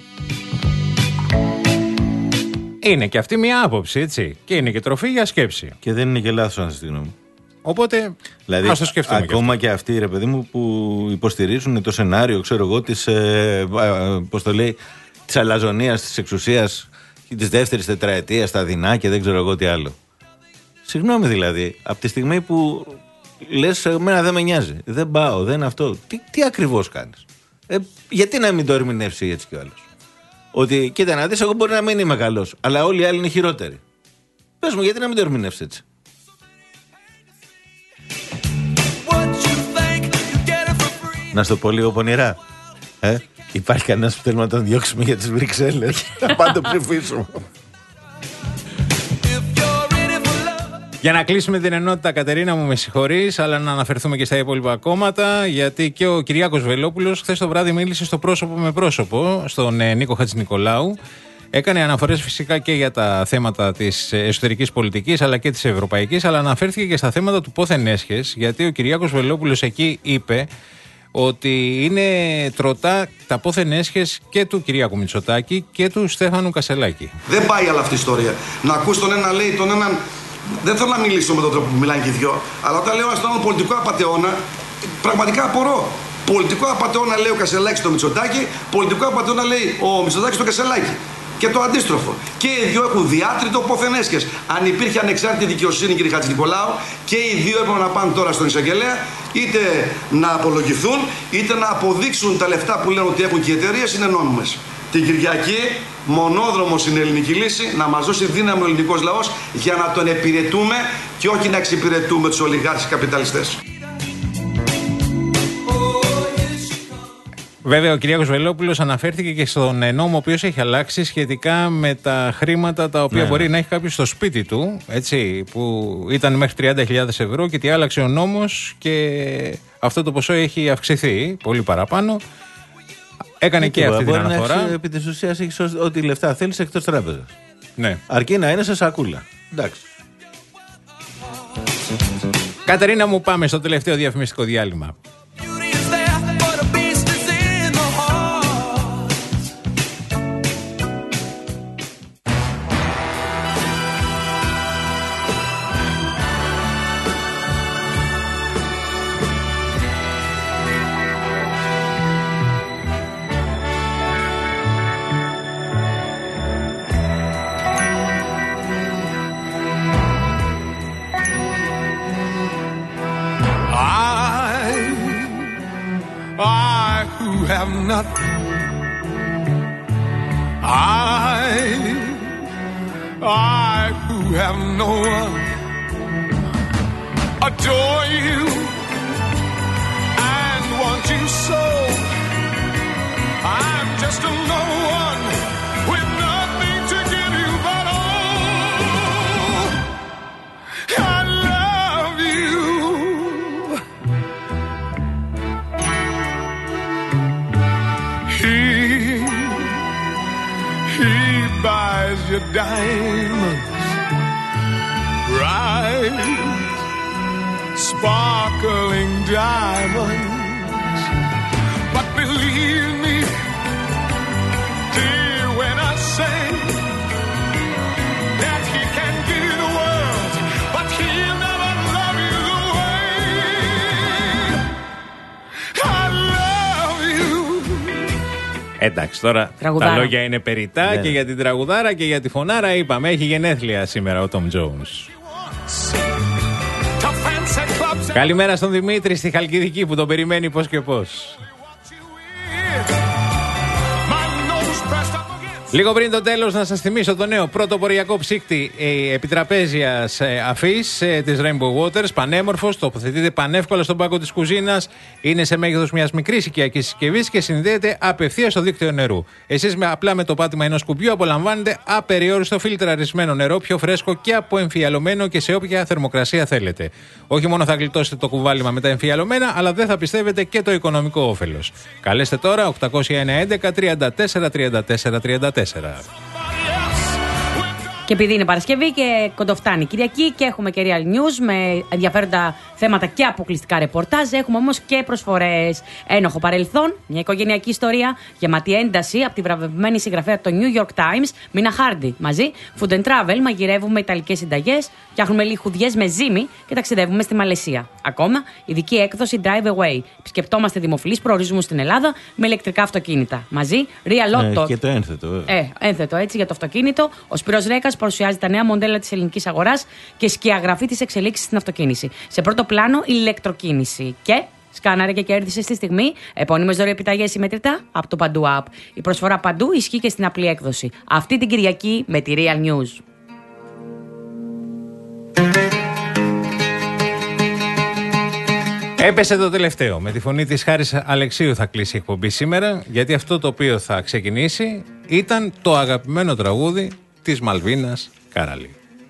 Είναι και αυτή μια άποψη, έτσι. Και είναι και τροφή για σκέψη. Και δεν είναι και λάθος, αν σας τη γνώμη. Οπότε, δηλαδή, ας το σκεφτούμε. Ακόμα και, και αυτοί, ρε παιδί μου, που υποστηρίζουν το σενάριο, ξέρω εγώ, της, ε, πώς το λέει, της αλαζονίας, της εξουσίας της δεύτερης τετραετίας, τα δεινά και δεν ξέρω εγώ τι άλλο. Συγγνώμη δηλαδή, από τη στιγμή που λες εμένα δεν με νοιάζει, δεν πάω, δεν αυτό, τι, τι ακριβώς κάνεις? Ε, γιατί να μην το ερμηνεύσει έτσι κι ο άλλος? Ότι κοίτα να δεις, εγώ μπορεί να μην είμαι καλός, αλλά όλοι οι άλλοι είναι χειρότεροι. Πες μου, γιατί να μην το ερμηνεύσει έτσι? Να στο πω λίγο πονηρά. Ε, υπάρχει κανένας που θέλουμε να τον διώξουμε για τις Βρυξέλλες? Να πάω το ψηφίσουμε. Για να κλείσουμε την ενότητα, Κατερίνα μου, με συγχωρείς, αλλά να αναφερθούμε και στα υπόλοιπα κόμματα, γιατί και ο Κυριάκος Βελόπουλος χθες το βράδυ μίλησε στο πρόσωπο με πρόσωπο, στον ε, Νίκο Χατζηνικολάου. Έκανε αναφορές φυσικά και για τα θέματα της εσωτερικής πολιτικής αλλά και της ευρωπαϊκής, αλλά αναφέρθηκε και στα θέματα του πόθεν έσχες, γιατί ο Κυριάκος Βελόπουλος εκεί είπε ότι είναι τροτά τα πόθεν έσχες και του Κυριάκου Μητσοτάκη και του Στέφανου Κασελάκη. Δεν πάει άλλα αυτή η ιστορία. Να ακούς τον ένα λέει τον έναν. Δεν θέλω να μιλήσω με τον τρόπο που μιλάνε και οι δυο, αλλά όταν λέω στον πολιτικό απατεώνα, πραγματικά απορώ. Πολιτικό απατεώνα λέει ο Κασελάκης στο Μητσοτάκη, πολιτικό απατεώνα λέει ο Μητσοτάκης στο Κασελάκη. Και το αντίστροφο. Και οι δύο έχουν διάτριτο πόθεν έσχες. Αν υπήρχε ανεξάρτητη δικαιοσύνη, κύριε Χατζηνικολάου, και οι δύο έπρεπε να πάνε τώρα στον εισαγγελέα, είτε να απολογηθούν, είτε να αποδείξουν τα λεφτά που λένε ότι έχουν και οι εταιρείες είναι νόμιμες. Την Κυριακή, μονόδρομος είναι η ελληνική λύση, να μας δώσει δύναμη ο ελληνικός λαός για να τον επιρετούμε και όχι να εξυπηρετούμε τους ολιγάρχες καπιταλιστές. Βέβαια, ο Κυριάκος Βελόπουλος αναφέρθηκε και στον νόμο ο οποίος έχει αλλάξει σχετικά με τα χρήματα τα οποία ναι. μπορεί να έχει κάποιος στο σπίτι του, έτσι, που ήταν μέχρι τριάντα χιλιάδες ευρώ και τι άλλαξε ο νόμος και αυτό το ποσό έχει αυξηθεί πολύ παραπάνω. Έκανε και, και αυτή την αναφορά. Έχεις, επί της ουσίας έχεις ό,τι λεφτά θέλεις εκτός τράπεζας. Ναι. Αρκεί να είναι σε σακούλα. Εντάξει. Κατερίνα μου, πάμε στο τελευταίο διαφημιστικό διάλειμμα. Have nothing. I, I who have no one, adore you and want you so. I'm just a no one with nothing to give you but all. I love you. Buys your diamonds, bright, sparkling diamonds. But believe me, dear, when I say that he can give you the world, but he'll never love you the way I love you. Εντάξει, τώρα τραγουδάρα. Τα λόγια είναι περιττά yeah. και για την τραγουδάρα και για τη φωνάρα είπαμε. Έχει γενέθλια σήμερα ο Τόμ Τζόουνς. Καλημέρα στον Δημήτρη στη Χαλκιδική που τον περιμένει πώς και πώς. Λίγο πριν το τέλος να σας θυμίσω το νέο πρωτοποριακό ψύκτη ε, επιτραπέζιας ε, αφής ε, της Rainbow Waters, πανέμορφος, τοποθετείται πανεύκολα στον πάγκο της κουζίνας, είναι σε μέγεθος μιας μικρής οικιακής συσκευής και συνδέεται απευθείας στο δίκτυο νερού. Εσείς με, απλά με το πάτημα ενός κουμπιού απολαμβάνετε απεριόριστο φιλτραρισμένο νερό, πιο φρέσκο και αποεμφιαλωμένο και σε όποια θερμοκρασία θέλετε. Όχι μόνο θα γλιτώσετε το κουβάλιμα με τα εμφιαλωμένα, αλλά δεν θα πιστεύετε και το οικονομικό όφελος. Καλέστε τώρα οκτώ μηδέν ένα ένα, τριάντα τέσσερα, τριάντα τέσσερα, τριάντα τέσσερα. Και επειδή είναι Παρασκευή και κοντοφτάνει Κυριακή και έχουμε και real news με ενδιαφέροντα θέματα και αποκλειστικά ρεπορτάζ, έχουμε όμως και προσφορές. Ένοχο παρελθόν, μια οικογενειακή ιστορία γεμάτη ένταση από τη βραβευμένη συγγραφέα το New York Times, Μίνα Χάρντι. Μαζί, food and travel, μαγειρεύουμε ιταλικές συνταγές, φτιάχνουμε λιχουδιές με ζύμη και ταξιδεύουμε στη Μαλαισία. Ακόμα, ειδική έκδοση Drive Away. Επισκεπτόμαστε δημοφιλείς προορισμούς στην Ελλάδα με ηλεκτρικά αυτοκίνητα. Μαζί, Real Lotto. Ε, και το ένθετο, βέβαια. Ε, ένθετο έτσι για το αυτοκίνητο. Ο Σπύρος Ρέκας παρουσιάζει τα νέα μοντέλα της ελληνικής αγοράς και σκιαγραφεί τις εξελίξεις στην αυτοκίνηση. Σε πρώτο πλάνο, η ηλεκτροκίνηση. Και σκάναρε και κέρδισε στη στιγμή επώνυμες δωρεοεπιταγές συμμετρητά από το Παντού App. Η προσφορά Παντού ισχύει και στην απλή έκδοση. Αυτή την Κυριακή με τη Real News. Έπεσε το τελευταίο. Με τη φωνή της Χάρης Αλεξίου θα κλείσει η εκπομπή σήμερα, γιατί αυτό το οποίο θα ξεκινήσει ήταν το αγαπημένο τραγούδι της Μαλβίνας Καραλίου.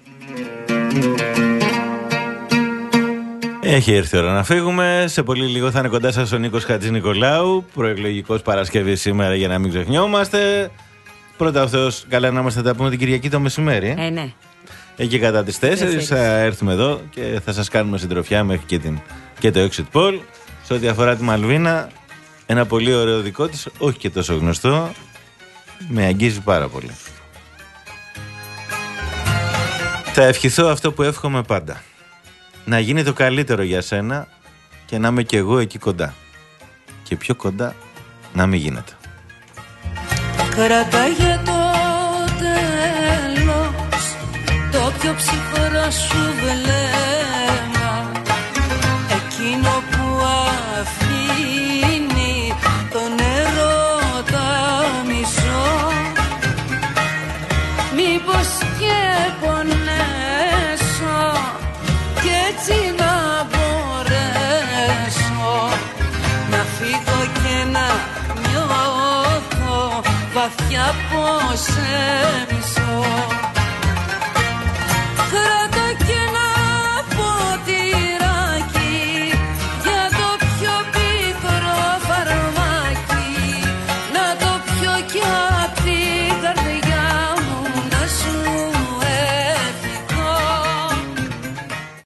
Έχει έρθει η ώρα να φύγουμε. Σε πολύ λίγο θα είναι κοντά σας ο Νίκος Χατζηνικολάου. Προεκλογικός Παρασκευή σήμερα για να μην ξεχνιόμαστε. Πρώτα ο Θεός, καλά να είμαστε, θα τα πούμε την Κυριακή το μεσημέρι. Ε, ναι. Εκεί κατά τις τέσσερις θα έρθουμε εδώ και θα σας κάνουμε συντροφιά μέχρι και, την, και το Exit Poll. Σε ό,τι αφορά τη Μαλβίνα, ένα πολύ ωραίο δικό της, όχι και τόσο γνωστό, με αγγίζει πάρα πολύ. Θα ευχηθώ αυτό που εύχομαι πάντα. Να γίνει το καλύτερο για σένα και να είμαι κι εγώ εκεί κοντά. Και πιο κοντά να μην γίνεται. Κρατάγε το τέλος, το πιο ψυχρό σου βλέμμα, εκείνο που αφήνει τον έρωτα μισό. Μήπως και πονέσω κι έτσι να μπορέσω να φύγω και να νιώθω βαθιά πως σε μισώ.